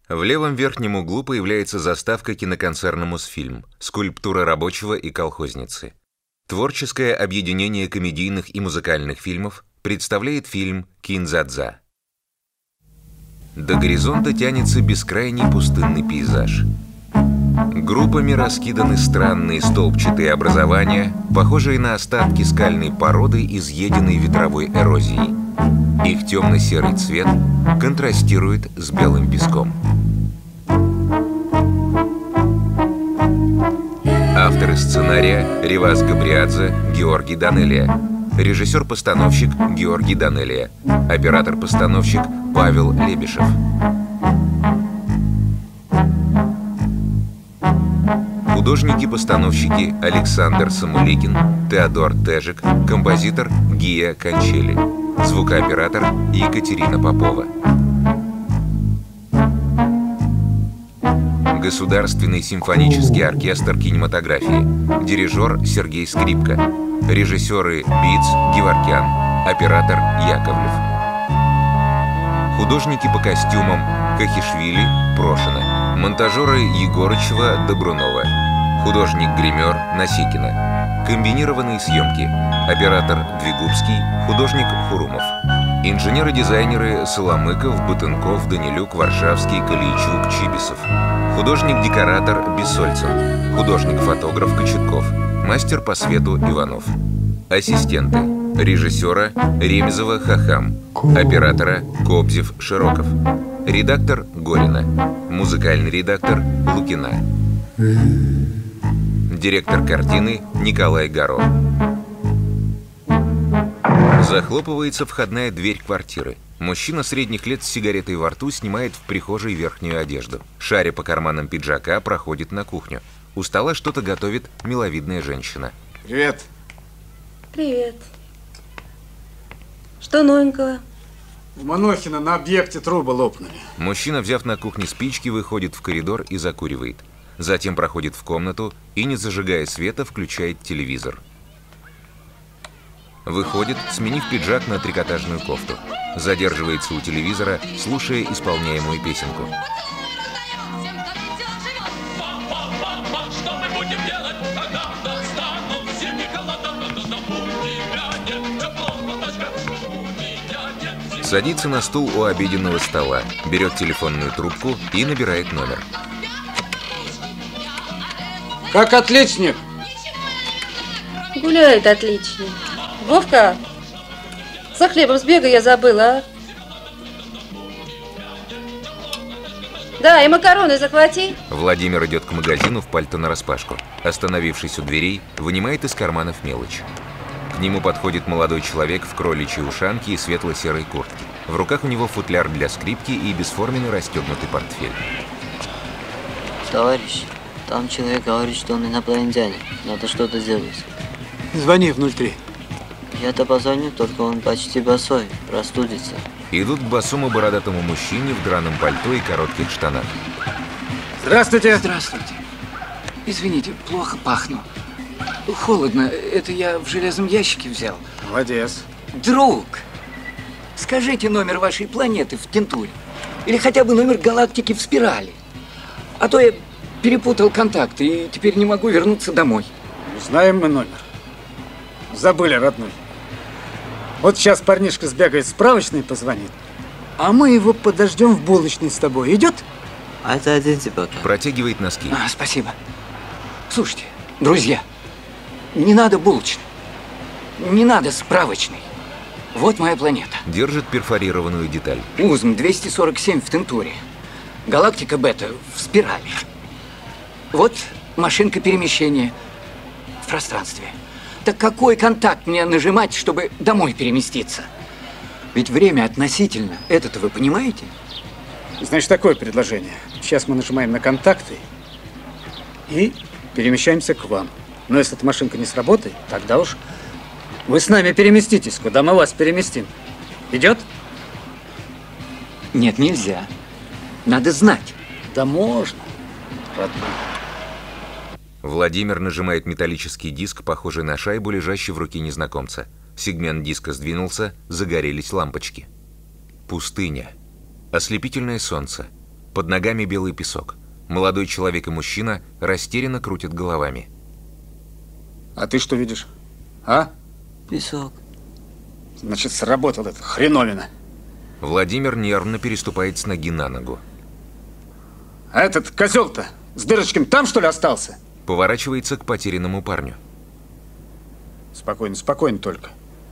В левом верхнем углу появляется заставка киноконцерна «Мосфильм», скульптура рабочего и колхозницы. Творческое объединение комедийных и музыкальных фильмов представляет фильм «Кин-дза-дза». До горизонта тянется бескрайний пустынный пейзаж. Группами раскиданы странные столбчатые образования, похожие на остатки скальной породы, изъеденной ветровой эрозией. Их темно-серый цвет контрастирует с белым песком. Авторы сценария Ривас Габриадзе, Георгий Данелия. Режиссер-постановщик Георгий Данелия. Оператор-постановщик Павел Лебешев. Художники-постановщики Александр Самуликин, Теодор Тежик, композитор Гия Кончели. Звукооператор Екатерина Попова. Государственный симфонический оркестр кинематографии. Дирижер Сергей Скрипка. Режиссеры Биц, Геворкян. Оператор Яковлев. Художники по костюмам Кахишвили, Прошина. Монтажеры Егорычева, Добрунова. Художник-гример Насикина. Комбинированные съемки. Оператор Двигубский, художник Хурумов. Инженеры-дизайнеры Соломыков, Бутынков, Данилюк, Варшавский, Калийчук, Чибисов. Художник-декоратор Бессольцев. Художник-фотограф Кочетков. Мастер по свету Иванов. Ассистенты. Режиссера Ремезова Хахам. Оператора Кобзев Широков. Редактор Горина. Музыкальный редактор Лукина. Директор картины Николай Гаро. Захлопывается входная дверь квартиры. Мужчина средних лет с сигаретой во рту снимает в прихожей верхнюю одежду. Шаря по карманам пиджака, проходит на кухню. У стола что-то готовит миловидная женщина. Привет. Привет. Что новенького? У Манохина на объекте трубы лопнули. Мужчина, взяв на кухне спички, выходит в коридор и закуривает. Затем проходит в комнату и, не зажигая света, включает телевизор. Выходит, сменив пиджак на трикотажную кофту. Задерживается у телевизора, слушая исполняемую песенку. Садится на стул у обеденного стола, берет телефонную трубку и набирает номер. Как отличник? Гуляет отлично. Вовка, за хлебом сбегай, я забыла, а? Да, и макароны захвати. Владимир идет к магазину в пальто нараспашку. Остановившись у дверей, вынимает из карманов мелочь. К нему подходит молодой человек в кроличьей ушанке и светло-серой куртке. В руках у него футляр для скрипки и бесформенный расстегнутый портфель. Товарищ, там человек говорит, что он инопланетянин. Надо что-то сделать. Звони в 03. Я-то позвоню, только он почти босой, простудится. Идут к босому бородатому мужчине в драном пальто и коротких штанах. Здравствуйте. Здравствуйте. Извините, плохо пахну. Холодно. Это я в железном ящике взял. Молодец. Друг, скажите номер вашей планеты в Тентуре. Или хотя бы номер галактики в спирали. А то я перепутал контакты и теперь не могу вернуться домой. Знаем мы номер. Забыли, родной. Вот сейчас парнишка сбегает в справочный и позвонит. А мы его подождем в булочной с тобой. Идет? А это один типа. Протягивает носки. Спасибо. Слушайте, друзья, не надо булочной. Не надо справочной. Вот моя планета. Держит перфорированную деталь. УЗМ 247 в Тентуре. Галактика Бета в спирали. Вот машинка перемещения в пространстве. Так какой контакт мне нажимать, чтобы домой переместиться? Ведь время относительно. Это-то вы понимаете? Значит, такое предложение. Сейчас мы нажимаем на контакты и перемещаемся к вам. Но если эта машинка не сработает, тогда уж вы с нами переместитесь, куда мы вас переместим. Идет? Нет, нельзя. Надо знать. Да можно, родной. Владимир нажимает металлический диск, похожий на шайбу, лежащий в руке незнакомца. Сегмент диска сдвинулся, загорелись лампочки. Пустыня. Ослепительное солнце. Под ногами белый песок. Молодой человек и мужчина растерянно крутят головами. А ты что видишь? А? Песок. Значит, сработала эта хреновина. Владимир нервно переступает с ноги на ногу. А этот козел-то с дырочками там, что ли, остался? Поворачивается к потерянному парню. Спокойно, спокойно только.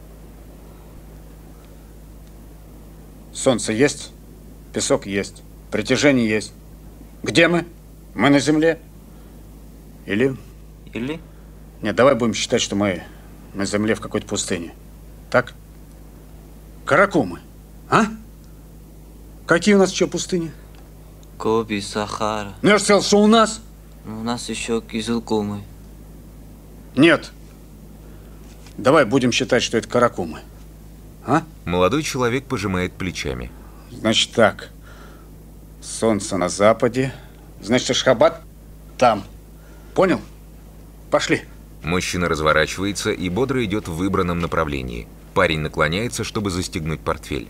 Солнце есть, песок есть, притяжение есть. Где мы? Мы на земле? Или? Нет, давай будем считать, что мы на земле в какой-то пустыне. Так? Каракумы. А? Какие у нас еще пустыни? Гоби, Сахара. Ну, я же сказал, что у нас. У нас еще Кизылкумы. Нет. Давай будем считать, что это Каракумы. А? Молодой человек пожимает плечами. Значит так. Солнце на западе. Значит, Ашхабад там. Понял? Пошли. Мужчина разворачивается и бодро идет в выбранном направлении. Парень наклоняется, чтобы застегнуть портфель.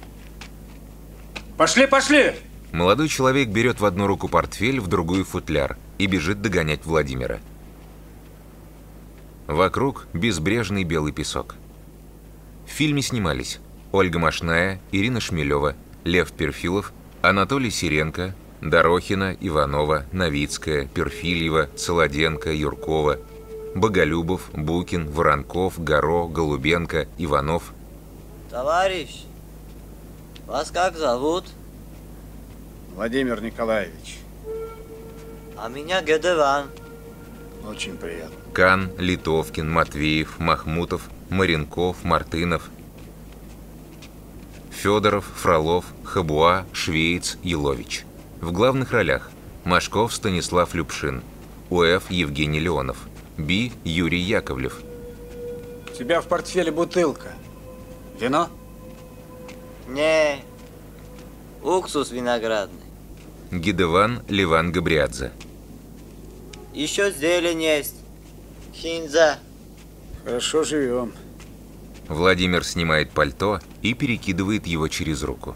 Пошли, пошли! Молодой человек берет в одну руку портфель, в другую футляр и бежит догонять Владимира. Вокруг безбрежный белый песок. В фильме снимались Ольга Машная, Ирина Шмелева, Лев Перфилов, Анатолий Сиренко, Дорохина, Иванова, Новицкая, Перфильева, Солоденко, Юркова, Боголюбов, Букин, Воронков, Горо, Голубенко, Иванов. Товарищ, вас как зовут? Владимир Николаевич. А меня Гедеван. Очень приятно. Кан, Литовкин, Матвеев, Махмутов, Маренков, Мартынов, Федоров, Фролов, Хабуа, Швейц, Елович. В главных ролях Машков Станислав Любшин, УФ Евгений Леонов, Би Юрий Яковлев. У тебя в портфеле бутылка. Вино? Не, уксус виноградный. Гидеван Ливан Габриадзе. Еще зелень есть. Хинза. Хорошо живем. Владимир снимает пальто и перекидывает его через руку.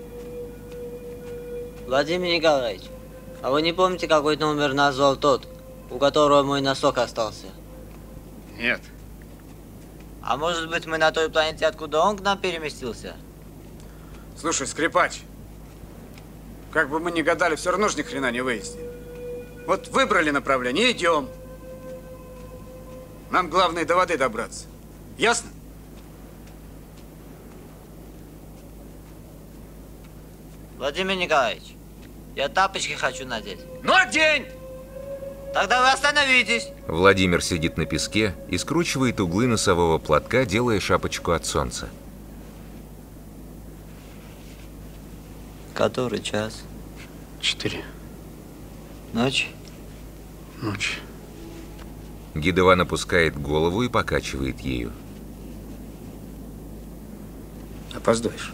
Владимир Николаевич, а вы не помните, какой номер назвал тот, у которого мой носок остался? Нет. А может быть, мы на той планете, откуда он к нам переместился? Слушай, скрипач, как бы мы ни гадали, все равно же ни хрена не выясним. Вот выбрали направление, идем. Нам главное до воды добраться. Ясно? Владимир Николаевич, я тапочки хочу надеть. Ну, одень! Тогда вы остановитесь. Владимир сидит на песке и скручивает углы носового платка, делая шапочку от солнца. Который час? 4. Ночь? Ночь. Гидеван опускает голову и покачивает ею. Опоздуешь.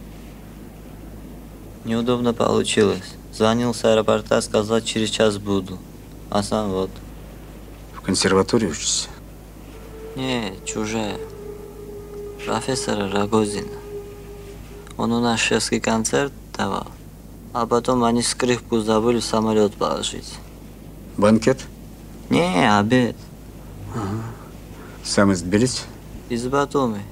Неудобно получилось. Звонил с аэропорта, сказал, через час буду. А сам вот. В консерватории учишься? Не, чужая. Профессора Рогозина. Он у нас шефский концерт давал. А потом они скрипку забыли в самолет положить. Банкет? Не, обед. Ага. Сам из Тбилиси? Из Батуми.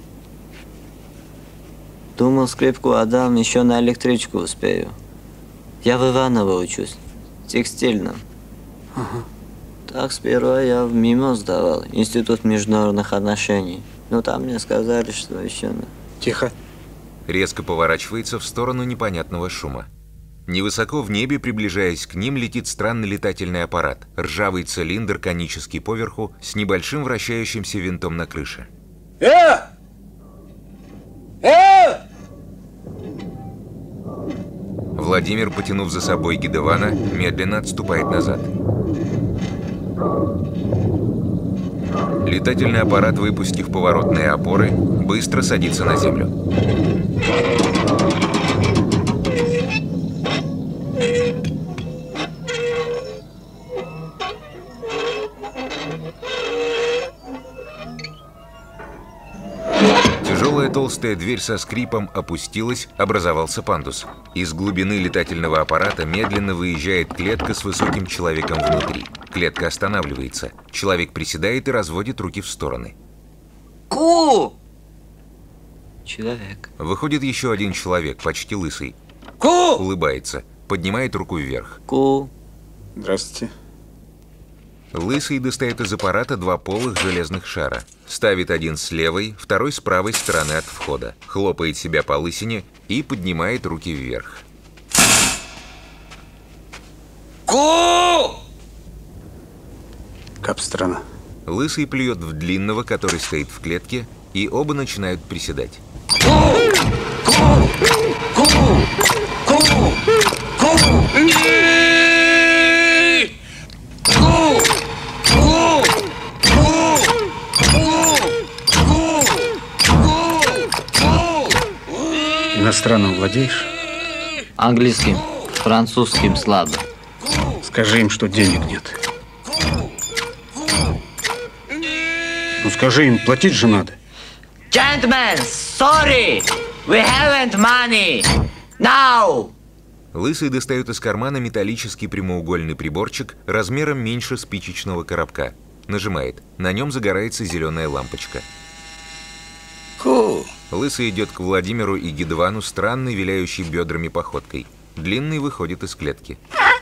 Думал, скрипку отдам, еще на электричку успею. Я в Иваново учусь. Текстильном. Ага. Так, сперва я в МИМО сдавал. Институт международных отношений. Но там мне сказали, что еще... Тихо. Резко поворачивается в сторону непонятного шума. Невысоко в небе, приближаясь к ним, летит странный летательный аппарат. Ржавый цилиндр, конический поверху, с небольшим вращающимся винтом на крыше. Владимир, потянув за собой Гидевана, медленно отступает назад. Летательный аппарат, выпустив поворотные опоры, быстро садится на землю. толстая дверь со скрипом опустилась, образовался пандус. Из глубины летательного аппарата медленно выезжает клетка с высоким человеком внутри. Клетка останавливается. Человек приседает и разводит руки в стороны. Ку! Человек. Выходит еще один человек, почти лысый. Ку! Улыбается, поднимает руку вверх. Ку. Здравствуйте. Лысый достает из аппарата два полых железных шара. Ставит один с левой, второй с правой стороны от входа. Хлопает себя по лысине и поднимает руки вверх. Ку! Кап-страна. Лысый плюет в длинного, который стоит в клетке, и оба начинают приседать. Иностранным владеешь? Английским, французским слабо. Скажи им, что денег нет. Ну скажи им, платить же надо. Gentlemen, sorry, we haven't money. Now! Лысый достает из кармана металлический прямоугольный приборчик размером меньше спичечного коробка. Нажимает. На нем загорается зеленая лампочка. Лысый идет к Владимиру и Гидвану странной, виляющей бедрами походкой. Длинный выходит из клетки.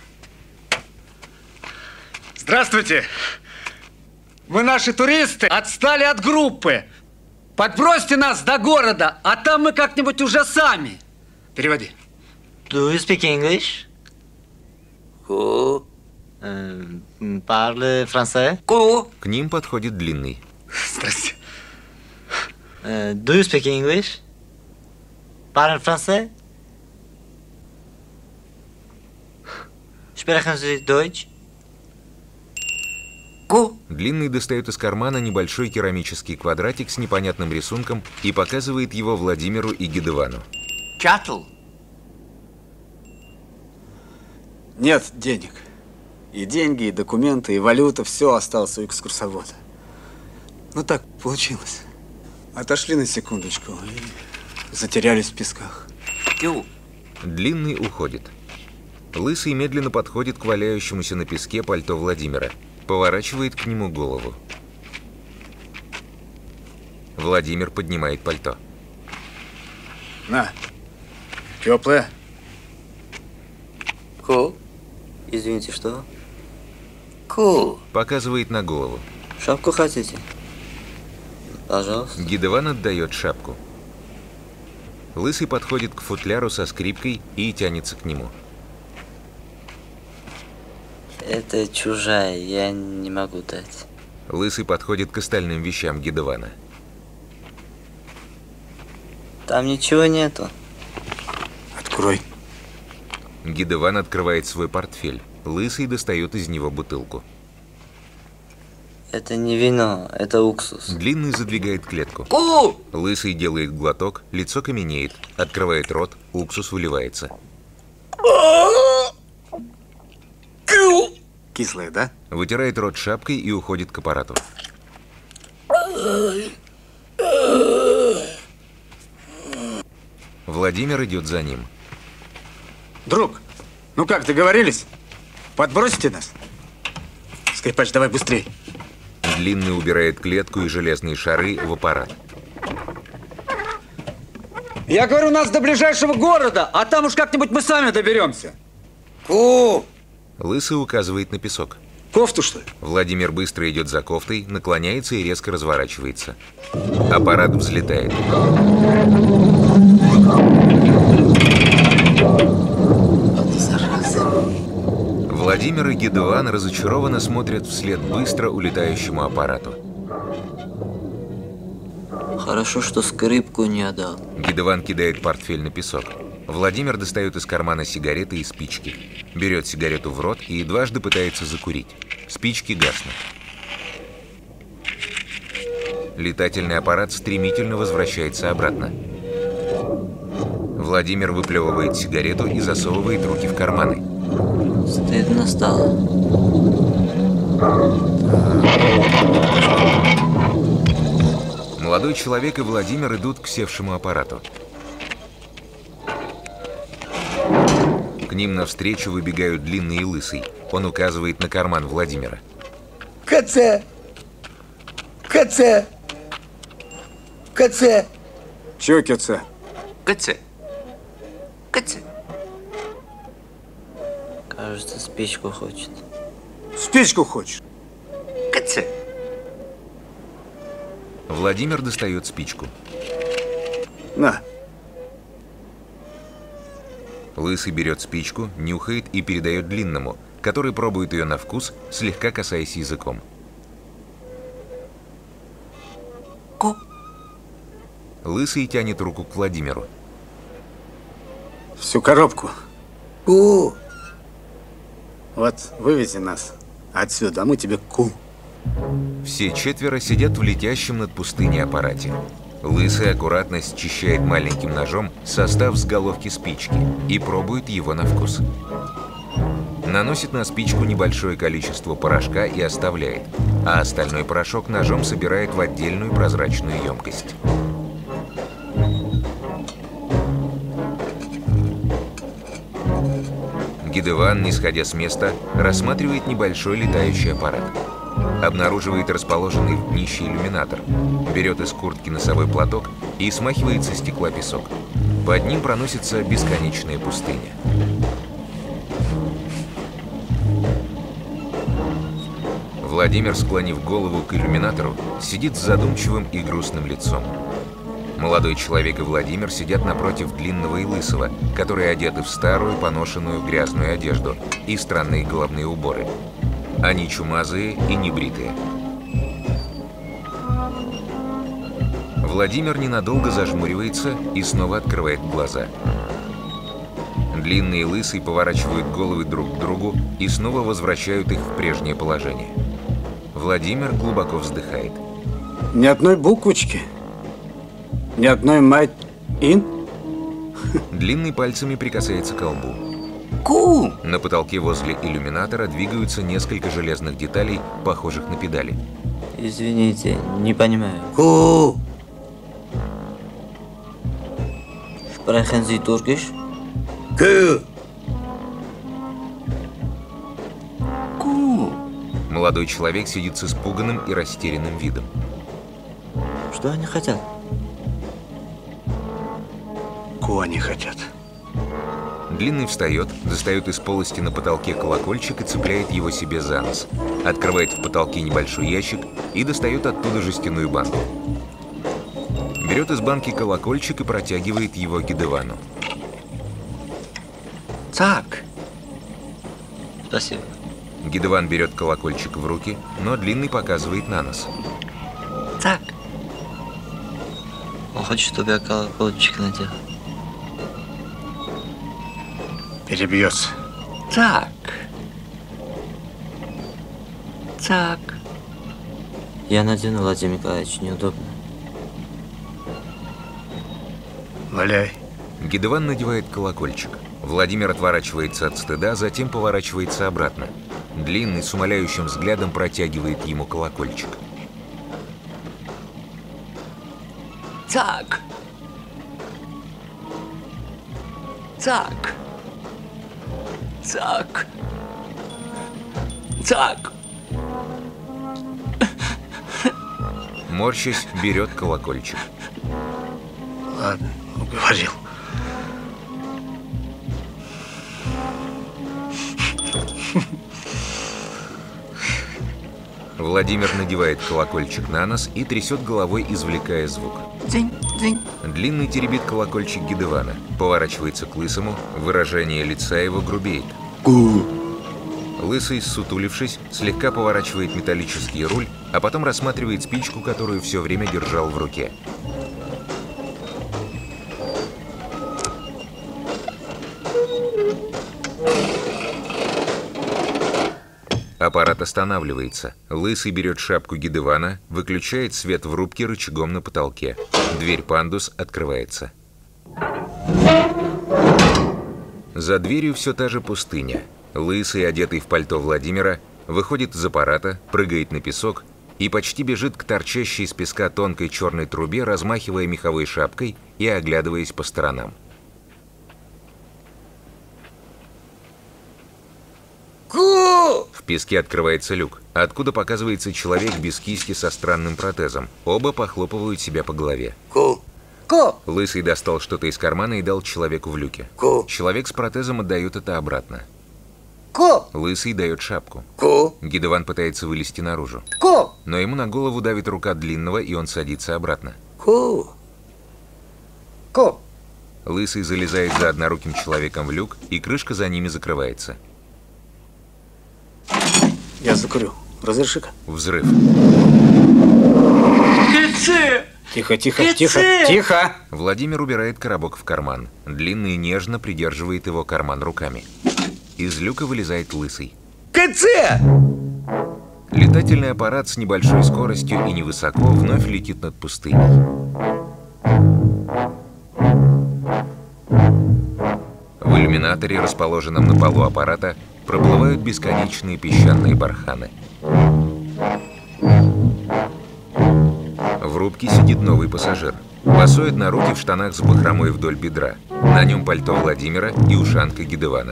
Здравствуйте! Вы наши туристы отстали от группы. Подбросьте нас до города, а там мы как-нибудь уже сами. Переводи. Do you speak English? Parle français? К ним подходит длинный. Здрасте. Do you speak English? Parle français? Sprechen Sie Deutsch? Длинный достает из кармана небольшой керамический квадратик с непонятным рисунком и показывает его Владимиру и Гидвану. Чатл. Нет денег. И деньги, и документы, и валюта, все осталось у экскурсовода. Ну так получилось. Отошли на секундочку и затерялись в песках. Длинный уходит. Лысый медленно подходит к валяющемуся на песке пальто Владимира. Поворачивает к нему голову. Владимир поднимает пальто. На, теплое. Извините, что? Показывает на голову. Шапку хотите? Пожалуйста. Гидван отдает шапку. Лысый подходит к футляру со скрипкой и тянется к нему. Это чужая, я не могу дать. Лысый подходит к остальным вещам Гидвана. Там ничего нету. Открой. Гидван открывает свой портфель. Лысый достает из него бутылку. Это не вино, это уксус. Длинный задвигает клетку. Лысый делает глоток, лицо каменеет. Открывает рот, уксус выливается. Кислое, да? Вытирает рот шапкой и уходит к аппарату. Владимир идет за ним. Друг, ну как, договорились? Подбросите нас? Скрипач, давай быстрей. Длинный убирает клетку и железные шары в аппарат. Я говорю, нас до ближайшего города, а там уж как-нибудь мы сами доберемся. Лысый указывает на песок. Кофту, что ли? Владимир быстро идет за кофтой, наклоняется и резко разворачивается. Аппарат взлетает. Владимир и Гидван разочарованно смотрят вслед быстро улетающему аппарату. Хорошо, что скрипку не отдал. Гидван кидает портфель на песок. Владимир достает из кармана сигареты и спички. Берет сигарету в рот и дважды пытается закурить. Спички гаснут. Летательный аппарат стремительно возвращается обратно. Владимир выплевывает сигарету и засовывает руки в карманы. Стыдно стало. Молодой человек и Владимир идут к севшему аппарату. К ним навстречу выбегают Длинный и Лысый. Он указывает на карман Владимира. КЦ! КЦ! КЦ! Чё КЦ? КЦ. КЦ. Кажется, спичку хочет. Спичку хочешь? КЦ. Владимир достает спичку. На. Лысый берет спичку, нюхает и передает Длинному, который пробует ее на вкус, слегка касаясь языком. Ку. Лысый тянет руку к Владимиру. Всю коробку. Ку! Вот, вывези нас отсюда, а мы тебе ку. Все четверо сидят в летящем над пустыней аппарате. Лысый аккуратно счищает маленьким ножом состав с головки спички и пробует его на вкус. Наносит на спичку небольшое количество порошка и оставляет, а остальной порошок ножом собирает в отдельную прозрачную емкость. Гидеван, не сходя с места, рассматривает небольшой летающий аппарат. Обнаруживает расположенный в днище иллюминатор, берет из куртки носовой платок и смахивает со стекла песок. Под ним проносится бесконечная пустыня. Владимир, склонив голову к иллюминатору, сидит с задумчивым и грустным лицом. Молодой человек и Владимир сидят напротив Длинного и Лысого, которые одеты в старую, поношенную, грязную одежду и странные головные уборы. Они чумазые и небритые. Владимир ненадолго зажмуривается и снова открывает глаза. Длинный и Лысый поворачивают головы друг к другу и снова возвращают их в прежнее положение. Владимир глубоко вздыхает. Ни одной буквочки. Ни одной мать ин. Длинный пальцами прикасается к колбу. Ку. На потолке возле иллюминатора двигаются несколько железных деталей, похожих на педали. Извините, не понимаю. Ку! Sprechen Sie Türkisch? Ку! Ку. Молодой человек сидит с испуганным и растерянным видом. Что они хотят? Ку они хотят. Длинный встает, достает из полости на потолке колокольчик и цепляет его себе за нос. Открывает в потолке небольшой ящик и достает оттуда жестяную банку. Берет из банки колокольчик и протягивает его Гидевану. Так. Спасибо. Гидеван берет колокольчик в руки, но Длинный показывает на нос. Так. Он хочет, чтобы я колокольчик надел. Перебьется. Так. Так. Я надену, Владимир Николаевич, неудобно. Валяй. Гидеван надевает колокольчик. Владимир отворачивается от стыда, затем поворачивается обратно. Длинный с умоляющим взглядом протягивает ему колокольчик. Так. Так. Так. Так. Морщась, берет колокольчик. Ладно, уговорил. Владимир надевает колокольчик на нос и трясет головой, извлекая звук. Дзинь, дзинь. Длинный теребит колокольчик Гидевана, поворачивается к Лысому, выражение лица его грубеет. Ку! Лысый, ссутулившись, слегка поворачивает металлический руль, а потом рассматривает спичку, которую все время держал в руке. Аппарат останавливается. Лысый берет шапку Гидевана, выключает свет в рубке рычагом на потолке. Дверь пандус открывается. За дверью все та же пустыня. Лысый, одетый в пальто Владимира, выходит из аппарата, прыгает на песок и почти бежит к торчащей из песка тонкой черной трубе, размахивая меховой шапкой и оглядываясь по сторонам. Ку! В песке открывается люк, откуда показывается человек без кисти со странным протезом. Оба похлопывают себя по голове. Ку! Ку! Лысый достал что-то из кармана и дал человеку в люке. Ку! Человек с протезом отдает это обратно. Ку! Лысый дает шапку. Ку! Гидеван пытается вылезти наружу. Ку! Но ему на голову давит рука длинного, и он садится обратно. Ку! Ку! Лысый залезает за одноруким человеком в люк, и крышка за ними закрывается. Я закурю. Разреши-ка. Взрыв. Тихо, тихо, тихо, тихо! Владимир убирает коробок в карман. Длинный нежно придерживает его карман руками. Из люка вылезает Лысый. КЦ! Летательный аппарат с небольшой скоростью и невысоко вновь летит над пустыней. В иллюминаторе, расположенном на полу аппарата, проплывают бесконечные песчаные барханы. В рубке сидит новый пассажир. Босой однорукий в штанах с бахромой вдоль бедра. На нем пальто Владимира и ушанка Гидевана.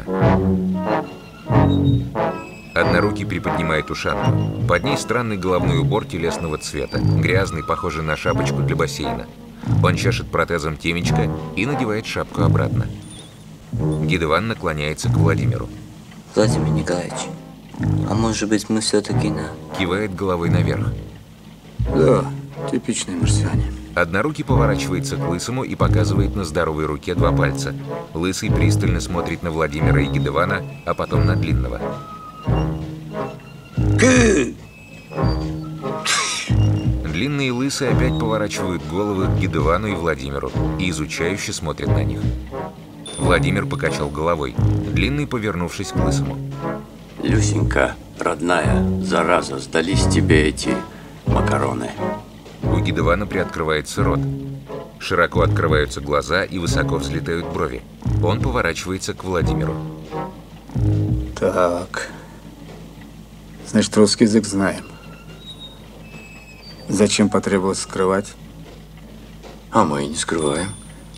Однорукий приподнимает ушанку. Под ней странный головной убор телесного цвета, грязный, похожий на шапочку для бассейна. Он чешет протезом темечко и надевает шапку обратно. Гидеван наклоняется к Владимиру. Владимир Николаевич, а может быть мы все-таки Кивает головой наверх. Да, типичные марсиане. Однорукий поворачивается к Лысому и показывает на здоровой руке 2 пальца. Лысый пристально смотрит на Владимира и Гидевана, а потом на Длинного. Ку! Длинный и Лысый опять поворачивают головы к Гидевану и Владимиру и изучающе смотрят на них. Владимир покачал головой, Длинный повернувшись к Лысому. Люсенька, родная, зараза, сдались тебе эти макароны. У Гидевана приоткрывается рот. Широко открываются глаза и высоко взлетают брови. Он поворачивается к Владимиру. Так. Значит, русский язык знаем. Зачем потребовалось скрывать? А мы и не скрываем.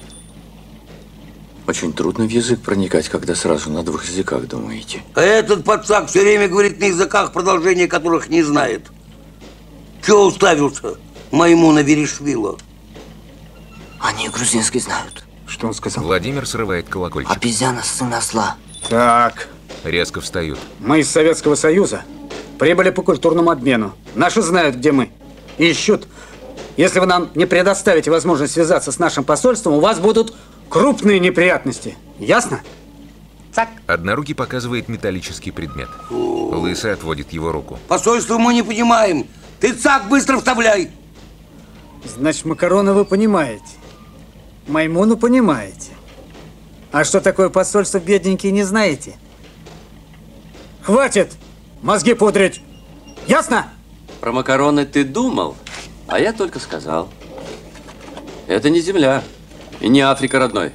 Очень трудно в язык проникать, когда сразу на 2 языках думаете. А этот пацак все время говорит на языках, продолжения которых не знает. Чего уставился? Маймуна Веришвила. Они грузинский знают. Что он сказал? Владимир срывает колокольчик. Обезьяна сын осла. Так, Резко встают. мы из Советского Союза прибыли по культурному обмену. Наши знают, где мы. Ищут. Если вы нам не предоставите возможность связаться с нашим посольством, у вас будут крупные неприятности. Ясно? Так. Однорукий показывает металлический предмет. Лысый отводит его руку. Посольство мы не понимаем. Ты цак быстро вставляй. Значит, макароны вы понимаете. Маймуну понимаете. А что такое посольство, бедненькие, не знаете? Хватит мозги пудрить. Ясно? Про макароны ты думал, а я только сказал. Это не Земля и не Африка, родной.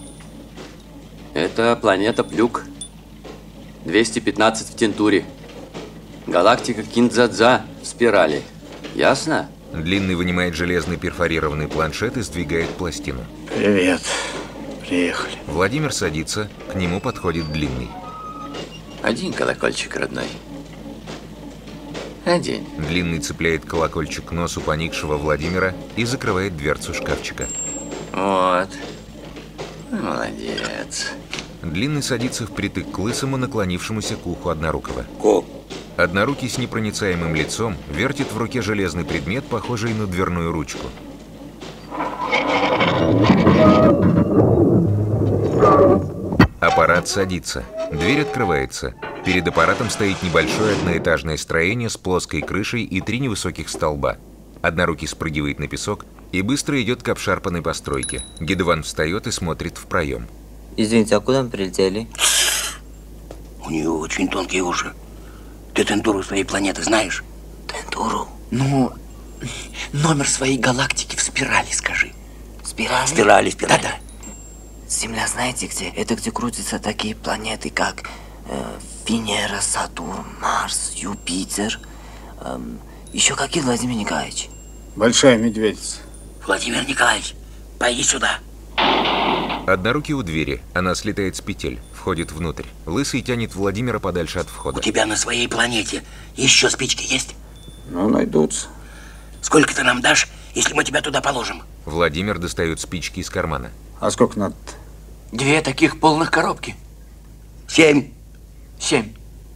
Это планета Плюк. 215 в Тентуре. Галактика Киндзадза в спирали. Ясно? Длинный вынимает железный перфорированный планшет и сдвигает пластину. Привет. Приехали. Владимир садится, к нему подходит Длинный. Один колокольчик, родной. Один. Длинный цепляет колокольчик к носу поникшего Владимира и закрывает дверцу шкафчика. Вот. Молодец. Длинный садится впритык к Лысому, наклонившемуся к уху Однорукого. Ко. Однорукий с непроницаемым лицом вертит в руке железный предмет, похожий на дверную ручку. Аппарат садится. Дверь открывается. Перед аппаратом стоит небольшое одноэтажное строение с плоской крышей и 3 невысоких столба. Однорукий спрыгивает на песок и быстро идет к обшарпанной постройке. Гидеван встает и смотрит в проем. Извините, а куда мы прилетели? У нее очень тонкие уши. Ты Тентуру своей планеты знаешь? Тентуру? Ну, номер своей галактики в спирали скажи. Спирали? Спирали. Да-да. Земля знаете где? Это где крутятся такие планеты, как Венера, Сатурн, Марс, Юпитер. Еще какие, Владимир Николаевич? Большая медведица. Владимир Николаевич, пойди сюда. Однорукий у двери. Она слетает с петель, входит внутрь. Лысый тянет Владимира подальше от входа. У тебя на своей планете еще спички есть? Ну, найдутся. Сколько ты нам дашь, если мы тебя туда положим? Владимир достает спички из кармана. А сколько надо-то? 2 таких полных коробки. 7. 7.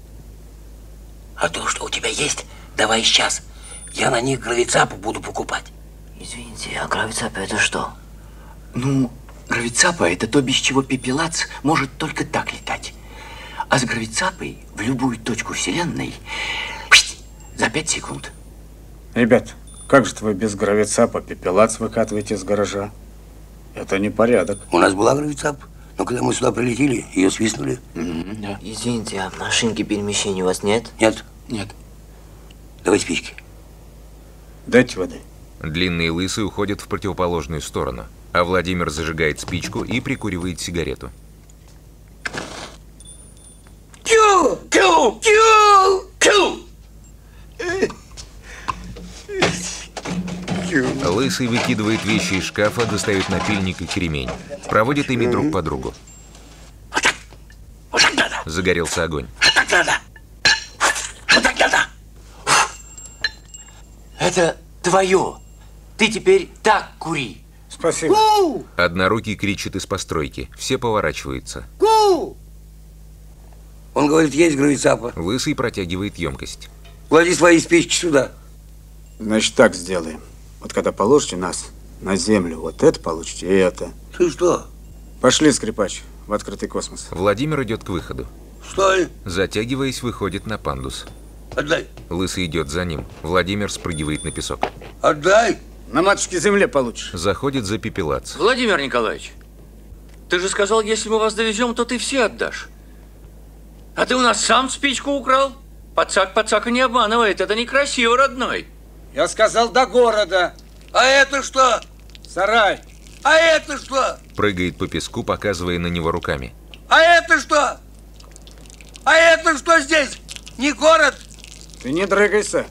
А то, что у тебя есть, давай сейчас. Я на них гравицапу буду покупать. Извините, а гравицапа это что? Ну, гравицапа это то, без чего пепелац может только так летать. А с гравицапой в любую точку Вселенной за 5 секунд. Ребят, как же вы без гравицапа пепелац выкатываете из гаража? Это непорядок. У нас была гравицапа, но когда мы сюда прилетели, ее свистнули. Да. Извините, а машинки перемещения у вас нет? Нет. Нет. Давай спички. Дайте воды. Длинный и лысый уходят в противоположную сторону, а Владимир зажигает спичку и прикуривает сигарету. Кю! Кю! Кю! Кю! Лысый выкидывает вещи из шкафа, достает напильник и кремень. Проводит ими друг по другу. Вот так надо. Загорелся огонь. Вот так надо. Вот так надо. Это твое. Ты теперь так кури. Спасибо. Однорукий кричит из постройки. Все поворачиваются. Он говорит, есть гравицапа. Лысый протягивает емкость. Клади свои спички сюда. Значит, так сделаем. Вот когда положите нас на землю, вот это получите и это. Ты что? Пошли, скрипач, в открытый космос. Владимир идет к выходу. Стой! Затягиваясь, выходит на пандус. Отдай! Лысый идет за ним. Владимир спрыгивает на песок. Отдай! На матушке земле получишь. Заходит за пепелац. Владимир Николаевич, ты же сказал, если мы вас довезем, то ты все отдашь. А ты у нас сам спичку украл? Пацак пацака не обманывает, это некрасиво, родной. Я сказал, до города. А это что? Сарай. А это что? Прыгает по песку, показывая на него руками. А это что? А это что здесь? Не город? Ты не дрыгайся.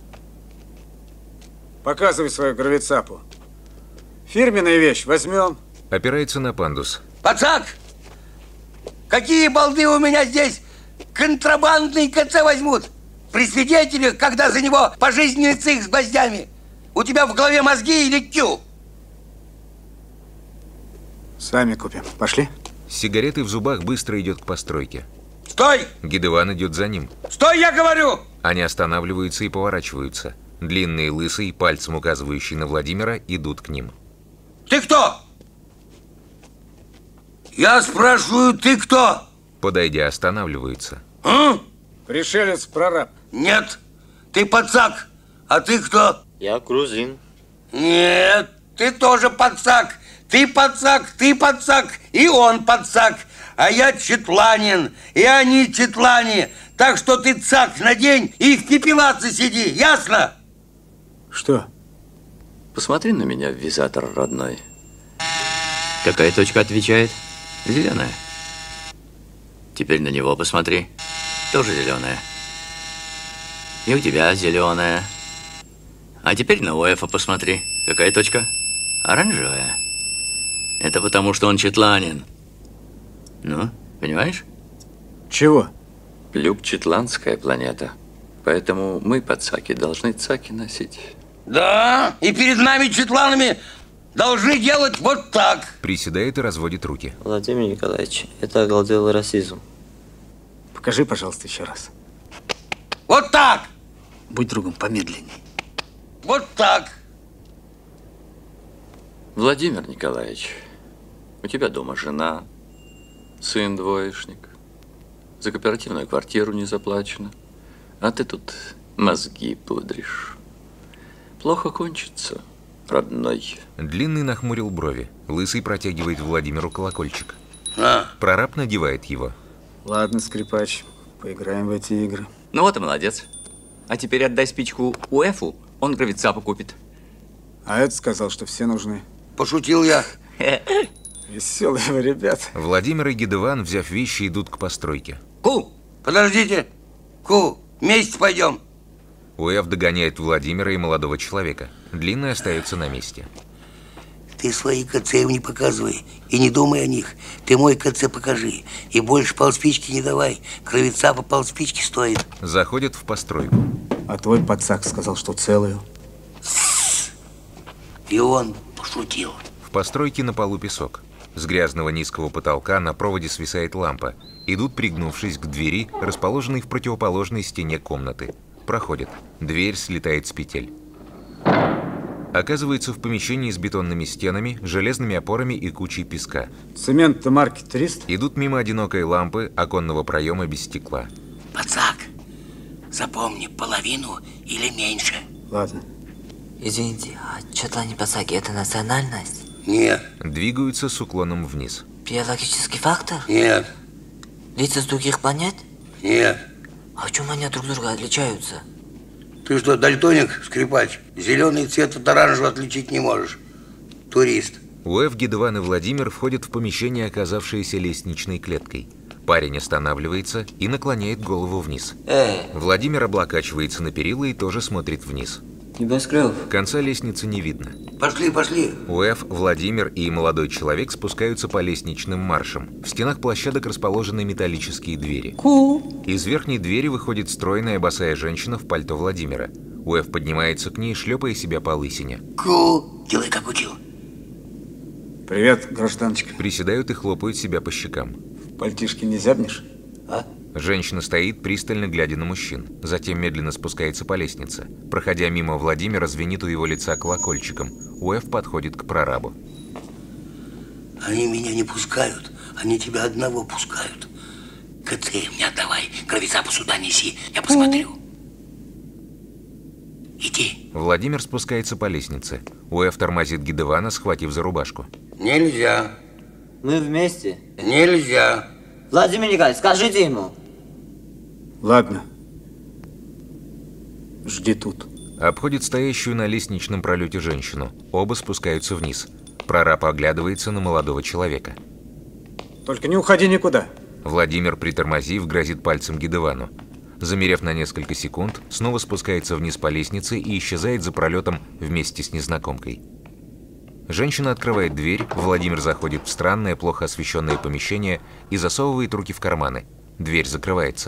Показывай свою гравицапу. Фирменная вещь возьмем. Опирается на пандус. Пацак! Какие балды у меня здесь? Контрабандный КЦ возьмут. При свидетелях, когда за него пожизненный цих с гвоздями. У тебя в голове мозги или кю? Сами купим. Пошли. С сигаретой в зубах быстро идет к постройке. Стой! Гидеван идет за ним. Стой, я говорю! Они останавливаются и поворачиваются. Длинный и лысый, пальцем указывающий на Владимира, идут к ним. Ты кто? Я спрашиваю, ты кто? Подойдя, останавливаются. Пришелец-прораб. Нет, ты пацак. А ты кто? Я грузин. Нет, ты тоже пацак. Ты пацак, и он пацак. А я четланин, и они четлане. Так что ты цак надень и в пепелаце сиди, ясно? Что? Посмотри на меня, визатор родной. Какая точка отвечает? Зеленая. Теперь на него посмотри. Тоже зеленая. И у тебя зеленая. А теперь на ОЭФа посмотри. Какая точка? Оранжевая. Это потому, что он четланин. Ну, понимаешь? Чего? Люк четландская планета. Поэтому мы, пацаки, должны цаки носить. Да, и перед нами четланами должны делать вот так. Приседает и разводит руки. Владимир Николаевич, это оголтелый расизм. Покажи, пожалуйста, еще раз. Вот так. Будь другом помедленней. Вот так. Владимир Николаевич, у тебя дома жена, сын двоечник, за кооперативную квартиру не заплачено, а ты тут мозги пудришь. Плохо кончится, родной. Длинный нахмурил брови. Лысый протягивает Владимиру колокольчик. Прораб надевает его. Ладно, скрипач, поиграем в эти игры. Ну вот и молодец. А теперь отдай спичку УЭФу, он гравицапу купит. А это сказал, что все нужны. Пошутил я. Веселые вы, ребят. Владимир и Гидеван, взяв вещи, идут к постройке. Ку, подождите. Ку, вместе пойдем. УФ догоняет Владимира и молодого человека. Длинный остается на месте. Ты свои КЦ им не показывай и не думай о них. Ты мой КЦ покажи. И больше полспички не давай. Кровица по полспички стоит. Заходят в постройку. А твой пацак сказал, что целую. И он пошутил. В постройке на полу песок. С грязного низкого потолка на проводе свисает лампа. Идут, пригнувшись к двери, расположенной в противоположной стене комнаты. Проходят. Дверь слетает с петель. Оказывается в помещении с бетонными стенами, железными опорами и кучей песка. Цемент-то марки 300. Идут мимо одинокой лампы, оконного проема без стекла. Пацак, запомни, половину или меньше. Ладно. Извините, а Четлани пацаки – это национальность? Нет. Двигаются с уклоном вниз. Биологический фактор? Нет. Лица с других планет? Нет. А в чем они друг от друга отличаются? Ты что, дальтоник, скрипач? Зеленый цвет от оранжевого отличить не можешь. Турист. УФ, Гедван и Владимир входят в помещение, оказавшееся лестничной клеткой. Парень останавливается и наклоняет голову вниз. Владимир облокачивается на перила и тоже смотрит вниз. Небоскреб. Конца лестницы не видно. Пошли, пошли. УФ, Владимир и молодой человек спускаются по лестничным маршам. В стенах площадок расположены металлические двери. Из верхней двери выходит стройная босая женщина в пальто Владимира. УФ поднимается к ней, шлепая себя по лысине. Делай, как учил. Привет, гражданочка. Приседают и хлопают себя по щекам. В пальтишке не зябнешь? А? Женщина стоит, пристально глядя на мужчин. Затем медленно спускается по лестнице. Проходя мимо Владимира, звенит у его лица колокольчиком. УФ подходит к прорабу. Они меня не пускают. Они тебя одного пускают. КЦ мне отдавай. Кровицапу сюда неси. Я посмотрю. Иди. Владимир спускается по лестнице. УФ тормозит Гедвана, схватив за рубашку. Нельзя. Мы вместе. Нельзя. Владимир Николаевич, скажите ему. Ладно. Жди тут. Обходит стоящую на лестничном пролете женщину. Оба спускаются вниз. Прораб оглядывается на молодого человека. Только не уходи никуда. Владимир, притормозив, грозит пальцем Гедвану. Замерев на несколько секунд, снова спускается вниз по лестнице и исчезает за пролетом вместе с незнакомкой. Женщина открывает дверь, Владимир заходит в странное, плохо освещенное помещение и засовывает руки в карманы. Дверь закрывается.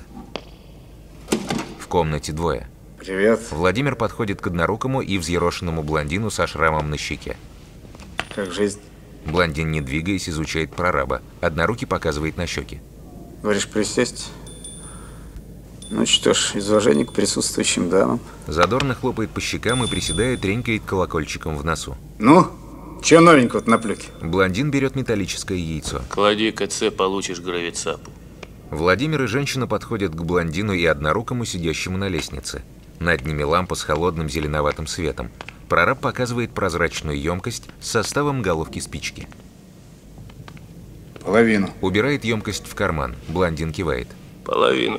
В комнате двое. Привет. Владимир подходит к однорукому и взъерошенному блондину со шрамом на щеке. Как жизнь? Блондин, не двигаясь, изучает прораба. Однорукий показывает на щеки. Говоришь, присесть? Ну что ж, из уважения к присутствующим дамам. Задорно хлопает по щекам и, приседая, тренькает колокольчиком в носу. Ну, чё новенького-то на плюке? Блондин берет металлическое яйцо. Клади КЦ, получишь гравицапу. Владимир и женщина подходят к блондину и однорукому, сидящему на лестнице. Над ними лампа с холодным зеленоватым светом. Прораб показывает прозрачную емкость с составом головки спички. Половину. Убирает емкость в карман. Блондин кивает. Половину.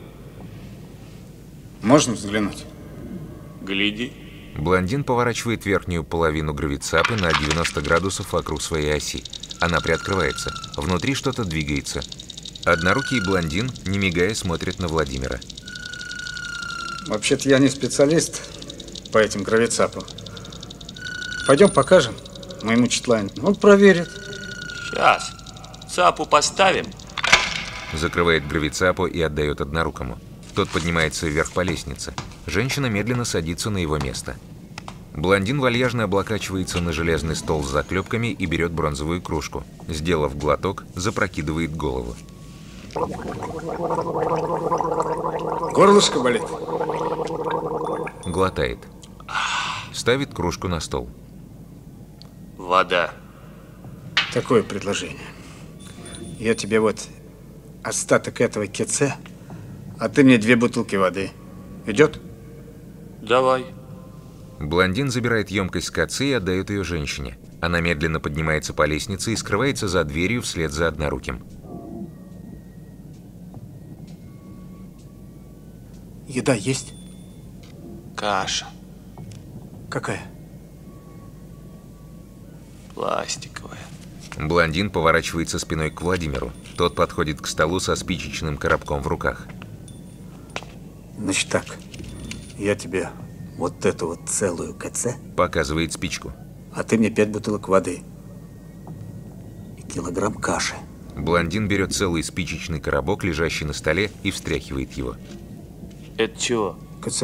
Можно взглянуть? Гляди. Блондин поворачивает верхнюю половину гравицапы на 90 градусов вокруг своей оси. Она приоткрывается. Внутри что-то двигается. Однорукий блондин, не мигая, смотрит на Владимира. Вообще-то я не специалист по этим гравицапам. Пойдем покажем моему Четлане. Он проверит. Сейчас. Цапу поставим. Закрывает гравицапу и отдает однорукому. Тот поднимается вверх по лестнице. Женщина медленно садится на его место. Блондин вальяжно облокачивается на железный стол с заклепками и берет бронзовую кружку. Сделав глоток, запрокидывает голову. Горлышко болит? Глотает. Ставит кружку на стол. Вода. Такое предложение. Я тебе вот остаток этого КЦ, а ты мне 2 бутылки воды. Идет? Давай. Блондин забирает емкость с КЦ и отдает ее женщине. Она медленно поднимается по лестнице и скрывается за дверью вслед за одноруким. Еда есть? Каша. Какая? Пластиковая. Блондин поворачивается спиной к Владимиру. Тот подходит к столу со спичечным коробком в руках. Значит так, Я тебе вот эту вот целую КЦ. Показывает спичку. А ты мне 5 бутылок воды. И килограмм каши. Блондин берет целый спичечный коробок, лежащий на столе, и встряхивает его. Это чего? КЦ.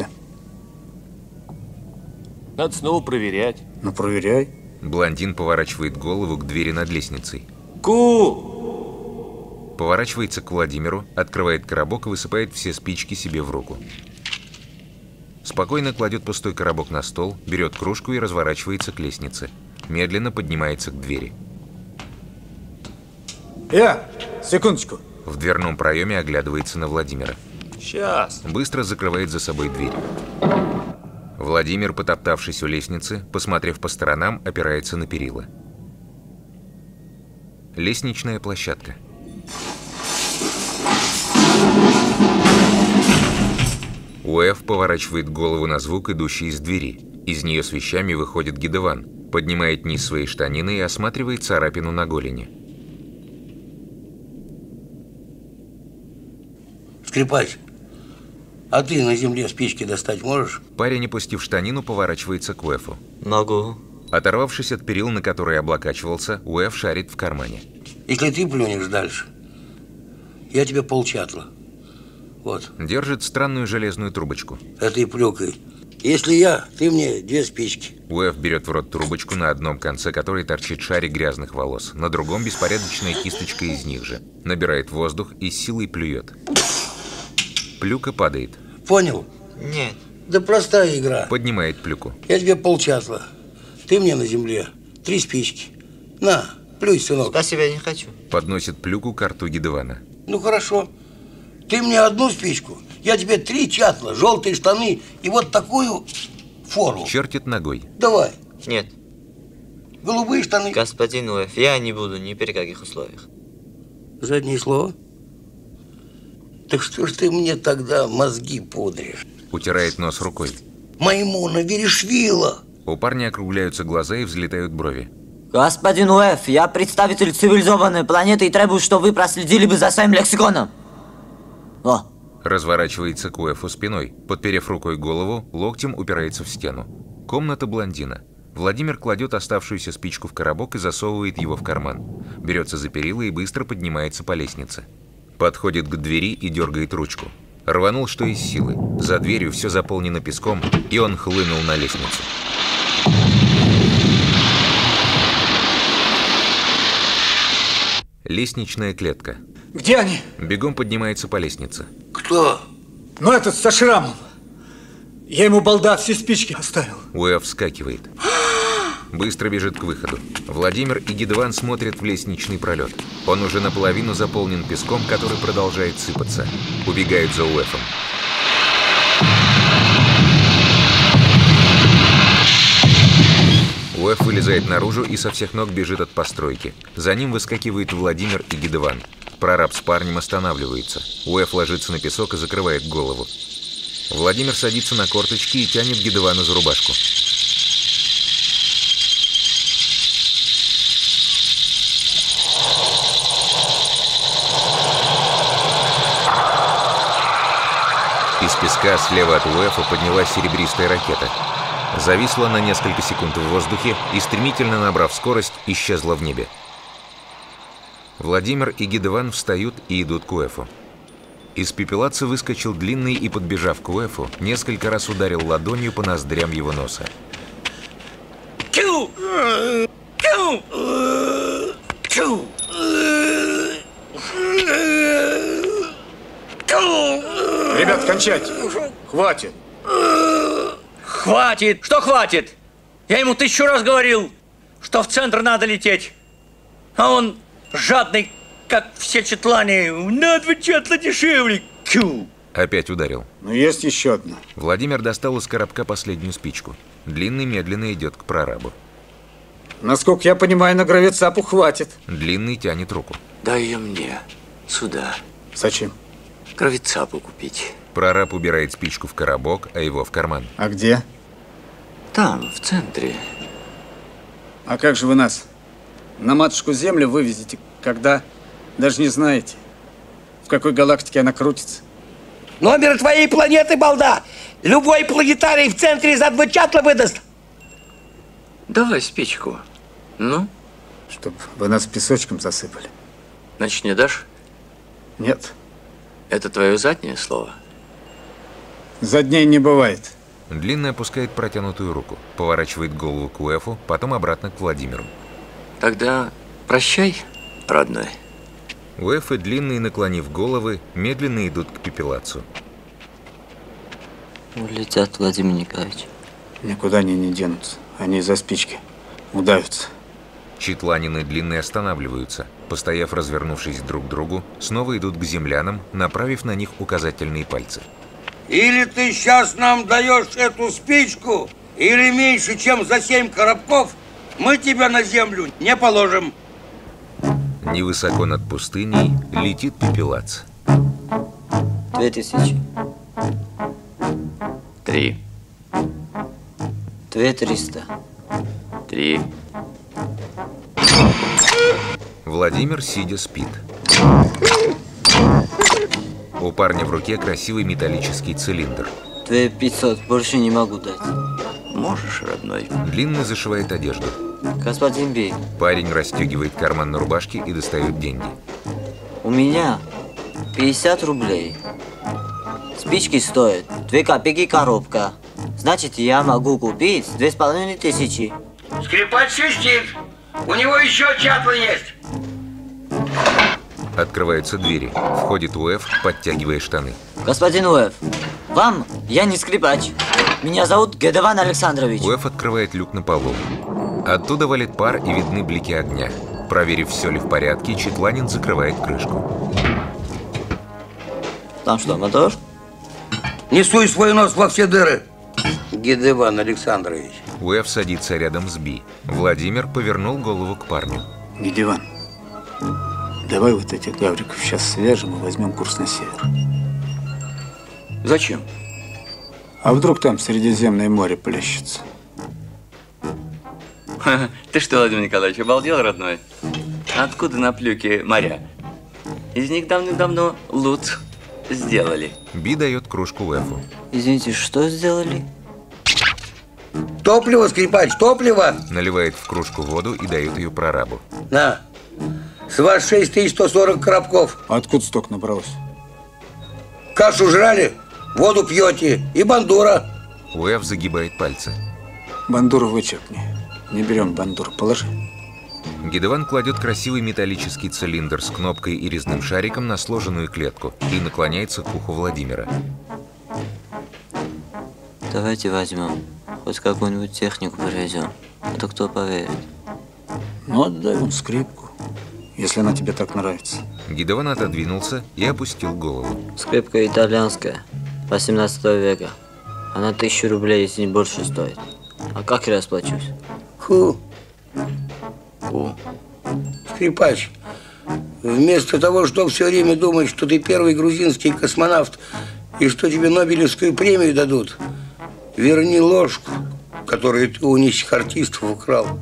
Надо снова проверять. Ну, проверяй. Блондин поворачивает голову к двери над лестницей. Поворачивается к Владимиру, открывает коробок и высыпает все спички себе в руку. Спокойно кладет пустой коробок на стол, берет кружку и разворачивается к лестнице. Медленно поднимается к двери. Секундочку. В дверном проеме оглядывается на Владимира. Сейчас. Быстро закрывает за собой дверь. Владимир, потоптавшись у лестницы, посмотрев по сторонам, опирается на перила. Лестничная площадка. УФ поворачивает голову на звук, идущий из двери. Из нее с вещами выходит Гидеван, поднимает низ своей штанины и осматривает царапину на голени. Скрипач, а ты на земле спички достать можешь? Парень, опустив штанину, поворачивается к УФу. Могу. Оторвавшись от перил, на которые облокачивался, УФ шарит в кармане. Если ты плюнешь дальше, я тебе полчатла. Вот. Держит странную железную трубочку. Этой плюкой. Если я, ты мне 2 спички. УФ берет в рот трубочку, на одном конце которой торчит шарик грязных волос, на другом беспорядочная кисточка из них же. Набирает воздух и с силой плюет. Плюка падает. Понял? Нет. Да простая игра. Поднимает плюку. Я тебе полчатла. Ты мне на земле 3 спички. На, плюй, сынок. Спасибо, я не хочу. Подносит плюку к рту Гидевана. Ну хорошо. Ты мне 1 спичку, я тебе 3 чатла, желтые штаны и вот такую фору. Чертит ногой. Давай. Нет. Голубые штаны. Господин УФ, я не буду ни при каких условиях. Заднее слово. Так что ж ты мне тогда мозги пудришь? Утирает нос рукой. Маймуна Верешвила. У парня округляются глаза и взлетают брови. Господин УФ, я представитель цивилизованной планеты и требую, чтобы вы проследили бы за своим лексиконом. О. Разворачивается к УФу спиной. Подперев рукой голову, локтем упирается в стену. Комната блондина. Владимир кладет оставшуюся спичку в коробок и засовывает его в карман. Берется за перила и быстро поднимается по лестнице. Подходит к двери и дергает ручку. Рванул, что из силы. За дверью все заполнено песком, и он хлынул на лестницу. Лестничная клетка. Где они? Бегом поднимается по лестнице. Кто? Ну, этот со шрамом. Я ему, балда, все спички оставил. УФ вскакивает. Быстро бежит к выходу. Владимир и Гидеван смотрят в лестничный пролет. Он уже наполовину заполнен песком, который продолжает сыпаться. Убегают за УФом. УФ вылезает наружу и со всех ног бежит от постройки. За ним выскакивают Владимир и Гидеван. Прораб с парнем останавливается. УФ ложится на песок и закрывает голову. Владимир садится на корточки и тянет Гидевана за рубашку. Из песка слева от УФа поднялась серебристая ракета. Зависла на несколько секунд в воздухе и, стремительно набрав скорость, исчезла в небе. Владимир и Гидеван встают и идут к УФу. Из пепелаца выскочил длинный и, подбежав к УФу, несколько раз ударил ладонью по ноздрям его носа. Тю! Тю! Тю! Ребят, кончайте. Хватит. Хватит! Что хватит? Я ему 1000 раз говорил, что в центр надо лететь. А он жадный, как все четлане. На 2 чатла дешевле. Тю! Опять ударил. Но есть еще одна. Владимир достал из коробка последнюю спичку. Длинный медленно идет к прорабу. Насколько я понимаю, на гравицапу хватит. Длинный тянет руку. Дай ее мне. Сюда. Зачем? Гравицапу купить. Прораб убирает спичку в коробок, а его в карман. А где? Там, в центре. А как же вы нас на матушку Землю вывезете, когда даже не знаете, в какой галактике она крутится? Номер твоей планеты, балда! Любой планетарий в центре за 2 чатла выдаст. Давай спичку. Ну? Чтоб вы нас песочком засыпали. Значит, не дашь? Нет. Это твое заднее слово? Задней не бывает. Длинный опускает протянутую руку, поворачивает голову к Уэфу, потом обратно к Владимиру. Тогда прощай, родной. Уэф и Длинный, наклонив головы, медленно идут к пепелацу. Улетят, Владимир Николаевич. Никуда они не денутся. Они из-за спички удавятся. Читланин и Длинный останавливаются, постояв, развернувшись друг к другу, снова идут к землянам, направив на них указательные пальцы. Или ты сейчас нам даешь эту спичку, или меньше, чем за 7 коробков, мы тебя на землю не положим. Невысоко над пустыней летит пепелац. 2000. 3. 2300. 3. Владимир, сидя, спит. У парня в руке красивый металлический цилиндр. 2500, больше не могу дать. Можешь, родной. Длинный зашивает одежду. Господин Бей, Парень расстегивает карман на рубашке и достает деньги. у меня 50 рублей. Спички стоят 2 копейки коробка. Значит, я могу купить 2500. Скрипач свистит. У него еще чатлы есть. Открываются двери. Входит Уэф, подтягивая штаны. Господин Уэф, вам я не скрипач. Меня зовут Гедеван Александрович. Уэф открывает люк на полу. Оттуда валит пар и видны блики огня. Проверив, все ли в порядке, Читланин закрывает крышку. Там что, мотор? Не суй свой нос во все дыры, Гедеван Александрович. Уэф садится рядом с Би. Владимир повернул голову к парню. Гедеван, давай вот этих гавриков сейчас свяжем и возьмем курс на север. Зачем? А вдруг там Средиземное море плещется? Ты что, Владимир Николаевич, обалдел, родной? Откуда на плюке моря? Из них давным-давно лут сделали. Би дает кружку Уэфу. Извините, что сделали? Топливо, скрипач, топливо. Наливает в кружку воду и дает ее прорабу. На, с вас 6140 коробков. Откуда столько набралось? Кашу жрали, воду пьете и бандура. Уэф загибает пальцы. Бандуру вычеркни. Не берем бандуру, положи. Гедеван кладет красивый металлический цилиндр с кнопкой и резным шариком на сложенную клетку и наклоняется к уху Владимира. Давайте возьмем. Хоть какую-нибудь технику привезем. А то кто поверит? Ну, отдай ему скрипку, если она тебе так нравится. Гедеван отодвинулся и опустил голову. Скрипка итальянская, 18 века. Она 1000 рублей, если не больше стоит. А как я расплачусь? Фу. Скрипач, вместо того, чтобы все время думать, что ты первый грузинский космонавт и что тебе Нобелевскую премию дадут, верни ложку, которую ты у нищих артистов украл.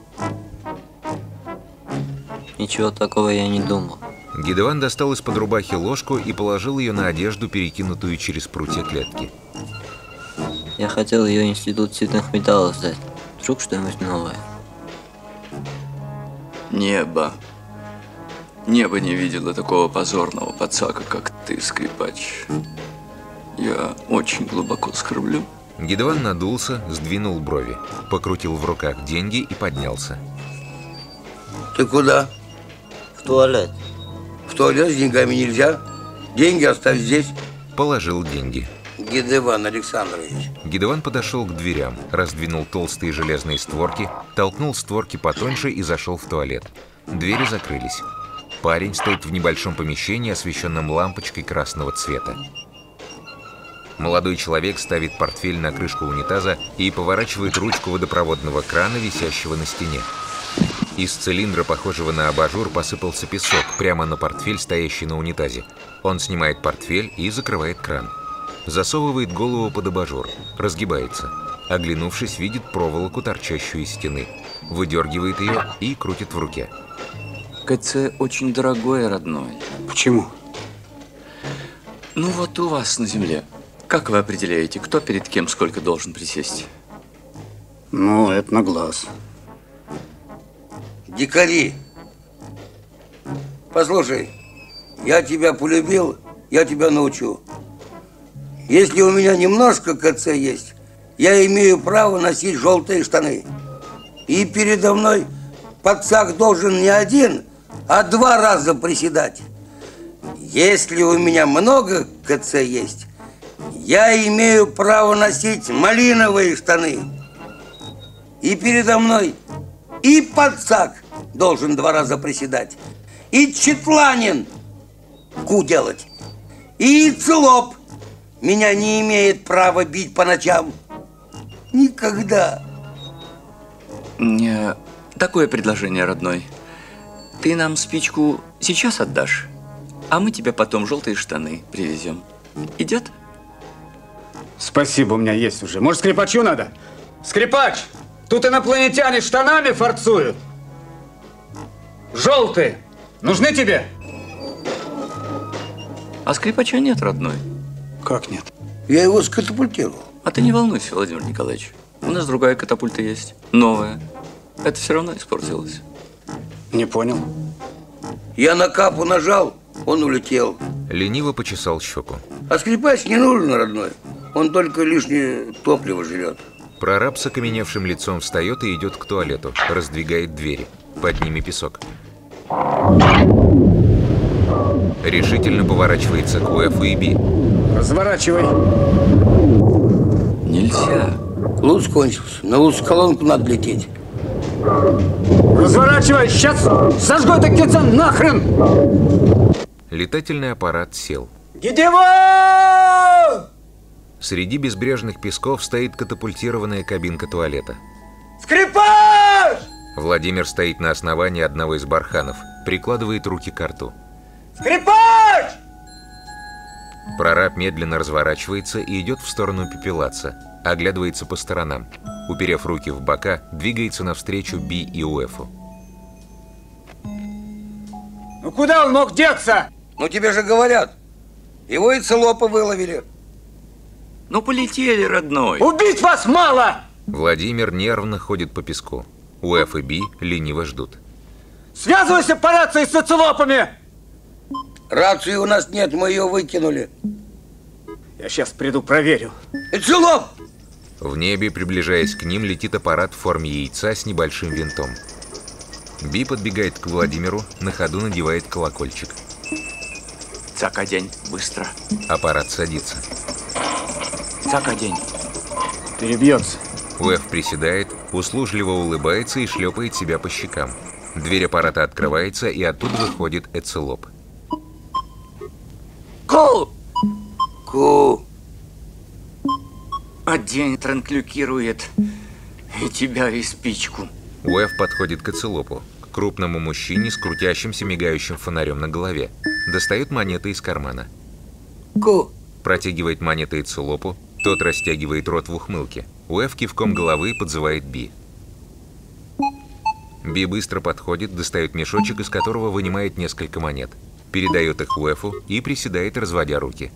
Ничего такого я не думал. Гедеван достал из-под рубахи ложку и положил ее на одежду, перекинутую через прутья клетки. Я хотел ее институт цветных металлов сдать. Вдруг что-нибудь новое. Небо. Небо не видело такого позорного пацака, как ты, скрипач. Я очень глубоко скорблю. Гедеван надулся, сдвинул брови, покрутил в руках деньги и поднялся. Ты куда? В туалет. В туалет с деньгами нельзя. Деньги оставь здесь. Положил деньги. Гедеван Александрович. Гедеван подошел к дверям, раздвинул толстые железные створки, толкнул створки потоньше и зашел в туалет. Двери закрылись. Парень стоит в небольшом помещении, освещенном лампочкой красного цвета. Молодой человек ставит портфель на крышку унитаза и поворачивает ручку водопроводного крана, висящего на стене. Из цилиндра, похожего на абажур, посыпался песок прямо на портфель, стоящий на унитазе. Он снимает портфель и закрывает кран. Засовывает голову под абажур, разгибается. Оглянувшись, видит проволоку, торчащую из стены. Выдергивает ее и крутит в руке. КЦ очень дорогое, родной. Почему? Ну вот у вас на земле Как вы определяете, кто перед кем сколько должен присесть? Ну, это на глаз. Дикари, послушай, я тебя полюбил, я тебя научу. Если у меня немножко КЦ есть, я имею право носить желтые штаны. И передо мной пацак должен не один, а 2 раза приседать. Если у меня много КЦ есть, я имею право носить малиновые штаны. И передо мной и пацак должен 2 раза приседать, и четланин ку делать, и целоп меня не имеет права бить по ночам. Никогда. Мне такое предложение, родной. Ты нам спичку сейчас отдашь, а мы тебе потом желтые штаны привезем. Идет? Спасибо, у меня есть уже. Может, скрипачу надо? Скрипач! Тут инопланетяне штанами форцуют. Желтые. Нужны тебе? А скрипача нет, родной. Как нет? Я его скатапультировал. А ты не волнуйся, Владимир Николаевич. У нас другая катапульта есть. Новая. Это все равно испортилось. Не понял. Я на капу нажал, он улетел. Лениво почесал щеку. А скрипач не нужен, родной. Он только лишнее топливо жрет. Прораб с окаменевшим лицом встает и идет к туалету. Раздвигает двери. Под ними песок. Решительно поворачивается к УЭФу и Би. Разворачивай. Нельзя. Луз кончился. На луз-колонку надо лететь. Разворачивай. Сейчас сожгу это кеца нахрен. Летательный аппарат сел. Гидево! Среди безбрежных песков стоит катапультированная кабинка туалета. Скрипач! Владимир стоит на основании одного из барханов, прикладывает руки к рту. Скрипач! Прораб медленно разворачивается и идет в сторону пепелаца, оглядывается по сторонам. Уперев руки в бока, двигается навстречу Би и УЭФу. Ну куда он мог деться? Ну тебе же говорят, его и целопы выловили. Ну полетели, родной. Убить вас мало! Владимир нервно ходит по песку. УЭФ и Би лениво ждут. Связывайся по рации с оцелопами! Рации у нас нет, мы ее выкинули. Я сейчас приду, проверю. Целоп! В небе, приближаясь к ним, летит аппарат в форме яйца с небольшим винтом. Би подбегает к Владимиру, на ходу надевает колокольчик. Цак одень, быстро. Аппарат садится. Цак одень. Перебьется. УЭФ приседает, услужливо улыбается и шлепает себя по щекам. Дверь аппарата открывается, и оттуда выходит Эцелоп. Ку! Ку! Одень транклюкирует и тебя, и спичку. УЭФ подходит к Эцелопу, к крупному мужчине с крутящимся мигающим фонарем на голове. Достает монеты из кармана. Ку! Протягивает монеты Эцелопу, тот растягивает рот в ухмылке. УЭФ кивком головы подзывает Би. Би быстро подходит, достает мешочек, из которого вынимает несколько монет. Передает их УЭФу и приседает, разводя руки.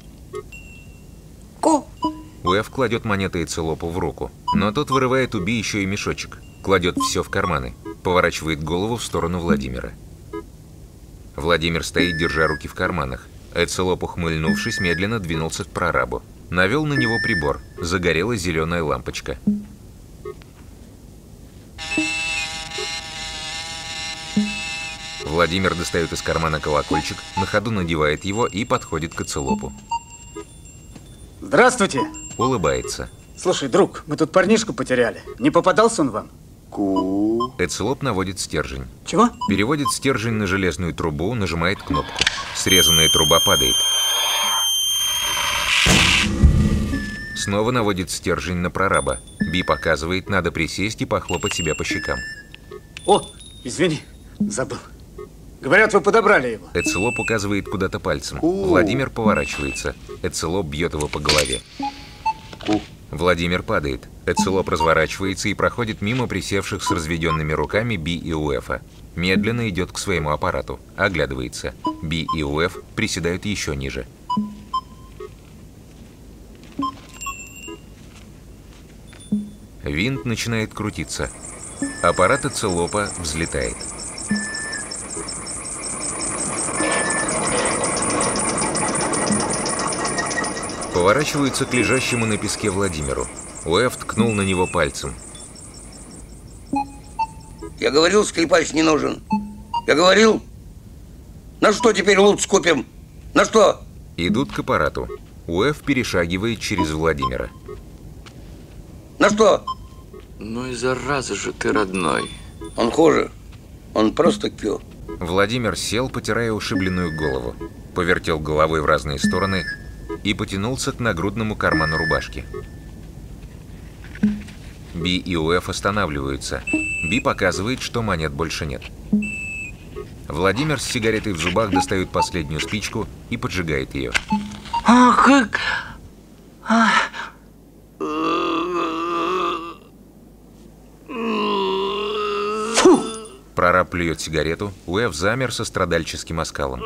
Ку! УЭФ кладет монеты Эцелопу в руку, но тот вырывает у Би еще и мешочек, кладет все в карманы, поворачивает голову в сторону Владимира. Владимир стоит, держа руки в карманах. Эцелоп, ухмыльнувшись, медленно двинулся к прорабу. Навел на него прибор. Загорелась зеленая лампочка. Владимир достает из кармана колокольчик, на ходу надевает его и подходит к Эцелопу. Здравствуйте. Улыбается. Слушай, друг, мы тут парнишку потеряли. Не попадался он вам? Ку! Эцелоп наводит стержень. Чего? Переводит стержень на железную трубу, нажимает кнопку. Срезанная труба падает. Снова наводит стержень на прораба. Би показывает, надо присесть и похлопать себя по щекам. О, извини, забыл. Говорят, вы подобрали его. Эцелоп указывает куда-то пальцем. Владимир поворачивается. Эцелоп бьет его по голове. Владимир падает. Эцелоп разворачивается и проходит мимо присевших с разведенными руками Би и УЭФа. Медленно идет к своему аппарату. Оглядывается. Би и УЭФ приседают еще ниже. Винт начинает крутиться. Аппарат оцелопа взлетает. Поворачиваются к лежащему на песке Владимиру. Уэф ткнул на него пальцем. Я говорил, скрипач не нужен. Я говорил. На что теперь лут скупим? На что? Идут к аппарату. Уэф перешагивает через Владимира. На что? Ну и зараза же ты, родной. Он хуже. Он просто кю. Владимир сел, потирая ушибленную голову. Повертел головой в разные стороны и потянулся к нагрудному карману рубашки. Би и Уэф останавливаются. Би показывает, что монет больше нет. Владимир с сигаретой в зубах достает последнюю спичку и поджигает ее. Фу! Прораб плюет сигарету, Уэф замер со страдальческим оскалом.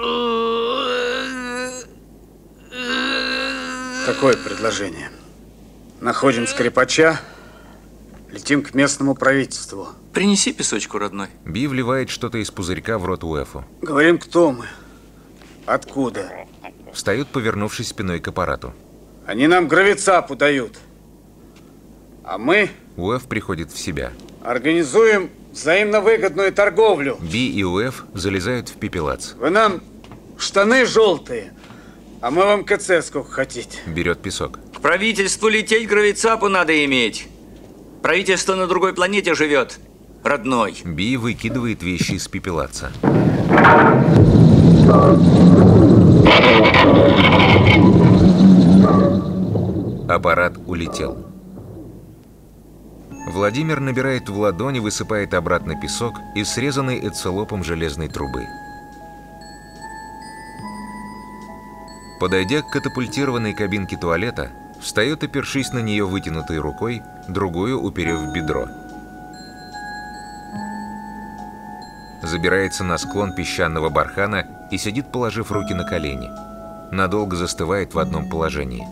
Какое предложение? Находим скрипача, летим к местному правительству. Принеси песочку, родной. Би вливает что-то из пузырька в рот Уэфу. Говорим, кто мы? Откуда? Встают, повернувшись спиной к аппарату. Они нам гравицапу дают. А мы Уэф приходит в себя. организуем взаимно выгодную торговлю. Би и Уэф залезают в пепелац. Вы нам штаны желтые, а мы вам КЦ сколько хотите. Берет песок. К правительству лететь гравицапу надо иметь. Правительство на другой планете живет, родной. Би выкидывает вещи из пепелаца. Аппарат улетел. Владимир набирает в ладони, высыпает обратно песок из срезанной эцелопом железной трубы. Подойдя к катапультированной кабинке туалета, встает, опершись на нее вытянутой рукой, другую уперев в бедро. Забирается на склон песчаного бархана и сидит, положив руки на колени. Надолго застывает в одном положении.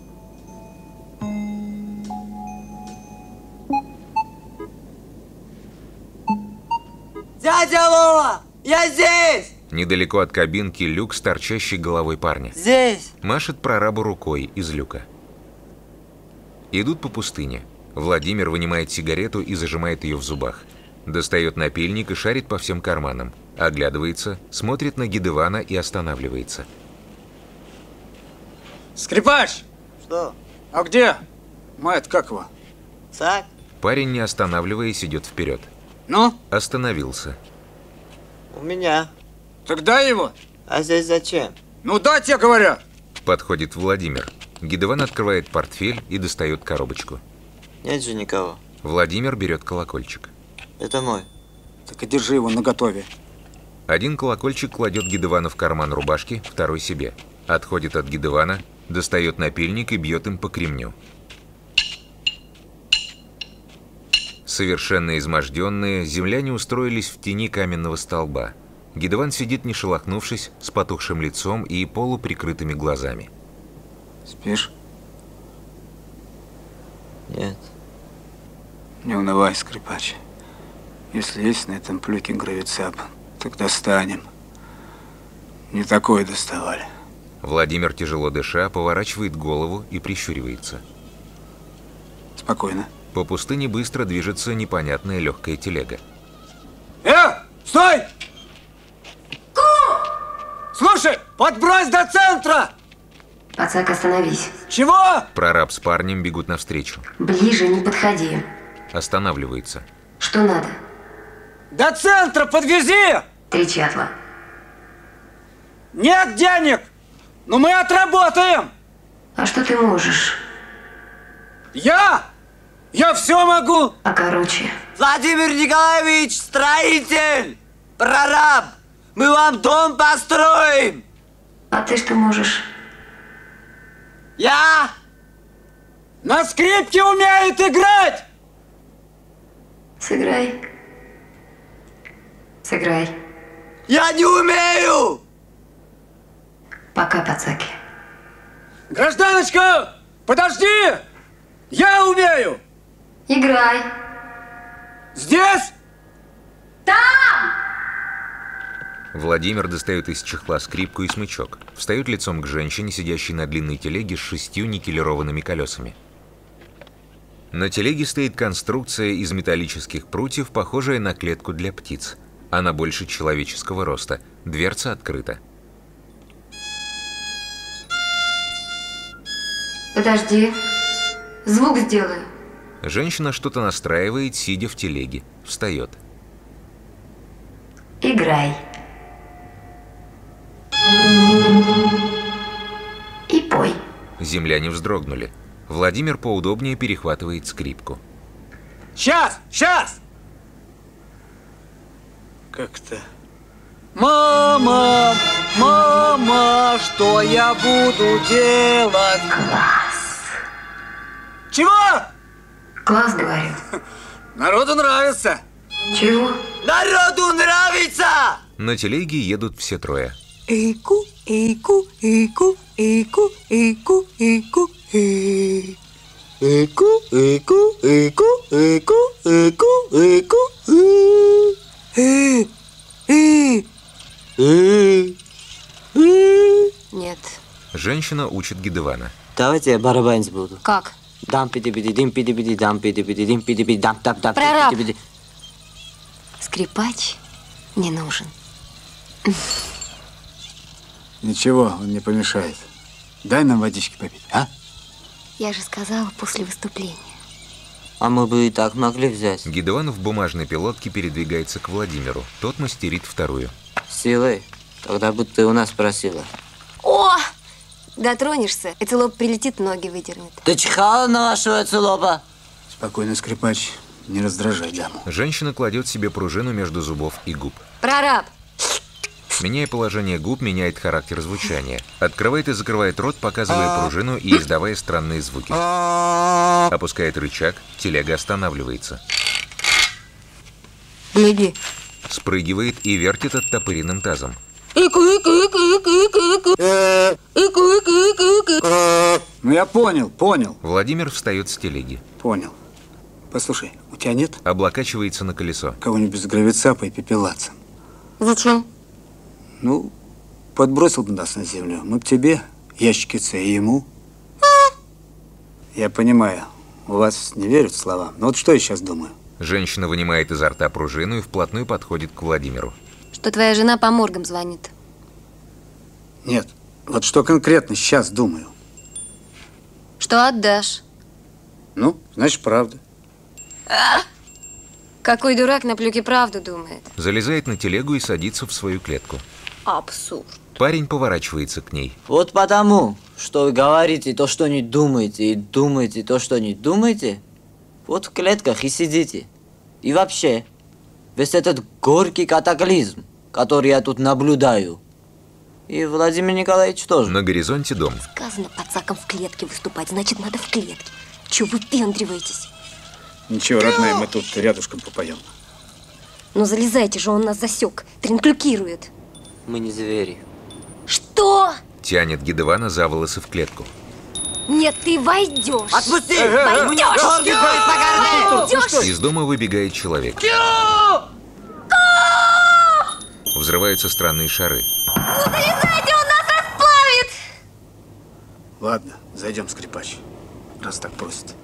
Дядя Вова, я здесь! Недалеко от кабинки люк с торчащей головой парня. Здесь! Машет прорабу рукой из люка. Идут по пустыне. Владимир вынимает сигарету и зажимает ее в зубах. Достает напильник и шарит по всем карманам. Оглядывается, смотрит на Гидевана и останавливается. Скрипач! Что? А где? Мать, как его? Цак? Парень, не останавливаясь, идет вперед. Ну? Остановился. У меня. Тогда его. А здесь зачем? Ну да, тебе говорят. Подходит Владимир. Гидеван открывает портфель и достает коробочку. Нет же никого. Владимир берет колокольчик. Это мой. Так и держи его наготове. Один колокольчик кладет Гидевана в карман рубашки, второй себе. Отходит от Гидевана, достает напильник и бьет им по кремню. Совершенно изможденные, земляне устроились в тени каменного столба. Гидеван сидит, не шелохнувшись, с потухшим лицом и полуприкрытыми глазами. Спишь? Нет. Не унывай, скрипач. Если есть на этом плюке гравицап, так достанем. Не такое доставали. Владимир, тяжело дыша, поворачивает голову и прищуривается. Спокойно. По пустыне быстро движется непонятная легкая телега. Стой! Слушай, подбрось до центра! Пацак, остановись. Чего? Прораб с парнем бегут навстречу. Ближе не подходи. Останавливается. Что надо? До центра подвези! 3 чатла. Нет денег! Но мы отработаем! А что ты можешь? Я все могу! А короче? Владимир Николаевич, строитель! Прораб! Мы вам дом построим! А ты что можешь? Я? На скрипке умеет играть! Сыграй. Сыграй. Я не умею! Пока, пацаки. Гражданочка, подожди! Я умею! Играй. Здесь? Владимир достает из чехла скрипку и смычок. Встает лицом к женщине, сидящей на длинной телеге с 6 никелированными колесами. На телеге стоит конструкция из металлических прутьев, похожая на клетку для птиц. Она больше человеческого роста. Дверца открыта. Подожди. Звук сделаю. Женщина что-то настраивает, сидя в телеге. Встает. Играй. И пой. Земляне вздрогнули. Владимир поудобнее перехватывает скрипку. Сейчас! Как-то... Мама, мама, что я буду делать? Класс. Чего? Класс, говорю. Народу нравится. Чего? Народу нравится! На телеге едут все трое. Эйку, эйку, эйку, эйку, эйку, эйку, эй. Эйку, эйку, эйку, эйку, эйку, эйку, эй. Нет. Женщина учит Гидевана. Давайте я барабанить буду. Как? Дам пиди-пиди, дим пиди-пиди, дам пиди-пиди, дим пиди-пиди, дам тап тап Прораб! пиди-пиди. Скрипач не нужен. Ничего, он не помешает. Дай нам водички попить, а? Я же сказала, после выступления. А мы бы и так могли взять. Гидеван в бумажной пилотке передвигается к Владимиру. Тот мастерит вторую. Силой? Тогда бы ты у нас просила. О! Дотронешься, эцелоп прилетит, ноги выдернет. Ты чихала на вашего эцелопа? Спокойно, скрипач, не раздражай даму. Женщина кладет себе пружину между зубов и губ. Прораб! Меняя положение губ, меняет характер звучания. Открывает и закрывает рот, показывая пружину и издавая странные звуки. Опускает рычаг, телега останавливается. Гляди. Спрыгивает и вертит оттопыренным тазом. Ну я понял. Владимир встает с телеги. Понял. Послушай, у тебя нет Облокачивается на колесо. кого-нибудь с гравицапой и пепелацем? Зачем? Ну, подбросил бы нас на землю. Мы б тебе, ящикице, и ему. Я понимаю, у вас не верят словам. Но вот что я сейчас думаю? Женщина вынимает изо рта пружину и вплотную подходит к Владимиру. Что твоя жена по моргам звонит. Нет, вот что конкретно сейчас думаю. Что отдашь? Ну, значит, правда. Какой дурак на плюке правду думает. Залезает на телегу и садится в свою клетку. Абсурд. Парень поворачивается к ней. Вот потому, что вы говорите то, что не думаете, и думаете то, что не думаете, вот в клетках и сидите. И вообще, весь этот горький катаклизм, который я тут наблюдаю, и Владимир Николаевич тоже. На горизонте дом. Сказано пацакам в клетке выступать, значит, надо в клетке. Чего вы пендриваетесь? Ничего, родная, мы тут рядышком попоем. Ну залезайте же, он нас засек. Тринклюкирует. Мы не звери. Что? Тянет Гидевана за волосы в клетку. Нет, ты войдешь. Отпусти! Войдешь! Гордый поезд покорный! Войдешь! Из дома выбегает человек. Взрываются странные шары. Ну залезайте, он нас расплавит! Ладно, зайдем, скрипач, раз так просит.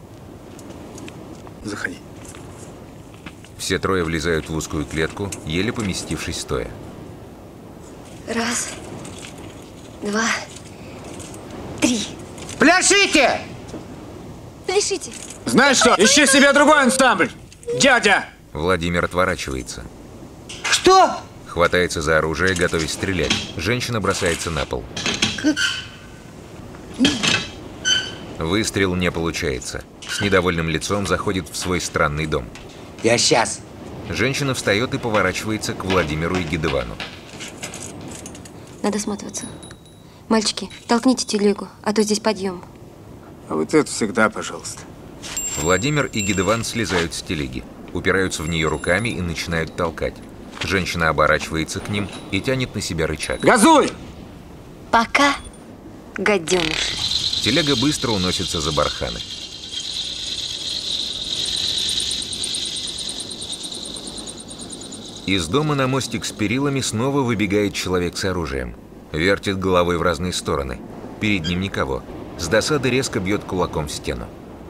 Заходи. Все трое влезают в узкую клетку, еле поместившись стоя. Раз, два, три. Пляшите! Пляшите. Знаешь что, ищи себе другой ансамбль, дядя! Владимир отворачивается. Что? Хватается за оружие, готовясь стрелять. Женщина бросается на пол. Выстрел не получается. С недовольным лицом заходит в свой странный дом. Я сейчас. Женщина встает и поворачивается к Владимиру и Гидевану. Надо сматываться. Мальчики, толкните телегу, а то здесь подъем. А вот это всегда, пожалуйста. Владимир и Гидеван слезают с телеги, упираются в нее руками и начинают толкать. Женщина оборачивается к ним и тянет на себя рычаг. Газуй! Пока, гаденыш. Телега быстро уносится за барханы. Из дома на мостик с перилами снова выбегает человек с оружием. Вертит головой в разные стороны. Перед ним никого. С досады резко бьет кулаком в стену.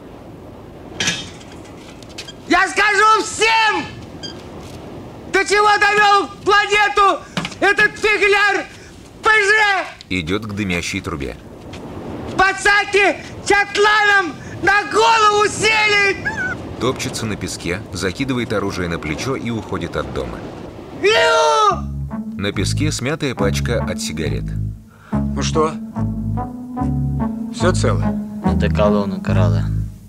Я скажу всем, до чего довел планету этот фигляр ПЖ! Идет к дымящей трубе. Пацаки чатланом на голову сели! Топчется на песке, закидывает оружие на плечо и уходит от дома. На песке смятая пачка от сигарет. Ну что? Все цело? Это колонна крала.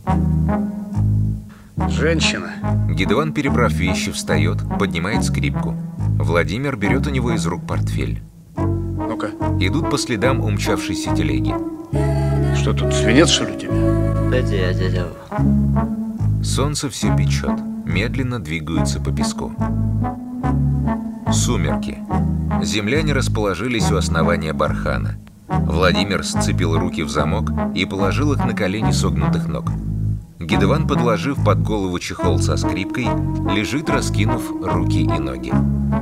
Женщина. Гидеван, перебрав вещи, встает, поднимает скрипку. Владимир берет у него из рук портфель. Ну-ка. Идут по следам умчавшейся телеги. Что тут, свинец, что ли, у тебя? Дядя. Солнце все печет, медленно двигаются по песку. Сумерки. Земляне расположились у основания бархана. Владимир сцепил руки в замок и положил их на колени согнутых ног. Гидеван, подложив под голову чехол со скрипкой, лежит, раскинув руки и ноги.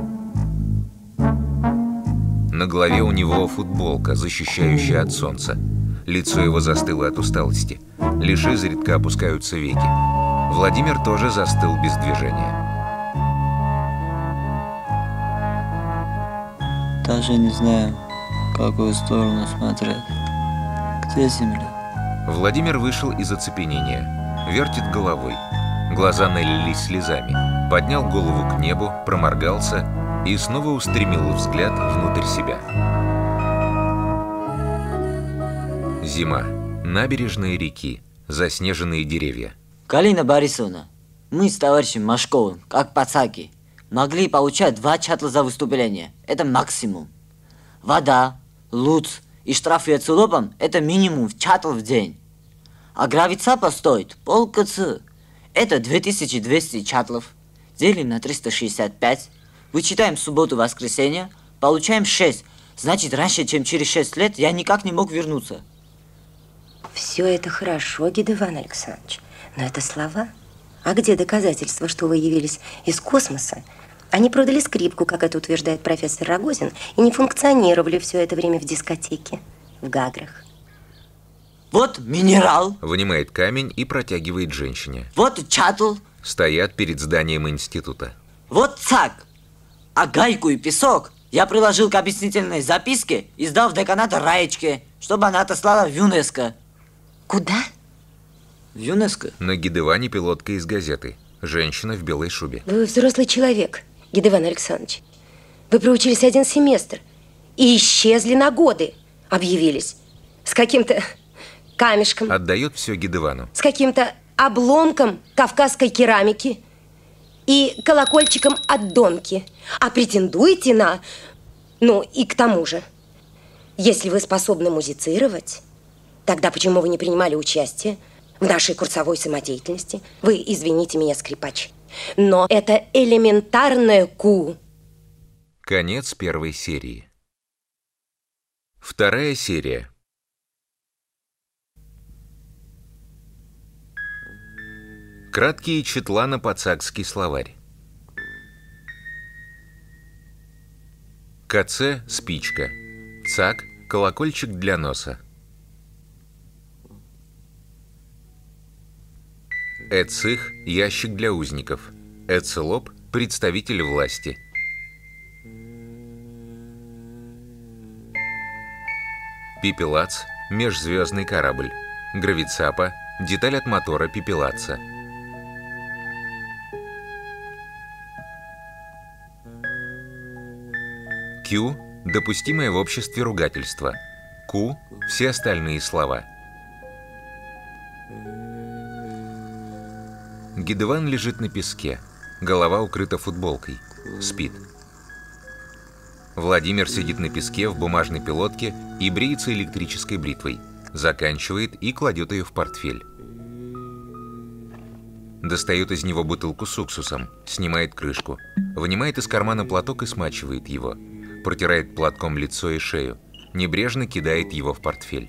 На голове у него футболка, защищающая от солнца. Лицо его застыло от усталости. Лишь изредка опускаются веки. Владимир тоже застыл без движения. Даже не знаю, в какую сторону смотреть. Где земля? Владимир вышел из оцепенения. Вертит головой. Глаза налились слезами. Поднял голову к небу, проморгался и снова устремил взгляд внутрь себя. Зима. Набережные реки. Заснеженные деревья. Галина Борисовна, мы с товарищем Машковым, как пацаки, могли получать 2 чатла за выступление. Это максимум. Вода, луц и штрафы от ЦУЛОПом – это минимум чатл в день. А гравицапа стоит полкц. Это 2200 чатлов. Делим на 365. Вычитаем субботу-воскресенье. Получаем 6. Значит, раньше, чем через 6 лет, я никак не мог вернуться. Все это хорошо, Гидеван Александрович, но это слова. А где доказательства, что вы явились из космоса? Они продали скрипку, как это утверждает профессор Рогозин, и не функционировали все это время в дискотеке, в Гаграх. Вот минерал. Вынимает камень и протягивает женщине. Вот чатл. Стоят перед зданием института. Вот цак. А гайку и песок я приложил к объяснительной записке и сдал в деканат Раечке, чтобы она отослала в ЮНЕСКО. Куда? В ЮНЕСКО. На Гидеване пилотка из газеты. Женщина в белой шубе. Вы взрослый человек, Гидеван Александрович. Вы проучились 1 семестр и исчезли на годы. Объявились. С каким-то камешком. Отдает все Гидевану. С каким-то обломком кавказской керамики и колокольчиком от Донки. А претендуете на... Ну, и к тому же, если вы способны музицировать, тогда почему вы не принимали участие в нашей курсовой самодеятельности? Вы, извините меня, скрипач, но это элементарное ку. Конец 1 серии. 2 серия. Краткий четлано-пацакский словарь. КЦ – спичка. ЦАК – колокольчик для носа. ЭЦИХ – ящик для узников. ЭЦЛОП – представитель власти. Пепелац – межзвездный корабль. Гравицапа – деталь от мотора пепелаца. Q – допустимое в обществе ругательство. Q – все остальные слова. Гидеван лежит на песке. Голова укрыта футболкой. Спит. Владимир сидит на песке в бумажной пилотке и бреется электрической бритвой. Заканчивает и кладет ее в портфель. Достает из него бутылку с уксусом, снимает крышку, вынимает из кармана платок и смачивает его. Протирает платком лицо и шею. Небрежно кидает его в портфель.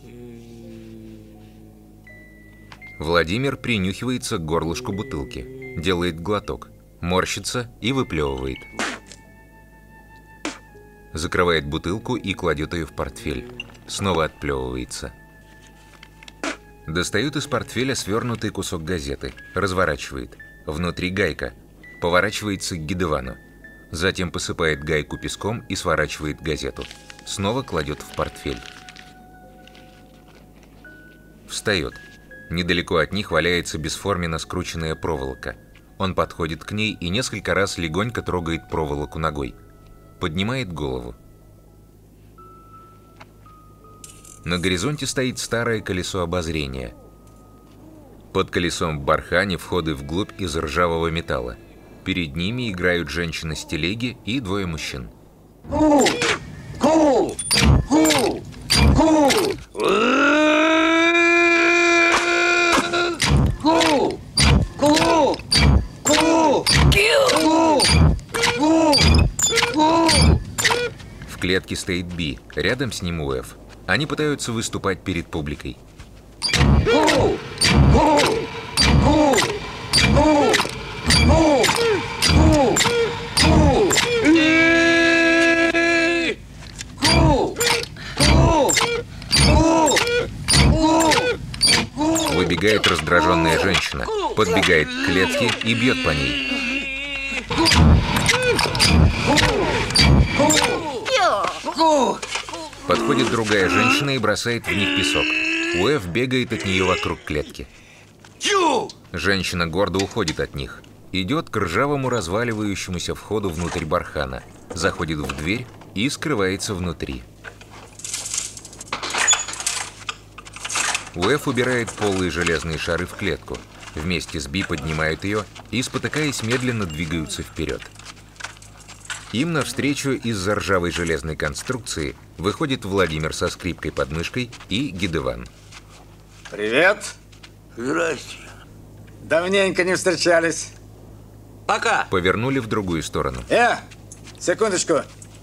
Владимир принюхивается к горлышку бутылки. Делает глоток, морщится и выплевывает. Закрывает бутылку и кладет ее в портфель. Снова отплевывается. Достает из портфеля свернутый кусок газеты, разворачивает. Внутри гайка. Поворачивается к Гидевану. Затем посыпает гайку песком и сворачивает газету. Снова кладет в портфель. Встает. Недалеко от них валяется бесформенно скрученная проволока. Он подходит к ней и несколько раз легонько трогает проволоку ногой. Поднимает голову. На горизонте стоит старое колесо обозрения. Под колесом в бархане входы вглубь из ржавого металла. Перед ними играют женщина с телеги и двое мужчин. В клетке стоит Би, рядом с ним Уэф. Они пытаются выступать перед публикой. Выбегает раздраженная женщина, подбегает к клетке и бьет по ней. Подходит другая женщина и бросает в них песок. Уэф бегает от нее вокруг клетки. Женщина гордо уходит от них. Идет к ржавому разваливающемуся входу внутрь бархана. Заходит в дверь и скрывается внутри. Уэф убирает полые железные шары в клетку. Вместе с Би поднимают ее и, спотыкаясь, медленно двигаются вперед. Им навстречу из-за ржавой железной конструкции выходит Владимир со скрипкой под мышкой и Гидеван. Привет. Здрасте. Давненько не встречались. Пока. Повернули в другую сторону. Секундочку.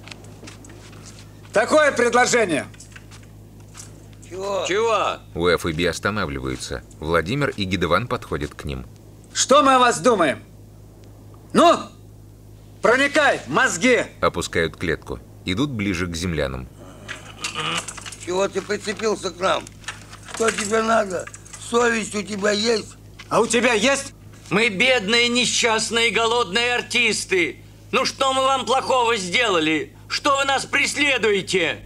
Такое предложение. Чего? Уэф и Би останавливаются. Владимир и Гидеван подходят к ним. Что мы о вас думаем? Ну, проникай в мозги. Опускают клетку. Идут ближе к землянам. Чего ты прицепился к нам? Что тебе надо? Совесть у тебя есть? А у тебя есть? Мы бедные, несчастные, голодные артисты. Ну что мы вам плохого сделали? Что вы нас преследуете?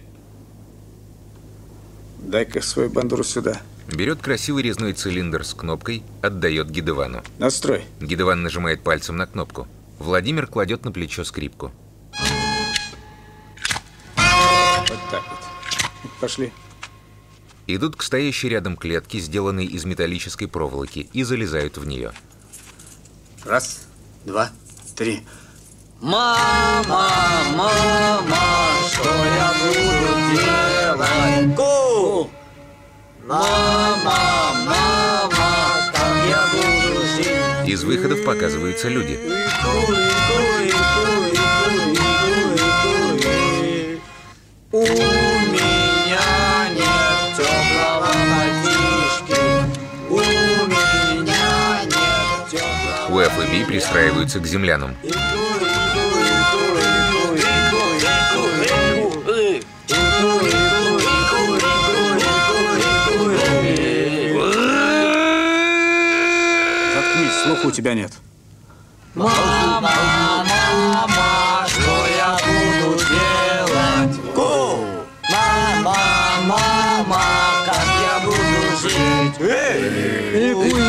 Дай-ка свою бандуру сюда. Берет красивый резной цилиндр с кнопкой, отдает Гидевану. Настрой. Гидеван нажимает пальцем на кнопку. Владимир кладет на плечо скрипку. Вот так вот. Пошли. Идут к стоящей рядом клетке, сделанной из металлической проволоки, и залезают в нее. Раз, два, три. Мама, мама, что я буду делать? Ку! Мама, мама, как я буду жить? Из выходов показываются люди. У меня нет теплого мальчишки. У меня нет теплого. Уэф и Би пристраиваются к землянам. Заткнись, слуха у тебя нет. Мама, мама, что я буду делать? Ку! Мама, мама, как я буду жить?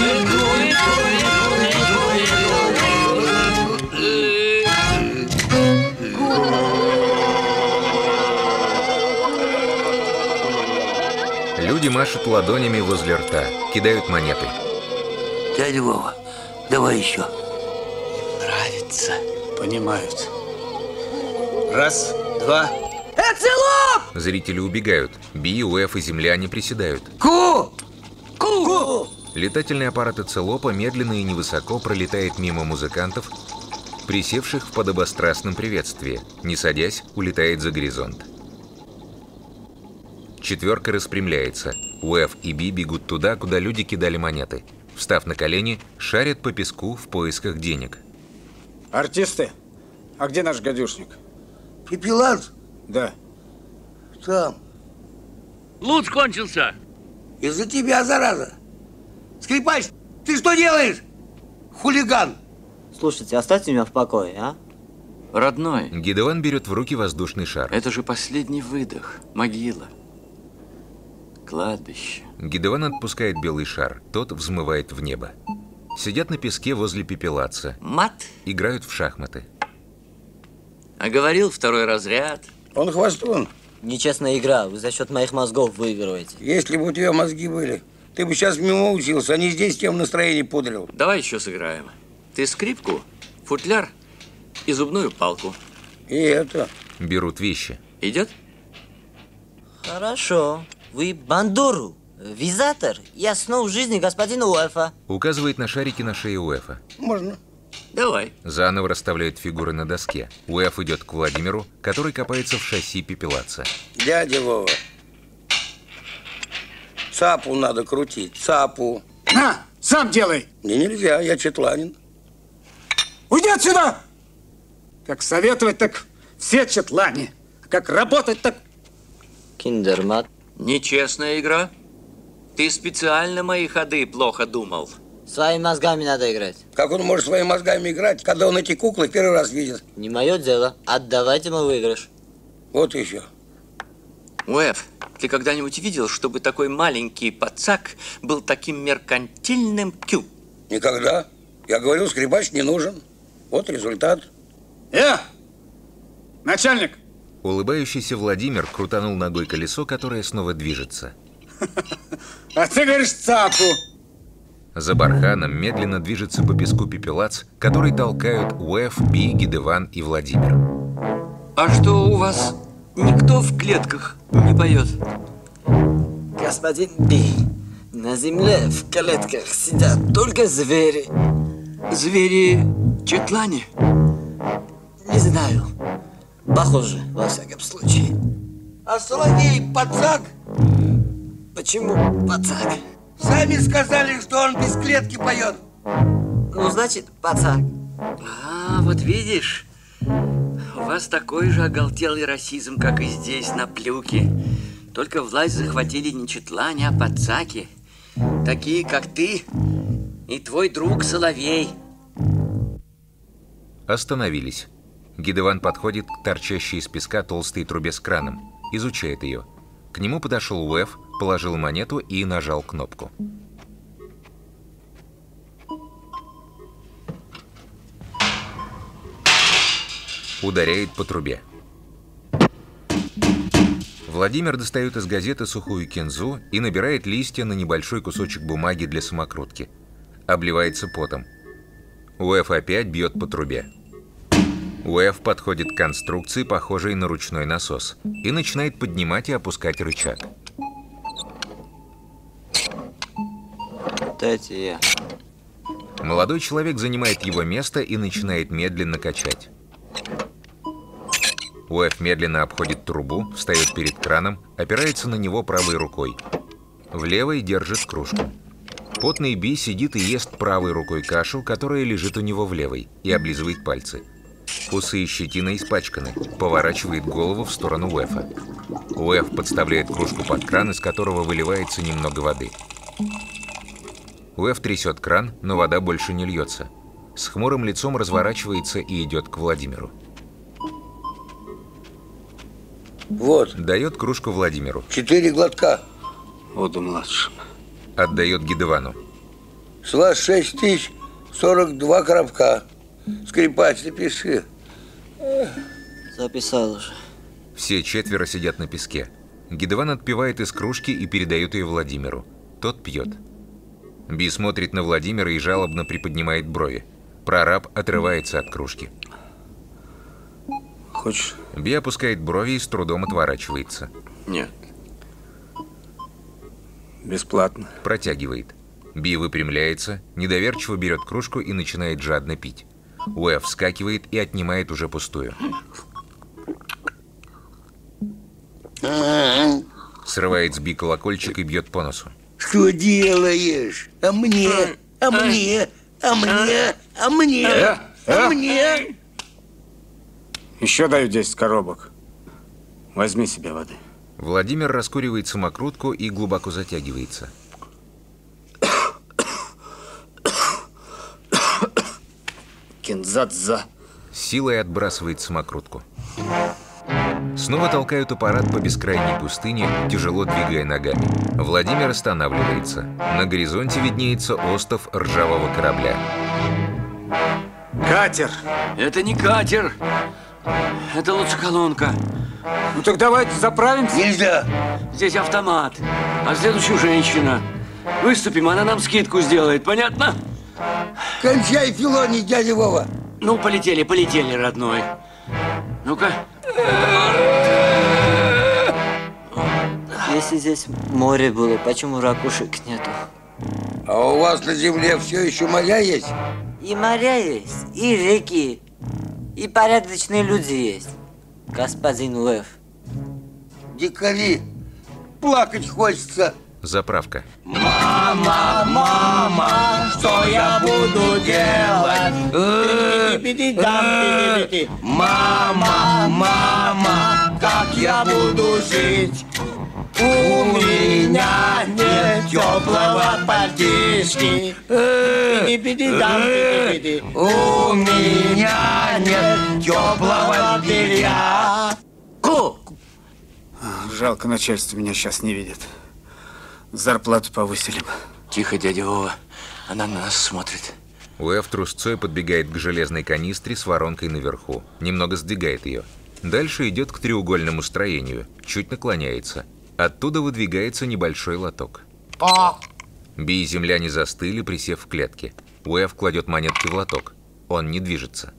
Люди машут ладонями возле рта, кидают монеты. Дядя Вова, давай еще. Нравится. Понимают. Раз, два. Эцелоп! Зрители убегают. Би, Уэф и земляне приседают. Ку! Ку! Летательный аппарат Эцелопа медленно и невысоко пролетает мимо музыкантов, присевших в подобострастном приветствии. Не садясь, улетает за горизонт. Четверка распрямляется. Уэф и Би бегут туда, куда люди кидали монеты. Встав на колени, шарят по песку в поисках денег. Артисты, а где наш гадюшник? Пепелац? Да. Там. Луч кончился. Из-за тебя, зараза. Скрипач, ты что делаешь? Хулиган. Слушайте, оставьте меня в покое, а? Родной, Гидеон берет в руки воздушный шар. это же последний выдох. Могила. Кладбище. Гидеон отпускает белый шар, тот взмывает в небо. Сидят на песке возле пепелаца. Мат. Играют в шахматы. А говорил, второй разряд. Он хвостун. Нечестная игра, вы за счет моих мозгов выигрываете. Если бы у тебя мозги были, ты бы сейчас мимо учился, а не здесь тем настроение пудрил. Давай еще сыграем. Ты скрипку, футляр и зубную палку. И это. Берут вещи. Идет? Хорошо. Вы бандуру, визатор и основу жизни господина Уэфа. Указывает на шарики на шее Уэфа. Можно. Давай. Заново расставляют фигуры на доске. Уэф идет к Владимиру, который копается в шасси пепелаца. Дядя Вова. Цапу надо крутить, цапу. На, сам делай. Мне нельзя, я четланин. Уйди отсюда! Как советовать, так все четлане. Как работать, так... Киндермат. Нечестная игра. Ты специально мои ходы плохо думал. Своими мозгами надо играть. Как он может своими мозгами играть, когда он эти куклы первый раз видит? Не мое дело. Отдавайте мой выигрыш. Вот еще. Уэф, ты когда-нибудь видел, чтобы такой маленький пацак был таким меркантильным кю? Никогда. Я говорил, скрипач не нужен. Вот результат. Начальник! Улыбающийся Владимир крутанул ногой колесо, которое снова движется. А ты говоришь цапу. За барханом медленно движется по песку пепелац, который толкают Уэф, Би, Гидеон и Владимир. А что у вас никто в клетках не поет? Господин Би, на земле в клетках сидят только звери. Звери четлане? Не знаю. Похоже, во всяком случае. А соловей пацак? Почему пацак? Сами сказали, что он без клетки поет. Ну, значит, пацак. А, вот видишь, у вас такой же оголтелый расизм, как и здесь, на Плюке. Только власть захватили не четлане, а пацаки. Такие, как ты и твой друг Соловей. Остановились. Гидеон подходит к торчащей из песка толстой трубе с краном, изучает ее. К нему подошел Уэф, положил монету и нажал кнопку. Ударяет по трубе. Владимир достает из газеты сухую кинзу и набирает листья на небольшой кусочек бумаги для самокрутки. Обливается потом. Уэф опять бьет по трубе. Уэф подходит к конструкции, похожей на ручной насос, и начинает поднимать и опускать рычаг. Дайте я. Молодой человек занимает его место и начинает медленно качать. Уэф медленно обходит трубу, встает перед краном, опирается на него правой рукой. В левой держит кружку. Потный Би сидит и ест правой рукой кашу, которая лежит у него в левой, и облизывает пальцы. Усы и щетина испачканы, поворачивает голову в сторону Уэфа. Уэф подставляет кружку под кран, из которого выливается немного воды. Уэф трясет кран, но вода больше не льется. С хмурым лицом разворачивается и идет к Владимиру. Вот. Дает кружку Владимиру. 4 глотка. Воду младшим. Отдает Гидеону. С вас 6042 коробка. Скрипач, напиши. Записал уже. Все четверо сидят на песке. Гидеон отпивает из кружки и передает ее Владимиру. Тот пьет. Би смотрит на Владимира и жалобно приподнимает брови. Прораб отрывается от кружки. Хочешь? Би опускает брови и с трудом отворачивается. Нет. Бесплатно. Протягивает. Би выпрямляется, недоверчиво берет кружку и начинает жадно пить. Уэф вскакивает и отнимает уже пустую. Срывает с Би колокольчик и бьет по носу. Что делаешь? А мне? А мне? А мне? А мне? А мне? Еще даю 10 коробок. Возьми себе воды. Владимир раскуривает самокрутку и глубоко затягивается. Кинзадза. Силой отбрасывает самокрутку. Снова толкают аппарат по бескрайней пустыне, тяжело двигая ногами. Владимир останавливается. На горизонте виднеется остов ржавого корабля. Катер. Это не катер. Это лучше колонка. Ну так давайте заправимся. Нельзя. Здесь автомат. А следующая женщина. Выступим, она нам скидку сделает. Понятно? Кончай филонить, дядя Вова. Ну, полетели, полетели, родной. Ну-ка. Если здесь море было, почему ракушек нету? А у вас на земле все еще моря есть? И моря есть, и реки, и порядочные люди есть, господин Уэф. Дикари, плакать хочется. Заправка. Мама, мама, что я буду делать? Мама, мама, как я буду жить? У меня нет теплого пальтишки. У меня нет теплого белья. Жалко, начальство меня сейчас не видит. Зарплату повысили бы. Тихо, дядя Вова. Она на нас смотрит. Уэф трусцой подбегает к железной канистре с воронкой наверху. Немного сдвигает ее. Дальше идет к треугольному строению. Чуть наклоняется. Оттуда выдвигается небольшой лоток. Би и земляне застыли, присев в клетке. Уэф кладет монетки в лоток. Он не движется.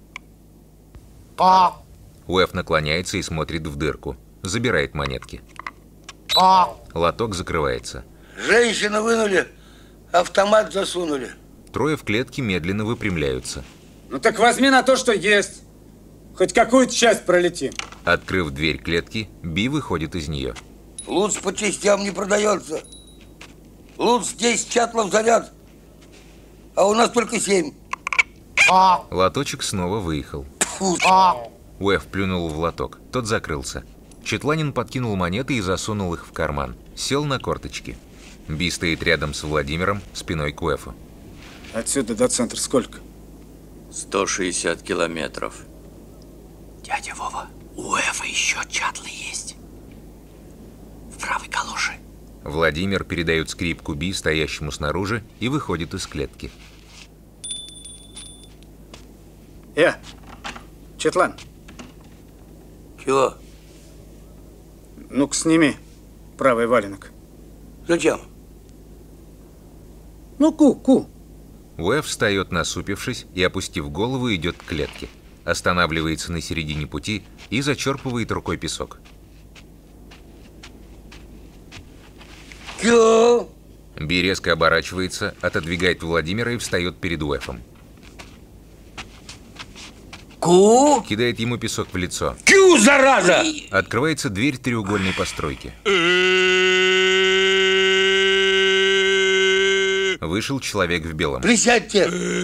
Уэф наклоняется и смотрит в дырку. Забирает монетки. Лоток закрывается. Женщину вынули, автомат засунули. Трое в клетке медленно выпрямляются. Ну так возьми на то, что есть. Хоть какую-то часть пролетим. Открыв дверь клетки, Би выходит из нее. Луц по частям не продается. Луц 10 чатлов заряд, а у нас только 7. Лоточек снова выехал. Уэф плюнул в лоток. Тот закрылся. Четланин подкинул монеты и засунул их в карман. Сел на корточки. Би стоит рядом с Владимиром, спиной к Уэфу. Отсюда до центра сколько? 160 километров. Дядя Вова, у Эфа еще чатлы есть. В правой калоше. Владимир передает скрипку Би стоящему снаружи и выходит из клетки. Четлан. Чего? Ну-ка, сними правый валенок. Зачем? Ну, ку-ку. Уэф встает, насупившись, и, опустив голову, идет к клетке. Останавливается на середине пути и зачерпывает рукой песок. Чё? Би резко оборачивается, отодвигает Владимира и встает перед Уэфом. Ку? Кидает ему песок в лицо. Кю, зараза! Открывается дверь треугольной постройки. Вышел человек в белом. Присядьте!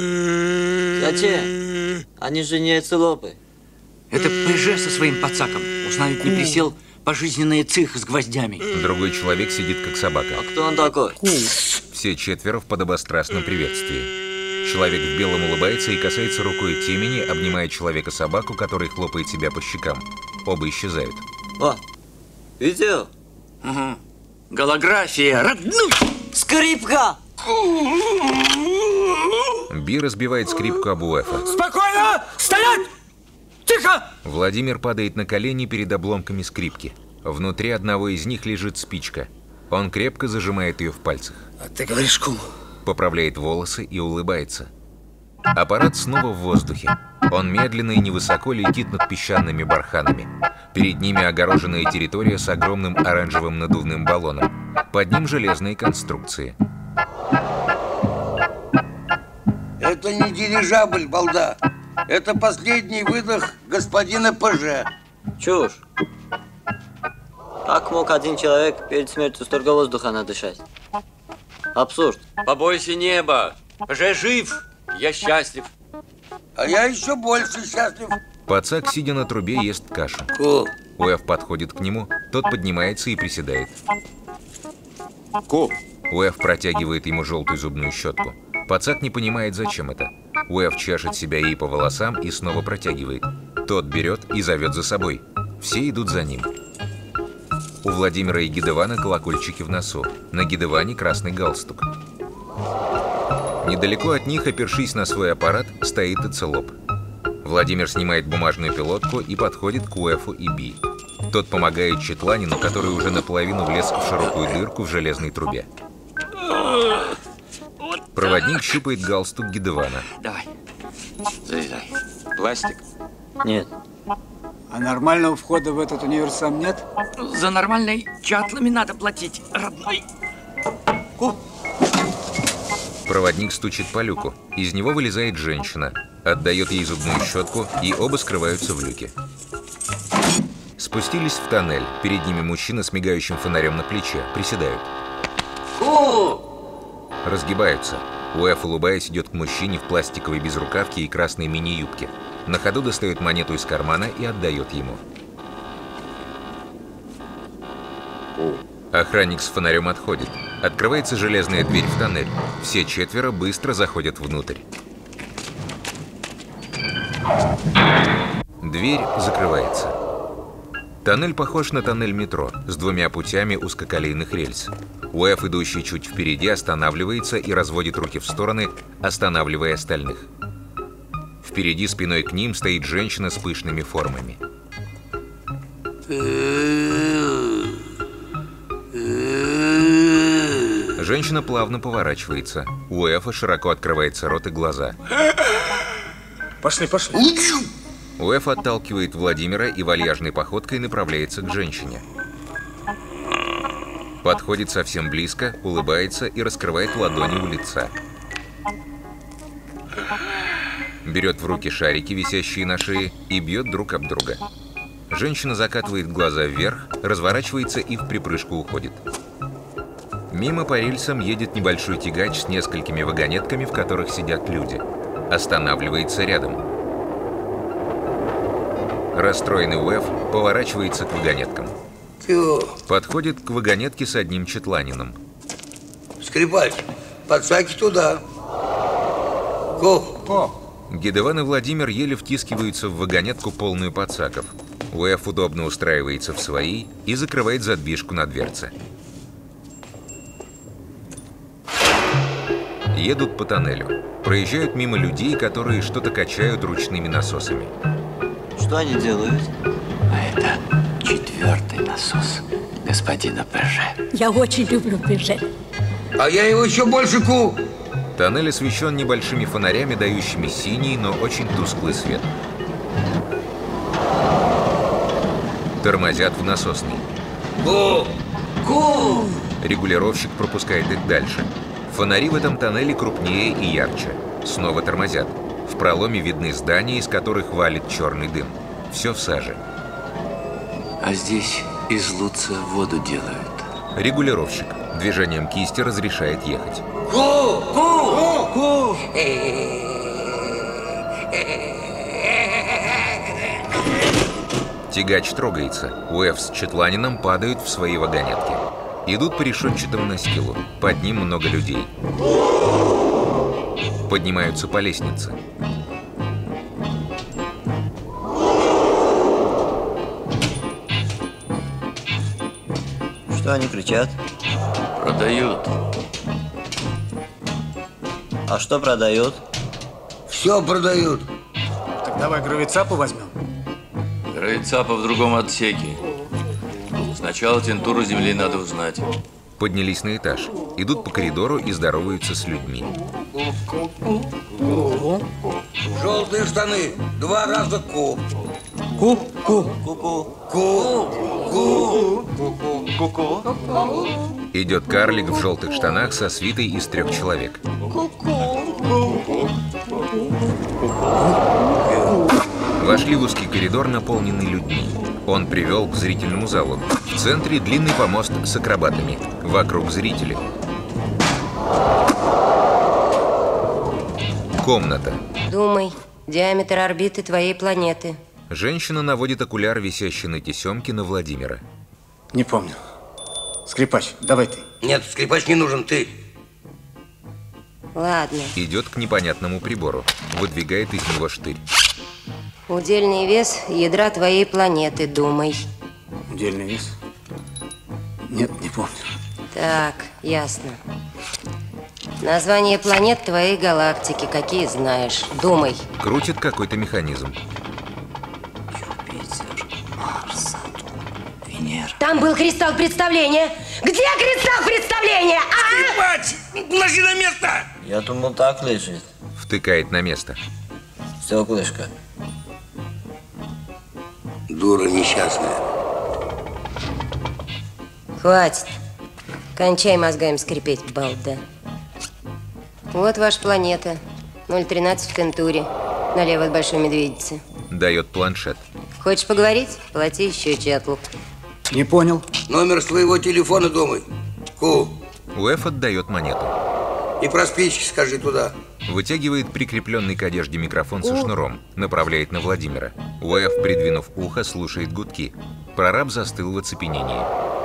Зачем? Они же не эцелопы. Это ПЖ со своим подсаком. Узнают, не присел, пожизненная цих с гвоздями. Другой человек сидит как собака. А кто он такой? Все четверо в подобострастном приветствии. Человек в белом улыбается и касается рукой темени, обнимая человека-собаку, который хлопает себя по щекам. Оба исчезают. О, видео? Угу. Голография. Родной! Скрипка! Би разбивает скрипку об Уэфа. Спокойно! Стоять! Тихо! Владимир падает на колени перед обломками скрипки. Внутри одного из них лежит спичка. Он крепко зажимает ее в пальцах. А ты говоришь, кум? Поправляет волосы и улыбается. Аппарат снова в воздухе. Он медленно и невысоко летит над песчаными барханами. Перед ними огороженная территория с огромным оранжевым надувным баллоном. Под ним железные конструкции. Это не дирижабль, балда. Это последний выдох господина ПЖ. Чушь. Как мог один человек перед смертью столько воздуха надышать? Абсурд. Побойся неба. Уже жив, я счастлив. А я еще больше счастлив. Пацак, сидя на трубе, ест кашу. Уэф подходит к нему, тот поднимается и приседает. Уэф протягивает ему желтую зубную щетку. Пацак не понимает, зачем это. Уэф чешет себя ей по волосам и снова протягивает. Тот берет и зовет за собой. Все идут за ним. У Владимира и Гидевана колокольчики в носу. На Гидеване красный галстук. Недалеко от них, опершись на свой аппарат, стоит Эцелоп. Владимир снимает бумажную пилотку и подходит к Уэфу и Би. Тот помогает Четланину, который уже наполовину влез в широкую дырку в железной трубе. Проводник щупает галстук Гидевана. Давай, залезай. Пластик? Нет. А нормального входа в этот универсам нет? За нормальной чатлами надо платить, родной. Проводник стучит по люку. Из него вылезает женщина, отдает ей зубную щетку, и оба скрываются в люке. Спустились в тоннель. Перед ними мужчина с мигающим фонарем на плече. Приседают. Разгибаются. Уэф, улыбаясь, идет к мужчине в пластиковой безрукавке и красной мини-юбке. На ходу достает монету из кармана и отдает ему. Охранник с фонарем отходит. Открывается железная дверь в тоннель. Все четверо быстро заходят внутрь. Дверь закрывается. Тоннель похож на тоннель метро, с двумя путями узкоколейных рельс. Уэф, идущий чуть впереди, останавливается и разводит руки в стороны, останавливая остальных. Впереди спиной к ним стоит женщина с пышными формами. Женщина плавно поворачивается. У Уэфа широко открывается рот и глаза. Пошли, пошли. Уэф отталкивает Владимира и вальяжной походкой направляется к женщине. Подходит совсем близко, улыбается и раскрывает ладони у лица. Берет в руки шарики, висящие на шее, и бьет друг об друга. Женщина закатывает глаза вверх, разворачивается и в припрыжку уходит. Мимо по рельсам едет небольшой тягач с несколькими вагонетками, в которых сидят люди. Останавливается рядом. Расстроенный Уэф поворачивается к вагонеткам. Подходит к вагонетке с одним Четланином. Скрипач, пацаки туда. Гидеван и Владимир еле втискиваются в вагонетку, полную пацаков. Уэф удобно устраивается в своей и закрывает задвижку на дверце. Едут по тоннелю. Проезжают мимо людей, которые что-то качают ручными насосами. Что они делают? А это 4-й насос господина Перже. Я очень люблю Перже. А я его еще больше Тоннель освещен небольшими фонарями, дающими синий, но очень тусклый свет. Тормозят в насосный. Регулировщик пропускает их дальше. Фонари в этом тоннеле крупнее и ярче. Снова тормозят. В проломе видны здания, из которых валит черный дым. Все в саже. А здесь из луца воду делают. Регулировщик движением кисти разрешает ехать. Тягач трогается. Уэф с Четланином падают в свои вагонетки. Идут по решетчатому настилу. Под ним много людей. Поднимаются по лестнице. Что они кричат? Продают. А что продают? Все продают. Так давай гравицапу возьмем. Гравицапа в другом отсеке. Сначала тентуру земли надо узнать. Поднялись на этаж. Идут по коридору и здороваются с людьми. Желтые штаны. 2 раза ку. Идет карлик в желтых штанах со свитой из 3 человек. Вошли в узкий коридор, наполненный людьми. Он привел к зрительному залу. В центре длинный помост с акробатами. Вокруг зрители. Комната. Думай, диаметр орбиты твоей планеты. Женщина наводит окуляр, висящий на тесемке, на Владимира. Не помню. Скрипач, давай ты. Нет, скрипач не нужен, ты. Ладно. Идет к непонятному прибору. Выдвигает из него штырь. Удельный вес ядра твоей планеты, думай. Удельный вес? Нет, не помню. Так, ясно. Название планет твоей галактики, какие знаешь. Думай. Крутит какой-то механизм. Юпитер, Марс, Сатурн, Венера. Там был кристалл представления. Где кристалл представления? Скрипач, ложи на место! Я думал, так лежит. Втыкает на место. Стеклышко. Дура несчастная. Хватит. Кончай мозгами скрипеть, балда. Вот ваша планета. 013 в Тентуре. Налево от Большой Медведицы. Дает планшет. Хочешь поговорить? Плати еще чатлу. Не понял. Номер своего телефона думай. Ку. УЭФ отдает монету. И про спички скажи туда. Вытягивает прикрепленный к одежде микрофон со шнуром. Направляет на Владимира. УЭФ, придвинув ухо, слушает гудки. Прораб застыл в оцепенении.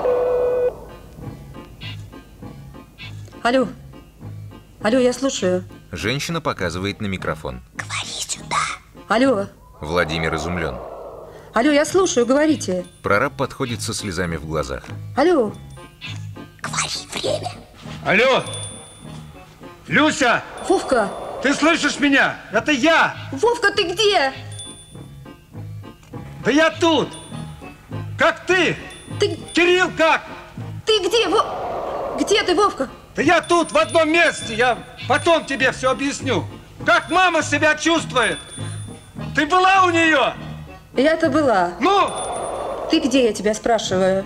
Алло. Алло, я слушаю. Женщина показывает на микрофон. Говори сюда. Алло. Владимир изумлен. Алло, я слушаю, говорите. Прораб подходит со слезами в глазах. Алло. Говори, время. Алло! Люся! Вовка! Ты слышишь меня? Это я! Вовка, ты где? Да я тут! Как ты? Кирилл, как? Ты где, Где ты, Вовка? Да я тут, в одном месте. Я потом тебе все объясню. Как мама себя чувствует? Ты была у нее? Я-то была. Ну? Ты где, я тебя спрашиваю?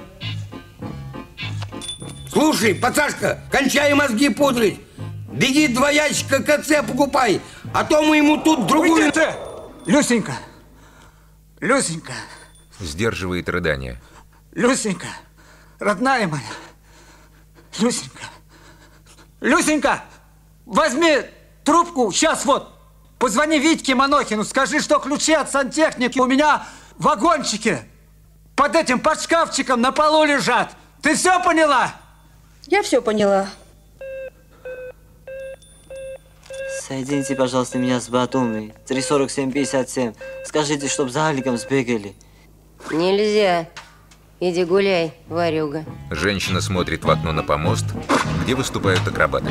Слушай, пацашка, кончай мозги пудрить. Беги 2 ящика КЦ покупай, а то мы ему тут другую... Уйди ты! Люсенька! Люсенька! Сдерживает рыдание. Люсенька! Родная моя! Люсенька! Люсенька! Возьми трубку, сейчас вот! Позвони Витьке Манохину, скажи, что ключи от сантехники у меня в вагончике. Под этим, под шкафчиком на полу лежат. Ты все поняла? Я все поняла. Соедините, пожалуйста, меня с Батуми. 347-57. Скажите, чтоб за Аликом сбегали. Нельзя. Иди гуляй, ворюга. Женщина смотрит в окно на помост, где выступают акробаты.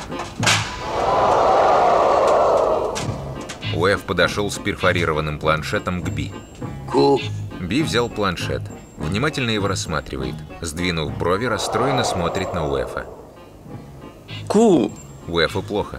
УЭФ подошел с перфорированным планшетом к Би. Ку. Би взял планшет. Внимательно его рассматривает. Сдвинув брови, расстроенно смотрит на УЭФа. Ку. УЭФу плохо.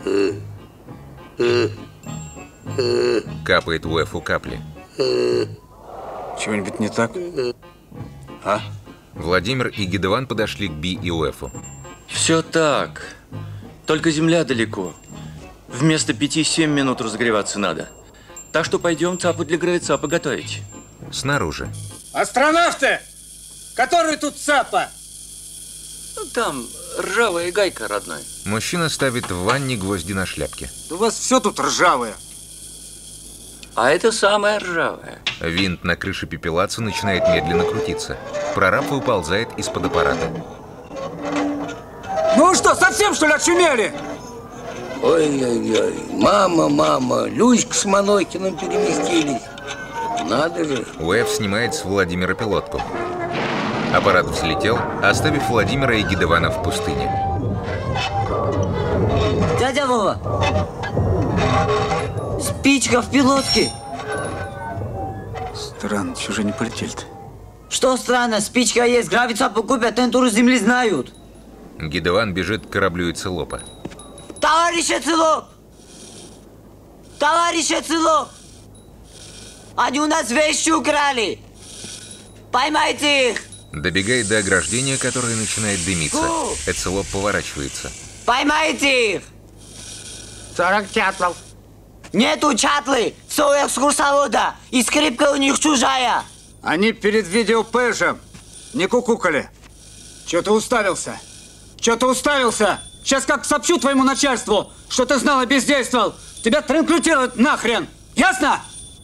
Капает УЭФу капли. Чего-нибудь не так? А? Владимир и Гидеван подошли к Би и УЭФу. Все так. Только земля далеко. Вместо 5-7 минут разогреваться надо. Так что пойдем цапу для гравицапа готовить. Снаружи. Астронавты! Который тут цапа? Ну, там ржавая гайка, родной. Мужчина ставит в ванне гвозди на шляпке. У вас все тут ржавое. А это самая ржавая. Винт на крыше пепелаца начинает медленно крутиться. Прораб выползает из-под аппарата. Ну вы что, совсем что ли очумели? Ой-ой-ой, мама, Люська с Манохиным переместились. Надо же. УЭФ снимает с Владимира пилотку. Аппарат взлетел, оставив Владимира и Гидевана в пустыне. Дядя Вова! Спичка в пилотке! Странно, чего же не полетели-то? Что странно? Спичка есть, гравицапу купят, тентуру земли знают. Гидеван бежит к кораблю Эцелопа. Товарищ Эцелоп! Товарищ Эцелоп! Они у нас вещи украли! Поймайте их! Добегает до ограждения, которое начинает дымиться. Эцелоп поворачивается. Поймайте их! 40 чатлов. Нету чатлы! Все у экскурсовода! И скрипка у них чужая! Они перед видеопэжем не кукукали. Чего ты уставился? Чего ты уставился? Сейчас как сообщу твоему начальству, что ты знал и бездействовал. тебя транклютируют нахрен. Ясно?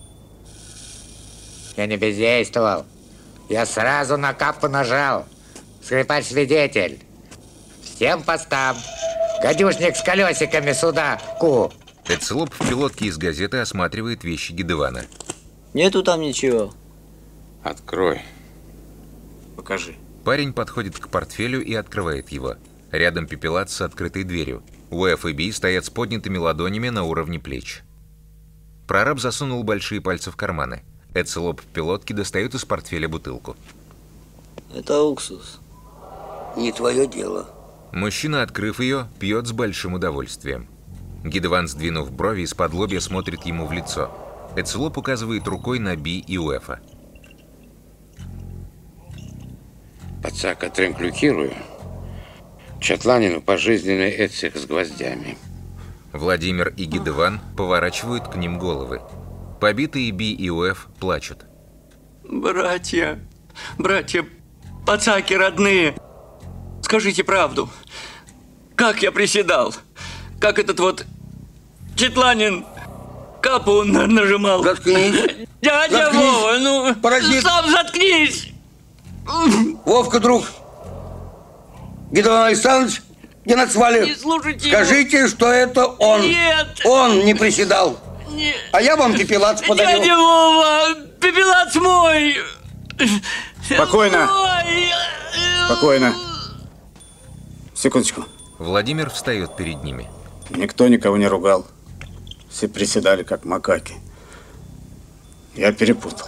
Я не бездействовал. Я сразу на капку нажал. Скрипач-свидетель. Всем постам. Гадюшник с колесиками сюда, ку. Эцелоп в пилотке из газеты осматривает вещи Гидевана. Нету там ничего. Открой. Покажи. Парень подходит к портфелю и открывает его. Рядом пепелац с открытой дверью. Уэф и Би стоят с поднятыми ладонями на уровне плеч. Прораб засунул большие пальцы в карманы. Эцелоп в пилотке достает из портфеля бутылку. Это уксус. Не твое дело. Мужчина, открыв ее, пьет с большим удовольствием. Гидеван, сдвинув брови, из-под лобья смотрит ему в лицо. Эцелоп указывает рукой на Би и Уэфа. Пацака тренклюкирую. Чатланину пожизненный эцик с гвоздями. Владимир и Гидеван поворачивают к ним головы. Побитые Би и Уэф плачут. Братья, пацаки родные, скажите правду. Как я приседал? Как этот вот Чатланин капу нажимал? Заткнись. Дядя Заткнись. Вова, ну, Паразит. сам заткнись. Вовка, друг. Гидеон Александрович, где нацвали? Не слушайте Скажите, его. что это он. Нет. Он не приседал. Нет. А я вам пепелац подарил. Дядя Вова, пепелац мой. Спокойно. Мой. Спокойно. Секундочку. Владимир встает перед ними. Никто никого не ругал. Все приседали, как макаки. Я перепутал.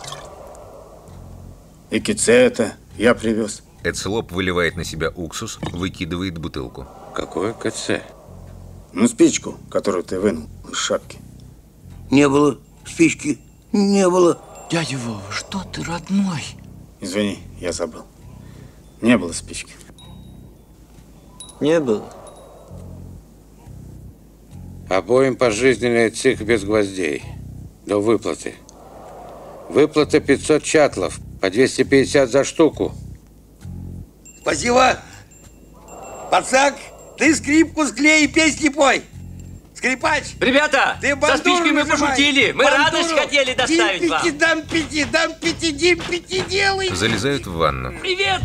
И кице это я привез. Эцелоп выливает на себя уксус, выкидывает бутылку. Какое КЦ? Ну, спичку, которую ты вынул из шапки. Не было спички. Не было. Дядя Вова, что ты, родной? Извини, я забыл. Не было спички. Не было. Обоим пожизненный эцик без гвоздей. До выплаты. Выплата 500 чатлов. По 250 за штуку. Спасибо. Пацак, ты скрипку склей и песни пой. Скрипач. Ребята, ты со спичкой мы пошутили. Мы радость хотели доставить вам. Дам пяти, дим пяти, делай. Залезают в ванну. Привет.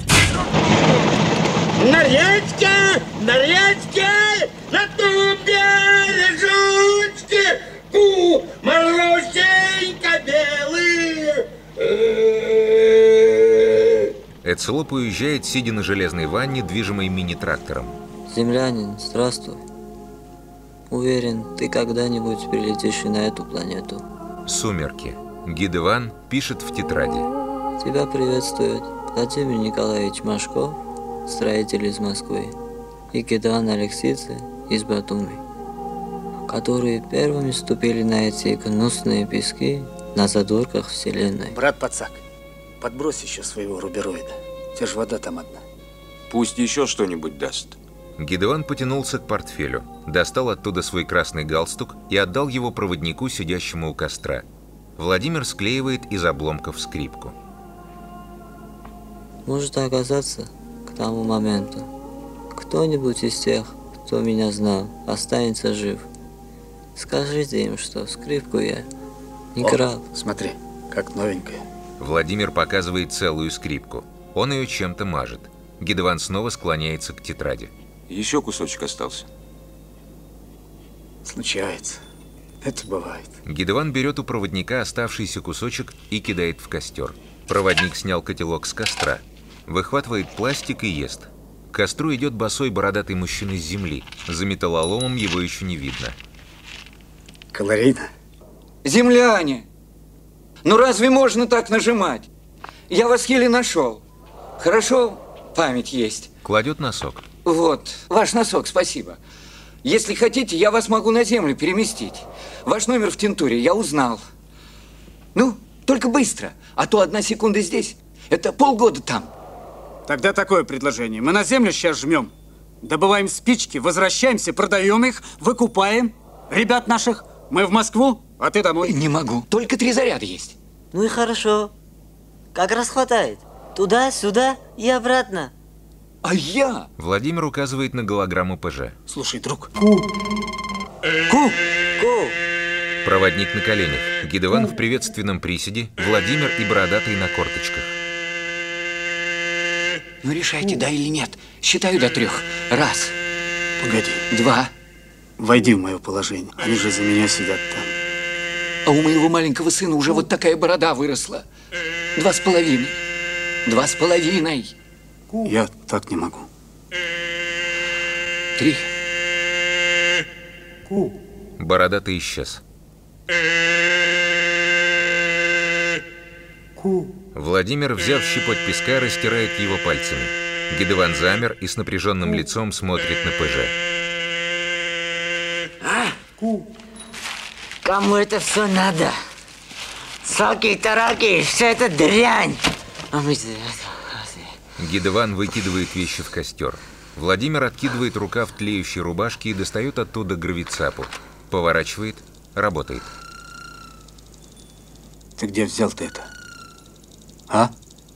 На речке, на тубе лежучки, морозенько белые. Эцелоп уезжает, сидя на железной ванне, движимой мини-трактором. Землянин, здравствуй. Уверен, ты когда-нибудь прилетишь и на эту планету. Сумерки. Гидеван пишет в тетради. Тебя приветствует Владимир Николаевич Машков, строитель из Москвы, и Гидеон Алексеевич из Батуми, которые первыми ступили на эти гнусные пески на задворках Вселенной. Брат Пацак, подбрось еще своего рубероида. У тебя же вода там одна. Пусть еще что-нибудь даст. Гидеон потянулся к портфелю, достал оттуда свой красный галстук и отдал его проводнику, сидящему у костра. Владимир склеивает из обломков скрипку. Может оказаться, к тому моменту, кто-нибудь из тех, кто меня знал, останется жив. Скажите им, что скрипку я не крал. Смотри, как новенькая. Владимир показывает целую скрипку. Он ее чем-то мажет. Гидеон снова склоняется к тетради. Еще кусочек остался. Случается. Это бывает. Гидеон берет у проводника оставшийся кусочек и кидает в костер. Проводник снял котелок с костра, выхватывает пластик и ест. К костру идет босой бородатый мужчина с земли. За металлоломом его еще не видно. Калорийно. Земляне! Ну разве можно так нажимать? Я вас еле нашел. Хорошо, память есть. Кладет носок. Вот, ваш носок, спасибо. Если хотите, я вас могу на землю переместить. Ваш номер в тентуре я узнал. Ну, только быстро, а то 1 секунда здесь. Это полгода там. Тогда такое предложение. Мы на землю сейчас жмем. Добываем спички, возвращаемся, продаем их, выкупаем. Ребят наших, мы в Москву, а ты домой. Не могу, только 3 заряда есть. Ну и хорошо. Как раз хватает. Туда, сюда и обратно. А я? Владимир указывает на голограмму ПЖ. Слушай, друг. Ку! Проводник на коленях. Гидеван в приветственном приседе, Владимир и Бородатый на корточках. Ну, решайте, да или нет. Считаю до 3. 1. Погоди. 2. Войди в мое положение. Они же за меня сидят там. А у моего маленького сына уже вот такая борода выросла. 2,5. 2,5. Я так не могу. 3. Бородатый исчез. Владимир, взяв щепоть песка, растирает его пальцами. Гидеван замер и с напряженным лицом смотрит на ПЖ. Кому это все надо? Саки-тараки, все это дрянь. Гидеван выкидывает вещи в костер. Владимир откидывает рукав тлеющей рубашки и достает оттуда гравицапу. Поворачивает, работает. Ты где взял-то это? А?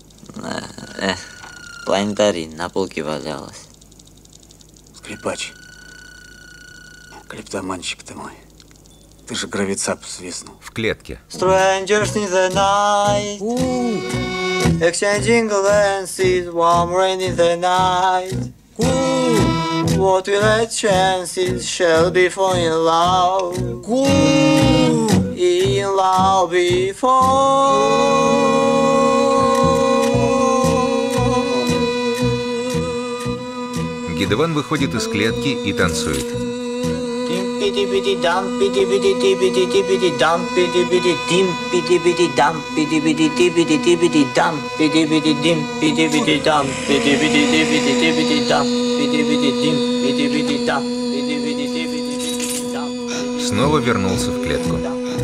Планетарий на полке валялась. Скрипач. Клептоманщик ты мой. Ты же гравицап свистнул. В клетке. Strangers in the night, exchanging glances, warm rain in the night. What will our chances shall be for in love? In love before. Гидеван выходит из клетки и танцует. Снова вернулся в клетку.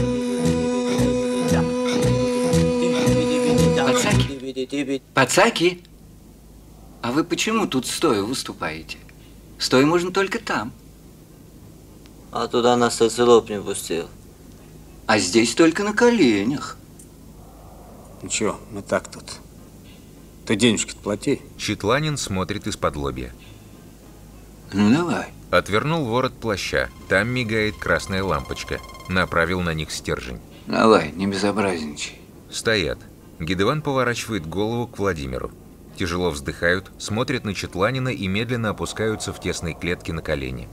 Пацаки? А вы почему тут стоя выступаете? Стоя можно только там. А туда нас социолог не пустил. А здесь только на коленях. Ничего, мы так тут. Ты денежки-то плати. Четланин смотрит из-под лобья. Ну давай. Отвернул ворот плаща. Там мигает красная лампочка. Направил на них стержень. Давай, не безобразничай. Стоят. Гидеван поворачивает голову к Владимиру. Тяжело вздыхают, смотрят на Четланина и медленно опускаются в тесной клетке на колени.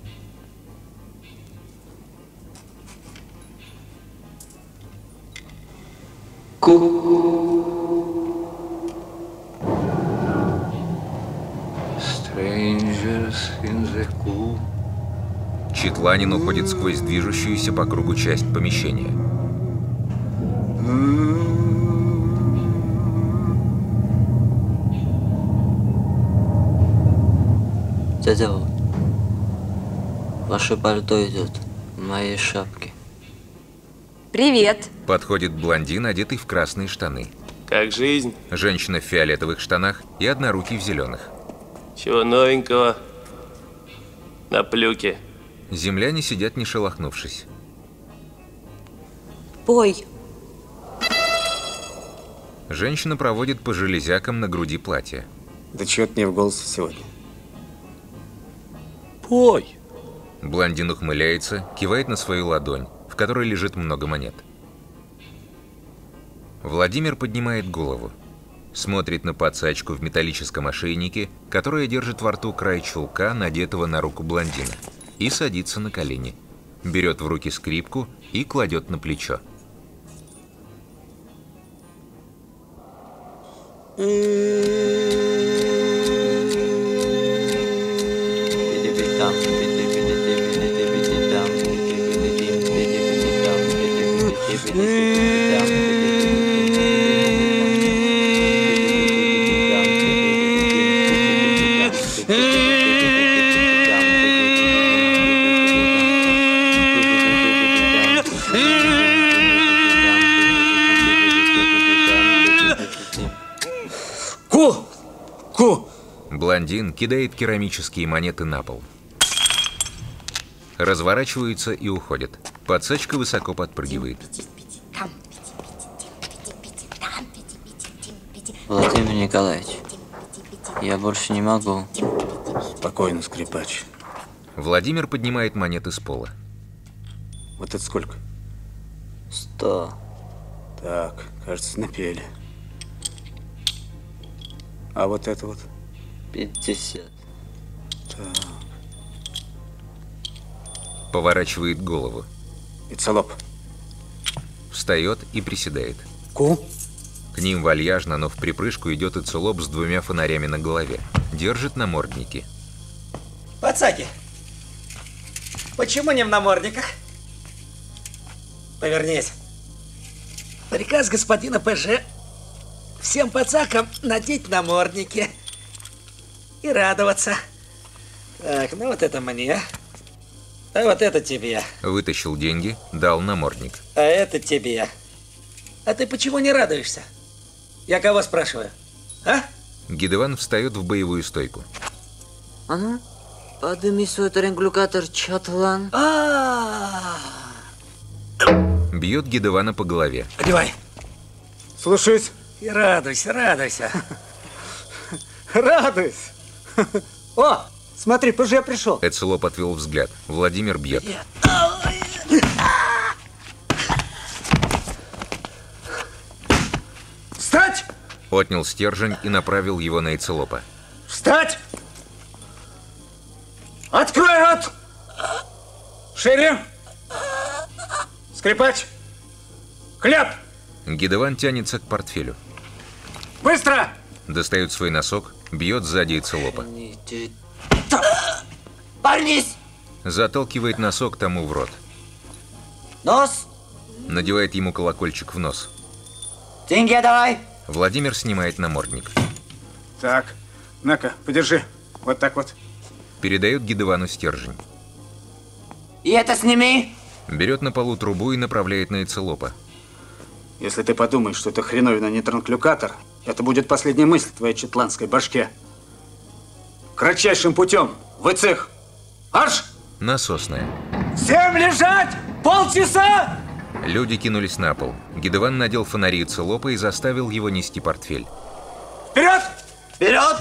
Strangers in the cool. Четланин уходит сквозь движущуюся по кругу часть помещения. Дядя Вов, ваше пальто идет в моей шапке. Привет. Подходит блондин, одетый в красные штаны. Как жизнь? Женщина в фиолетовых штанах и однорукий в зеленых. Чего новенького на плюке? Земляне сидят, не шелохнувшись. Пой. Женщина проводит по железякам на груди платья. Да чего-то мне в голосе сегодня. Пой. Блондин ухмыляется, кивает на свою ладонь, в которой лежит много монет. Владимир поднимает голову, смотрит на пацачку в металлическом ошейнике, которая держит во рту край чулка, надетого на руку блондина, и садится на колени. Берет в руки скрипку и кладет на плечо. Блондин кидает керамические монеты на пол. Разворачивается и уходит. Пацачка высоко подпрыгивает. Владимир Николаевич, я больше не могу. Спокойно, скрипач. Владимир поднимает монеты с пола. Вот это сколько? 100. Так, кажется, напели. А вот это вот? 50. Так. Поворачивает голову. Ицелоп. Встает и приседает. Ку. К ним вальяжно, но в припрыжку идет Ицелоп с 2 фонарями на голове. Держит намордники. Пацаки, почему не в намордниках? Повернись. Приказ господина ПЖ всем пацакам надеть намордники и радоваться. Так, ну вот это мне, а вот это тебе. Вытащил деньги, дал намордник. А это тебе. А ты почему не радуешься? Я кого спрашиваю? А? Гидеван встает в боевую стойку. А ну, подними свой тренглюкатор, чатлан. Бьет Гидевана по голове. Одевай. Слушаюсь. И радуйся, радуйся. Радуйся. О, смотри, ПЖ пришел. Ицелоп отвел взгляд. Владимир бьет. Встать! Отнял стержень и направил его на Ицелопа. Встать! Открой рот! Шире! Скрипач! Кляп! Гидеван тянется к портфелю. Быстро! Достает свой носок, бьет сзади Ицелопа. Парнись! Заталкивает носок тому в рот. Нос! Надевает ему колокольчик в нос. Деньги давай! Владимир снимает намордник. Так, на-ка, подержи. Вот так вот. Передает Гидевану стержень. И это сними! Берет на полу трубу и направляет на Ицелопа. Если ты подумаешь, что это хреновина не транклюкатор, это будет последняя мысль в твоей четландской башке. Кратчайшим путем, в цех. Арш! Насосная. Всем лежать! Полчаса! Люди кинулись на пол. Гидеван надел фонари Ицелопа и заставил его нести портфель. Вперед! Вперед!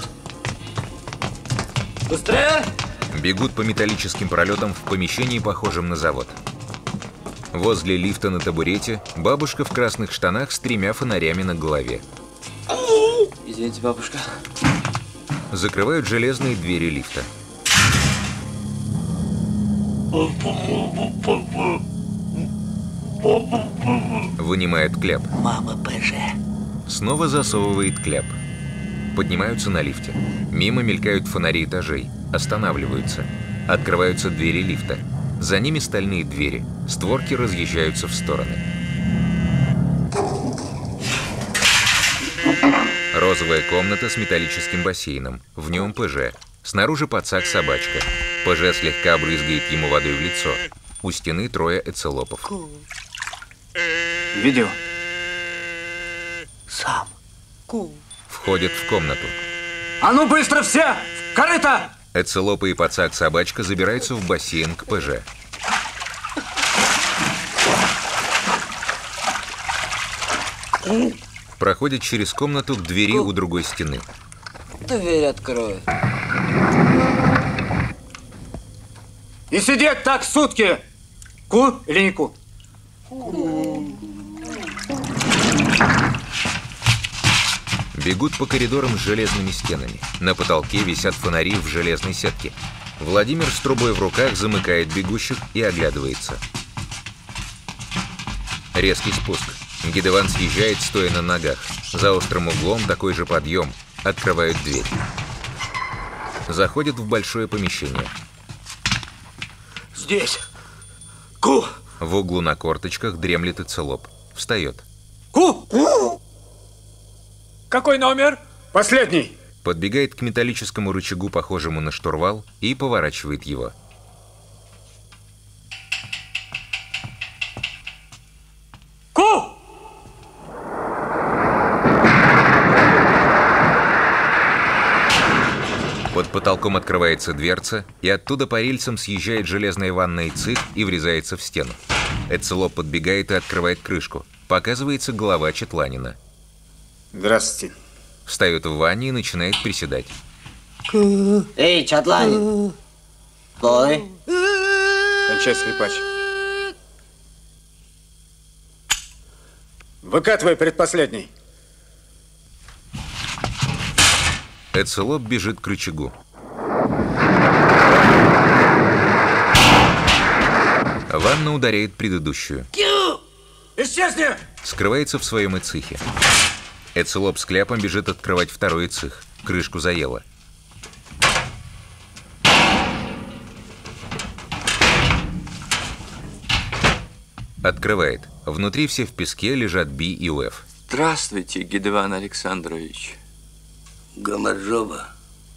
Быстрее! Бегут по металлическим пролетам в помещении, похожем на завод. Возле лифта на табурете бабушка в красных штанах с 3 фонарями на голове. Извините, бабушка. Закрывают железные двери лифта. Вынимает кляп. Мама ПЖ. Снова засовывает кляп. Поднимаются на лифте. Мимо мелькают фонари этажей. Останавливаются. Открываются двери лифта. За ними стальные двери. Створки разъезжаются в стороны. Розовая комната с металлическим бассейном. В нем ПЖ. Снаружи пацак-собачка. ПЖ слегка брызгает ему водой в лицо. У стены 3 Ицелопов. Видео. Сам. Входят в комнату. А ну быстро все! В корыто! Ицелопы и пацак-собачка забираются в бассейн к ПЖ. Проходят через комнату к двери у другой стены. Дверь открой. И сидеть так сутки! Ку или не ку? Бегут по коридорам с железными стенами. На потолке висят фонари в железной сетке. Владимир с трубой в руках замыкает бегущих и оглядывается. Резкий спуск. Гидеван съезжает, стоя на ногах. За острым углом такой же подъем. Открывают дверь. Заходят в большое помещение. Здесь. Ку! В углу на корточках дремлет Ицелоп. Встает. Ку! Какой номер? Последний. Подбегает к металлическому рычагу, похожему на штурвал, и поворачивает его. Ку! Под потолком открывается дверца, и оттуда по рельсам съезжает железная ванная цих и врезается в стену. Ицелоп подбегает и открывает крышку. Показывается голова Четланина. Здравствуйте. Встает в ванне и начинает приседать. Эй, Четланин! Стой! Кончай, скрипач. Выкатывай предпоследний. Эцелоп бежит к рычагу. Ванна ударяет предыдущую. Исчезни! Скрывается в своем эцихе. Эцелоп с кляпом бежит открывать второй эцих. Крышку заело. Открывает. Внутри все в песке лежат Би и Уэф. Здравствуйте, Гидеван Александрович. Гамарджоба.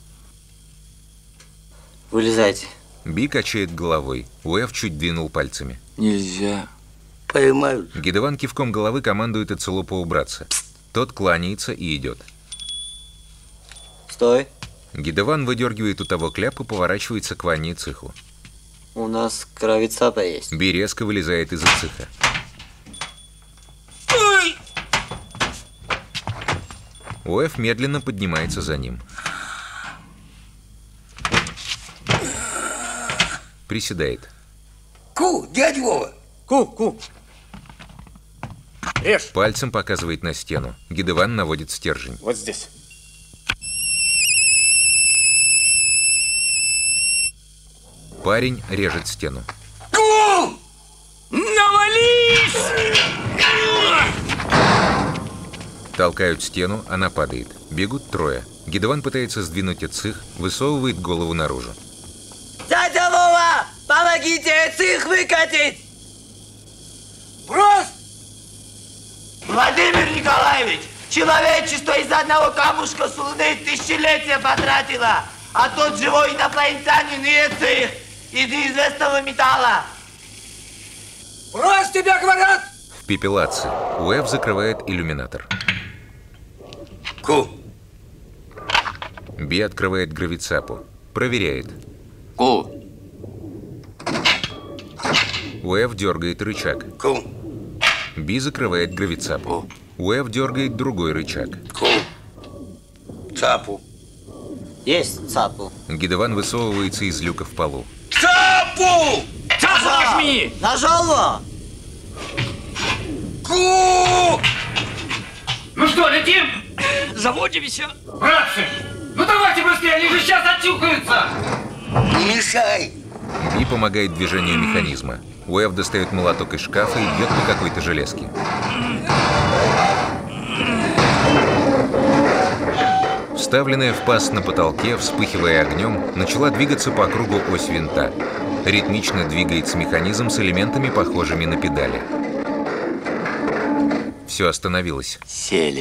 Вылезайте. Би качает головой. Уэф чуть двинул пальцами. Нельзя. Поймают. Гидеван кивком головы командует Эцелопу убраться. Тот кланяется и идет. Стой. Гидеван выдергивает у того кляп и поворачивается к Ване и цеху. У нас кровицапа есть. Би резко вылезает из эциха. Уэф медленно поднимается за ним. Приседает. Ку, дядя Вова. Ку. Режь. Пальцем показывает на стену. Гидеван наводит стержень. Вот здесь. Парень режет стену. Ку! Навались! Толкают стену, она падает. Бегут трое. Гидеван пытается сдвинуть эцих, высовывает голову наружу. Дядя Вова, помогите эцих выкатить! Брось! Владимир Николаевич, человечество из одного камушка с Луны тысячелетия потратило, а тот живой инопланетянин и эцих из неизвестного металла. Брось, тебе говорят! В пепелации. Уэф закрывает иллюминатор. Ку. Би открывает гравицапу. Проверяет. Ку. Уэф дергает рычаг. Ку. Би закрывает гравицапу. Уэф дергает другой рычаг. Ку. Цапу. Есть цапу. Гидеван высовывается из люка в полу. Цапу! Цапу нажми! Нажал его! Ку! Ну что, летим? Заводимся. Братцы, ну давайте быстрее, они же сейчас отчухаются. Не мешай. Би помогает движению механизма. Уэф достает молоток из шкафа и бьет по какой-то железке. Вставленная в паз на потолке, вспыхивая огнем, начала двигаться по кругу ось винта. Ритмично двигается механизм с элементами, похожими на педали. Все остановилось. Сели.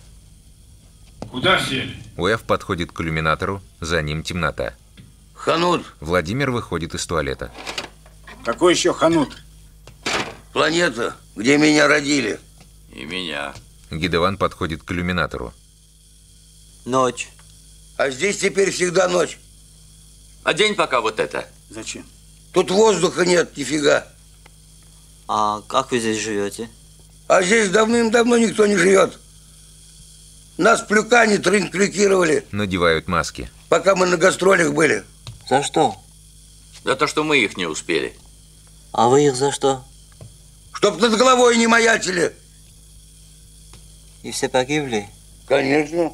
Куда сели? Уэф подходит к иллюминатору, за ним темнота. Ханут. Владимир выходит из туалета. Какой еще Ханут? Планета, где меня родили. И меня. Гидеван подходит к иллюминатору. Ночь. А здесь теперь всегда ночь. Одень пока вот это. Зачем? Тут воздуха нет, нифига. А как вы здесь живете? А здесь давным-давно никто не живет. Нас плюкане тринкликировали, Надевают маски. пока мы на гастролях были. За что? За то, что мы их не успели. А вы их за что? Чтоб над головой не маячили. И все погибли? Конечно.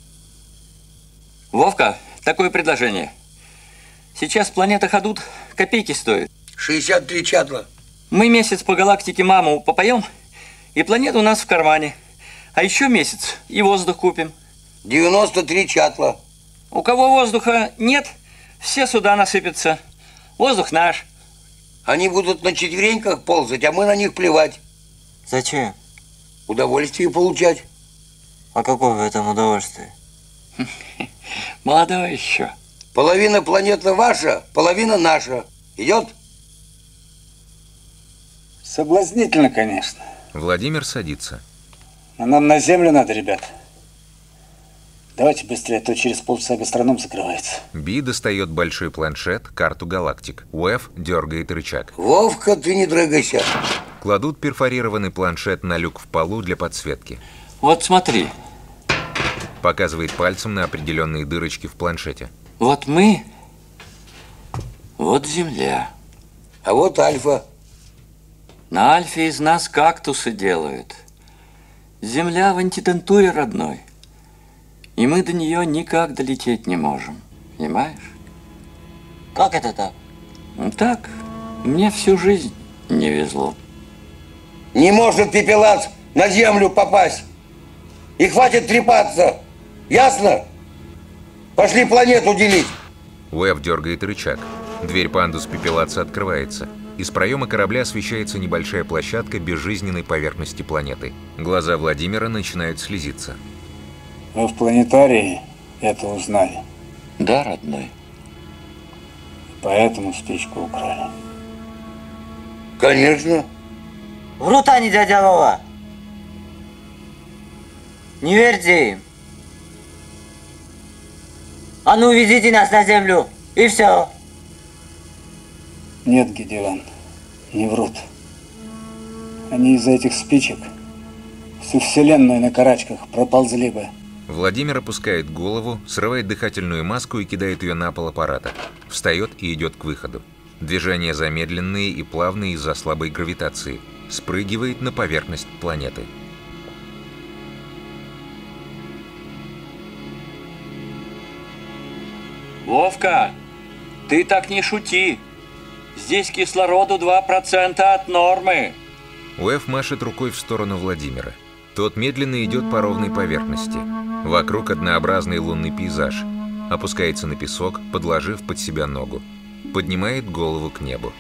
Вовка, такое предложение. Сейчас планета Хадут копейки стоит. 63 чатла. Мы месяц по галактике маму попоем, и планета у нас в кармане. А еще месяц и воздух купим. 93 чатла. У кого воздуха нет, все сюда насыпятся. Воздух наш. Они будут на четвереньках ползать, а мы на них плевать. Зачем? Удовольствие получать. А какое в этом удовольствие? Молодой еще. Половина планеты ваша, половина наша. Идет? Соблазнительно, конечно. Владимир садится. Но нам на землю надо, ребят. Давайте быстрее, а то через полчаса гастроном закрывается. Би достает большой планшет, карту галактик. Уэф дергает рычаг. Вовка, ты не дрыгайся. Кладут перфорированный планшет на люк в полу для подсветки. Вот смотри. Показывает пальцем на определенные дырочки в планшете. Вот мы, вот Земля. А вот Альфа. На Альфе из нас кактусы делают. Земля в антитентуре, родной. И мы до нее никак долететь не можем. Понимаешь? Как это так? Ну так, мне всю жизнь не везло. Не может пепелац на землю попасть. И хватит трепаться. Ясно? Пошли планету делить. Уэф дергает рычаг. Дверь пандус пепелаца открывается. Из проема корабля освещается небольшая площадка безжизненной поверхности планеты. Глаза Владимира начинают слезиться. Вы в планетарии это узнали? Да, родной. Поэтому спичку украли. Конечно. Врут они, дядя Вова. Не верьте им. А ну, везите нас на землю, и все. Нет, Гедеон, не врут. Они из-за этих спичек всю вселенную на карачках проползли бы. Владимир опускает голову, срывает дыхательную маску и кидает ее на пол аппарата. Встает и идет к выходу. Движения замедленные и плавные из-за слабой гравитации. Спрыгивает на поверхность планеты. Вовка, ты так не шути. Здесь кислороду 2% от нормы. Уэф машет рукой в сторону Владимира. Тот медленно идет по ровной поверхности. Вокруг однообразный лунный пейзаж. Опускается на песок, подложив под себя ногу. Поднимает голову к небу.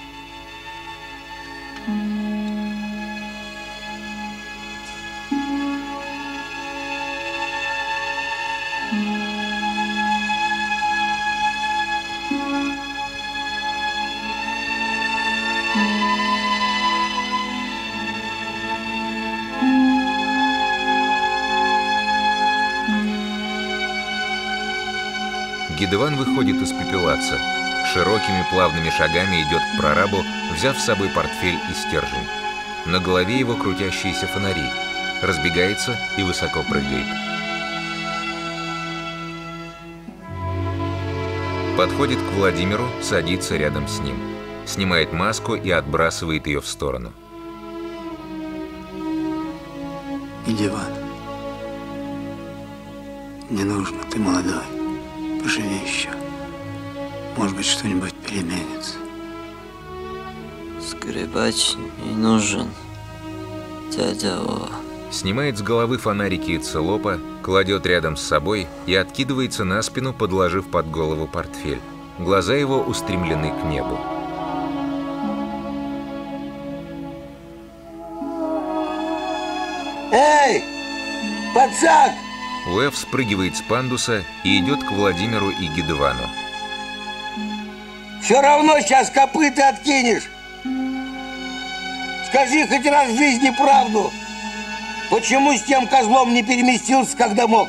Гедеон выходит из пепелаца. Широкими плавными шагами идет к прорабу, взяв с собой портфель и стержень. На голове его крутящиеся фонари. Разбегается и высоко прыгает. Подходит к Владимиру, садится рядом с ним. Снимает маску и отбрасывает ее в сторону. Гедеон, не нужно, ты молодой. Поживи еще. Может быть, что-нибудь переменится. Скрипач не нужен, дядя Вова. Снимает с головы фонарики и целопа, кладет рядом с собой и откидывается на спину, подложив под голову портфель. Глаза его устремлены к небу. Эй, пацак! Уэф спрыгивает с пандуса и идет к Владимиру и Гедеону. Все равно сейчас копыта откинешь. Скажи хоть раз в жизни правду. Почему с тем козлом не переместился, когда мог?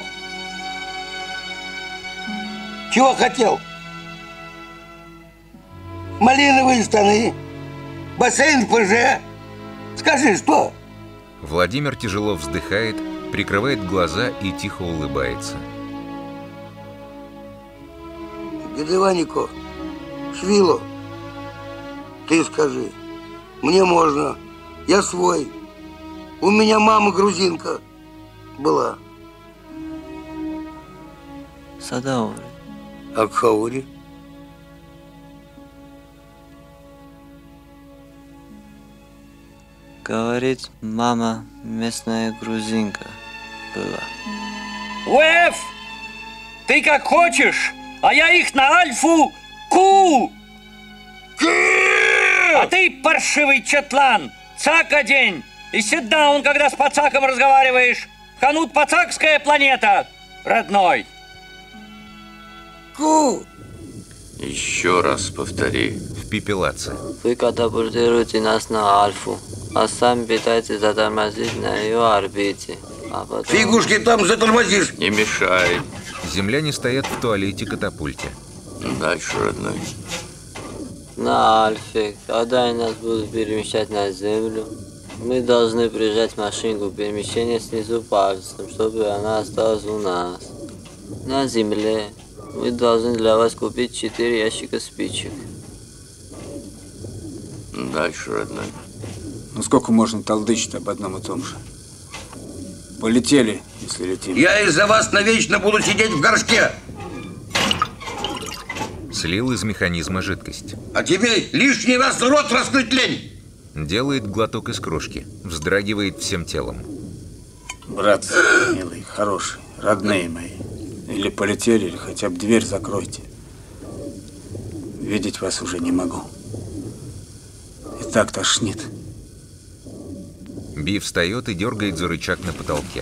Чего хотел? Малиновые штаны? Бассейн ПЖ? Скажи, что? Владимир тяжело вздыхает, прикрывает глаза и тихо улыбается. Гедеонико, Швило, ты скажи, мне можно, я свой. У меня мама грузинка была. Садаури. Акхаури. Говорит, мама местная грузинка была. Уэф! Ты как хочешь, а я их на Альфу Ку! А ты, паршивый четлан, цак одень и сит-даун, когда с пацаком разговариваешь. Ханут пацакская планета, родной. Ку! Еще раз повтори. В пепелаце. Вы катапультируете нас на Альфу, а сами пытаетесь затормозить на ее орбите. А потом... Фигушки там затормозишь. Не мешай. Земляне стоят в туалете-катапульте. Дальше, родной. На Альфе, когда они нас будут перемещать на Землю, мы должны прижать машинку перемещения снизу пальцем, чтобы она осталась у нас. На Земле мы должны для вас купить 4 ящика спичек. Дальше, родной. Ну сколько можно толдычить об одном и том же? Полетели, если летим. Я из-за вас навечно буду сидеть в горшке. Слил из механизма жидкость. А тебе лишний раз рот раскрыть лень. Делает глоток из кружки. Вздрагивает всем телом. Брат, милый, хороший, родные мои. Или полетели, или хотя бы дверь закройте. Видеть вас уже не могу. И так тошнит. Би встает и дергает за рычаг на потолке.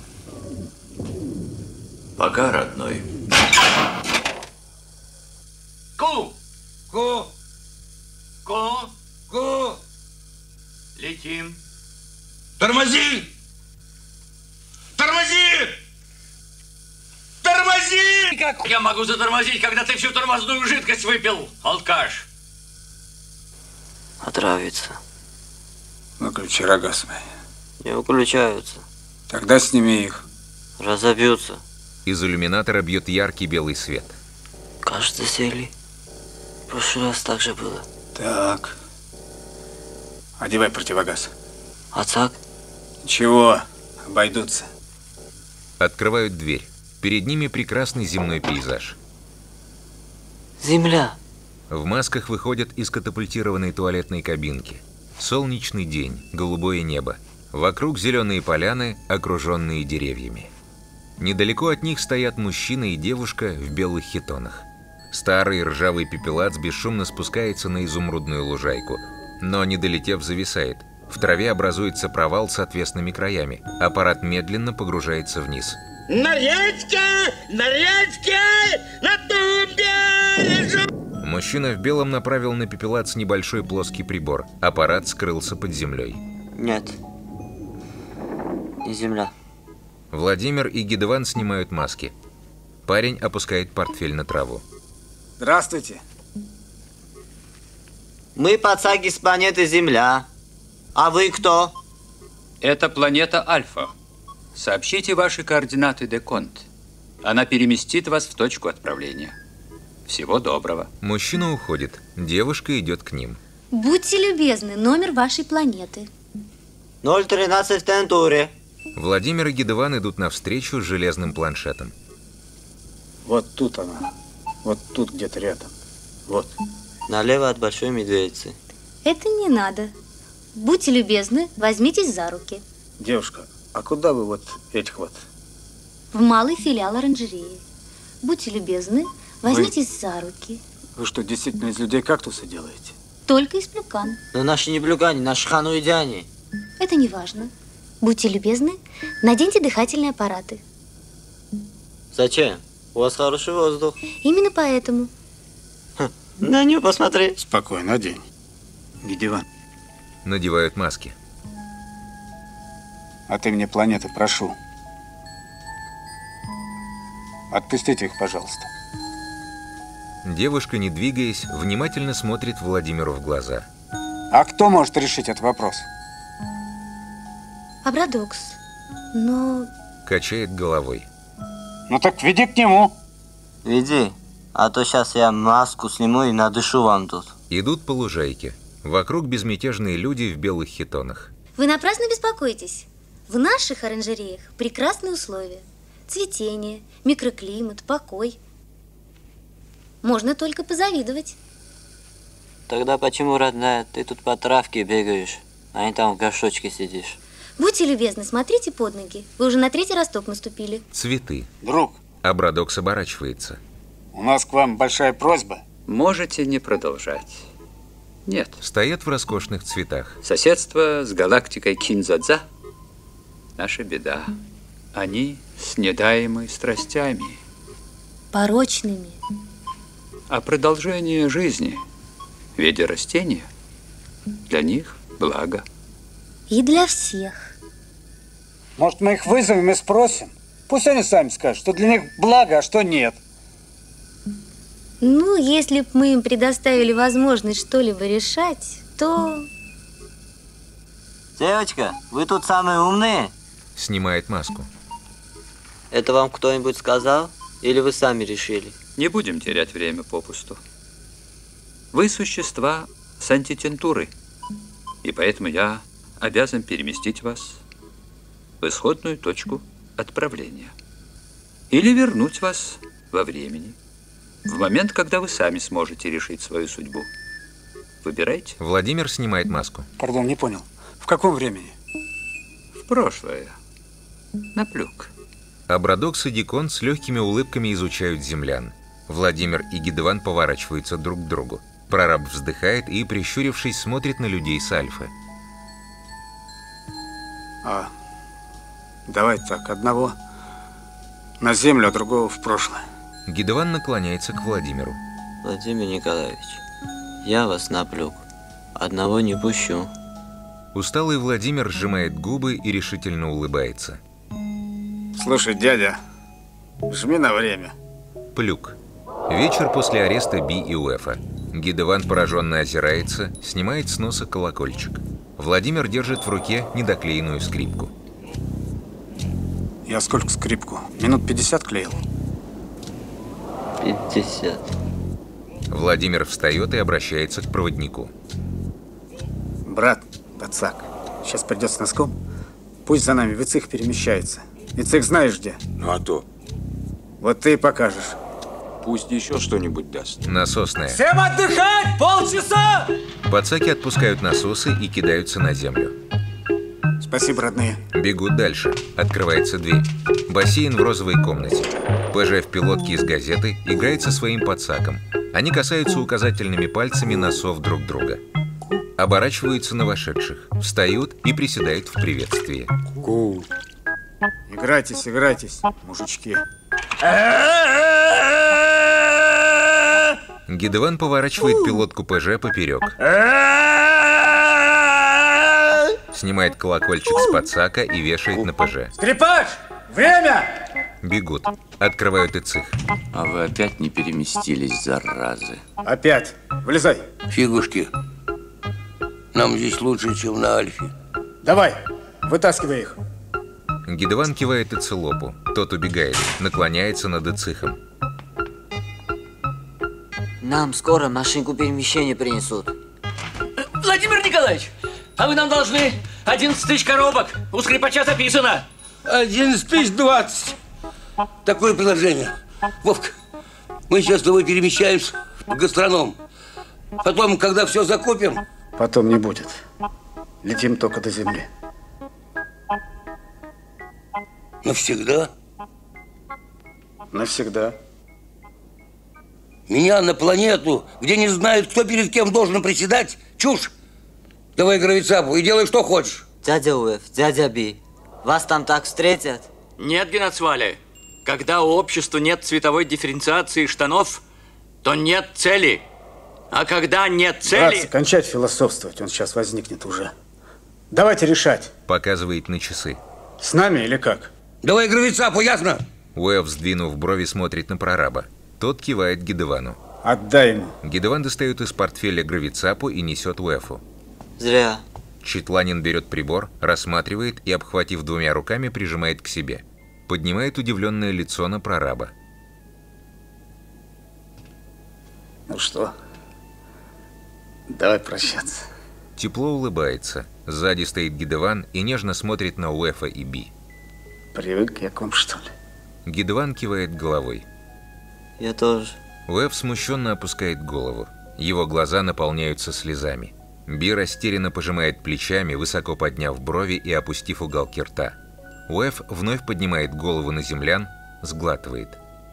Пока, родной. Ку! Ку! Ку! Ку! Летим. Тормози! Тормози! Тормози! Как я могу затормозить, когда ты всю тормозную жидкость выпил, алкаш? Отравится. Выключи рога свои. Не выключаются. Тогда сними их. Разобьются. Из иллюминатора бьет яркий белый свет. Кажется, сели. В прошлый раз так же было. Так. Одевай противогаз. Ацак? Ничего, обойдутся. Открывают дверь. Перед ними прекрасный земной пейзаж. Земля. В масках выходят из катапультированной туалетной кабинки. Солнечный день, голубое небо. Вокруг зеленые поляны, окруженные деревьями. Недалеко от них стоят мужчина и девушка в белых хитонах. Старый ржавый пепелац бесшумно спускается на изумрудную лужайку, но, не долетев, зависает. В траве образуется провал с отвесными краями. Аппарат медленно погружается вниз. На речке! На речке! На тумбе лежу! Мужчина в белом направил на пепелац небольшой плоский прибор. Аппарат скрылся под землей. Нет. Не земля. Владимир и Гидеван снимают маски. Парень опускает портфель на траву. Здравствуйте. Мы пацаки с планеты Земля. А вы кто? Это планета Альфа. Сообщите ваши координаты Деконт. Она переместит вас в точку отправления. Всего доброго. Мужчина уходит. Девушка идет к ним. Будьте любезны, номер вашей планеты. 013 в Тентуре. Владимир и Гидеван идут навстречу с железным планшетом. Вот тут она. Вот тут где-то рядом. Вот. Налево от Большой Медведицы. Это не надо. Будьте любезны, возьмитесь за руки. Девушка, а куда вы вот этих вот? В малый филиал оранжереи. Будьте любезны, возьмитесь за руки. Вы что, действительно из людей кактусы делаете? Только из плюкан. Но наши не плюкане, наши хануидяне. Это не важно. Будьте любезны, наденьте дыхательные аппараты. Зачем? У вас хороший воздух. Именно поэтому. На нее посмотри. Спокойно, одень. Гидеван. Надевают маски. От имени планеты прошу. Отпустите их, пожалуйста. Девушка, не двигаясь, внимательно смотрит Владимиру в глаза. А кто может решить этот вопрос? Абрадокс. Но... Качает головой. Ну так веди к нему. Веди. А то сейчас я маску сниму и надышу вам тут. Идут по лужайке. Вокруг безмятежные люди в белых хитонах. Вы напрасно беспокоитесь. В наших оранжереях прекрасные условия. Цветение, микроклимат, покой. Можно только позавидовать. Тогда почему, родная, ты тут по травке бегаешь, а не там в горшочке сидишь? Будьте любезны, смотрите под ноги. Вы уже на 3-й росток наступили. Цветы. Друг. Абрадокс оборачивается. У нас к вам большая просьба. Можете не продолжать. Нет. Стоят в роскошных цветах. Соседство с галактикой Кинзадза – наша беда. Они снедаемы страстями. Порочными. А продолжение жизни в виде растения для них благо. И для всех. Может, мы их вызовем и спросим? Пусть они сами скажут, что для них благо, а что нет. Ну, если бы мы им предоставили возможность что-либо решать, то... Девочка, вы тут самые умные? Снимает маску. Это вам кто-нибудь сказал? Или вы сами решили? Не будем терять время попусту. Вы существа с антитентурой, и поэтому я обязан переместить вас в в исходную точку отправления. Или вернуть вас во времени, в момент, когда вы сами сможете решить свою судьбу. Выбирайте. Владимир снимает маску. Пардон, не понял. В каком времени? В прошлое. На Плюк. Абрадокс и Дикон с легкими улыбками изучают землян. Владимир и Гидеван поворачиваются друг к другу. Прораб вздыхает и, прищурившись, смотрит на людей с Альфы. Давай так, одного на землю, а другого в прошлое. Гидеван наклоняется к Владимиру. Владимир Николаевич, я вас на Плюк. Одного не пущу. Усталый Владимир сжимает губы и решительно улыбается. Слушай, дядя, жми на время. Плюк. Вечер после ареста Би и Уэфа. Гидеван пораженно озирается, снимает с носа колокольчик. Владимир держит в руке недоклеенную скрипку. Я сколько скрипку? Минут 50 клеил? 50. Владимир встает и обращается к проводнику. Брат, пацак, сейчас придет с носком. Пусть за нами Вицих перемещается. Вицих знаешь где? Ну а то. Вот ты и покажешь. Пусть еще что-нибудь даст. Насосная. Всем отдыхать! Полчаса! Пацаки отпускают насосы и кидаются на землю. Спасибо, родные. Бегут дальше. Открывается дверь. Бассейн в розовой комнате. ПЖ в пилотке из газеты играет со своим пацаком. Они касаются указательными пальцами носов друг друга. Оборачиваются на вошедших. Встают и приседают в приветствии. Играйтесь, играйтесь, мужички. Гидеван поворачивает пилотку ПЖ поперек. Снимает колокольчик с пацака и вешает на ПЖ. Скрипач! Время! Бегут. Открывают ИЦИХ. А вы опять не переместились, заразы. Опять. Вылезай. Фигушки. Нам здесь лучше, чем на Альфе. Давай, вытаскивай их. Гидеван кивает Ицелопу. Тот убегает, наклоняется над ИЦИХом. Нам скоро машинку перемещения принесут. Владимир Николаевич, а вы нам должны 11 тысяч коробок. У скрипача записано. 11 тысяч 20. Такое предложение. Вовка, мы сейчас с тобой перемещаемся в гастроном. Потом, когда все закупим... Потом не будет. Летим только до земли. Навсегда? Навсегда. Меня на планету, где не знают, кто перед кем должен приседать? Чушь! Давай гравицапу и делай, что хочешь. Дядя Уэф, дядя Би, вас там так встретят? Нет, Геноцвале. Когда у общества нет цветовой дифференциации штанов, то нет цели. А когда нет цели... Братцы, кончать философствовать, он сейчас возникнет уже. Давайте решать. Показывает на часы. С нами или как? Давай гравицапу, ясно? Уэф, сдвинув брови, смотрит на прораба. Тот кивает Гидевану. Отдай ему. Гидеван достает из портфеля гравицапу и несет Уэфу. Зря. Читланин берет прибор, рассматривает и, обхватив двумя руками, прижимает к себе. Поднимает удивленное лицо на прораба. Ну что, давай прощаться. Тепло улыбается. Сзади стоит Гидеван и нежно смотрит на Уэфа и Би. Привык я к вам, что ли? Гидеван кивает головой. Я тоже. Уэф смущенно опускает голову. Его глаза наполняются слезами. Би растерянно пожимает плечами, высоко подняв брови и опустив уголки рта. Уэф вновь поднимает голову на землян, сглатывает.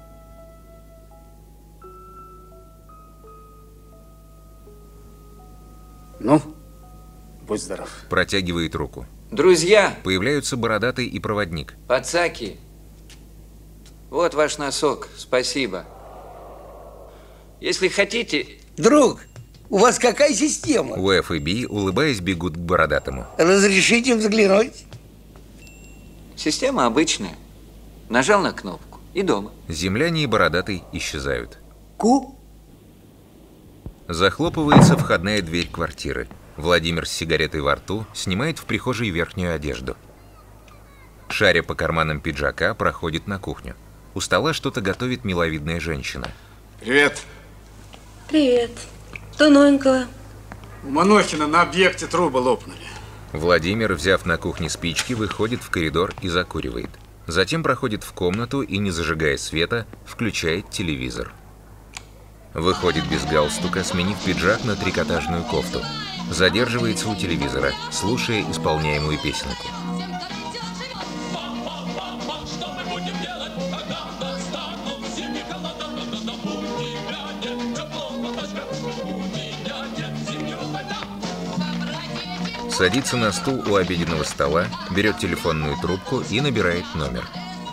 Ну, будь здоров. Протягивает руку. Друзья! Появляются бородатый и проводник. Пацаки, вот ваш носок, спасибо. Если хотите... Друг, у вас какая система? Уэф и Би, улыбаясь, бегут к бородатому. Разрешите взглянуть? Система обычная. Нажал на кнопку и дома. Земляне и бородатый исчезают. Ку? Захлопывается входная дверь квартиры. Владимир с сигаретой во рту снимает в прихожей верхнюю одежду. Шаря по карманам пиджака, проходит на кухню. У стола что-то готовит миловидная женщина. Привет. Привет. Что новенького? У Манохина на объекте трубы лопнули. Владимир, взяв на кухне спички, выходит в коридор и закуривает. Затем проходит в комнату и, не зажигая света, включает телевизор. Выходит без галстука, сменив пиджак на трикотажную кофту. Задерживается у телевизора, слушая исполняемую песенку. Садится на стул у обеденного стола, берет телефонную трубку и набирает номер.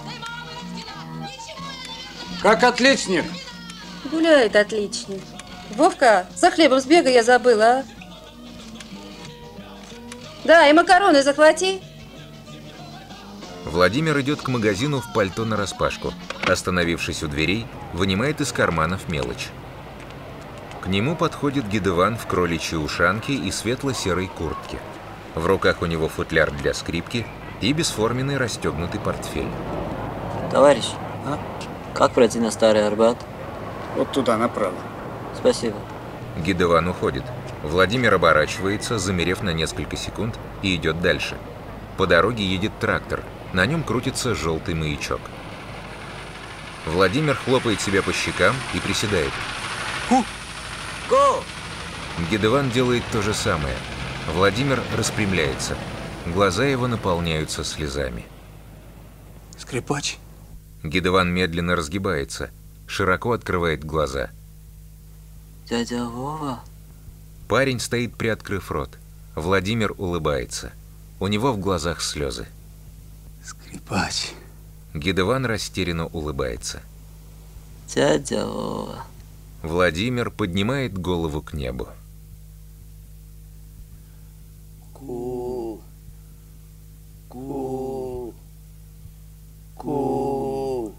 Как отличник? Гуляет отличник. Вовка, за хлебом сбегай, я забыла, а? Да, и макароны захвати. Владимир идет к магазину в пальто нараспашку. Остановившись у дверей, вынимает из карманов мелочь. К нему подходит Гидеван в кроличьей ушанке и светло-серой куртке. В руках у него футляр для скрипки и бесформенный расстегнутый портфель. Товарищ, как пройти на Старый Арбат? Вот туда, направо. Спасибо. Гидеван уходит. Владимир оборачивается, замерев на несколько секунд, и идет дальше. По дороге едет трактор. На нем крутится желтый маячок. Владимир хлопает себя по щекам и приседает. Го! Гидеван делает то же самое. Владимир распрямляется. Глаза его наполняются слезами. Скрипач. Гидеван медленно разгибается, широко открывает глаза. Дядя Вова? Парень стоит, приоткрыв рот. Владимир улыбается. У него в глазах слезы. Скрипач. Гидеван растерянно улыбается. Дядя Вова. Владимир поднимает голову к небу. Ку. Ку. Ку.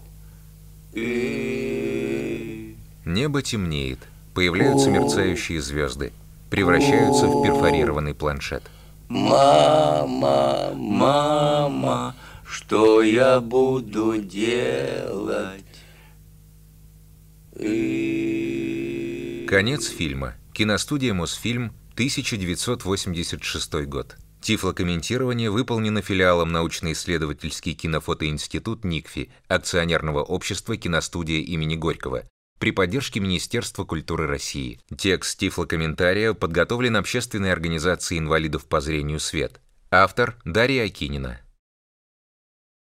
Небо темнеет. Появляются мерцающие звезды. Превращаются в перфорированный планшет. Мама, мама, что я буду делать? Конец фильма. Киностудия Мосфильм, 1986 год. Тифлокомментирование выполнено филиалом научно-исследовательский кинофотоинститут НИКФИ, акционерного общества «Киностудия имени Горького», при поддержке Министерства культуры России. Текст тифлокомментария подготовлен Общественной организацией инвалидов по зрению «Свет». Автор Дарья Акинина.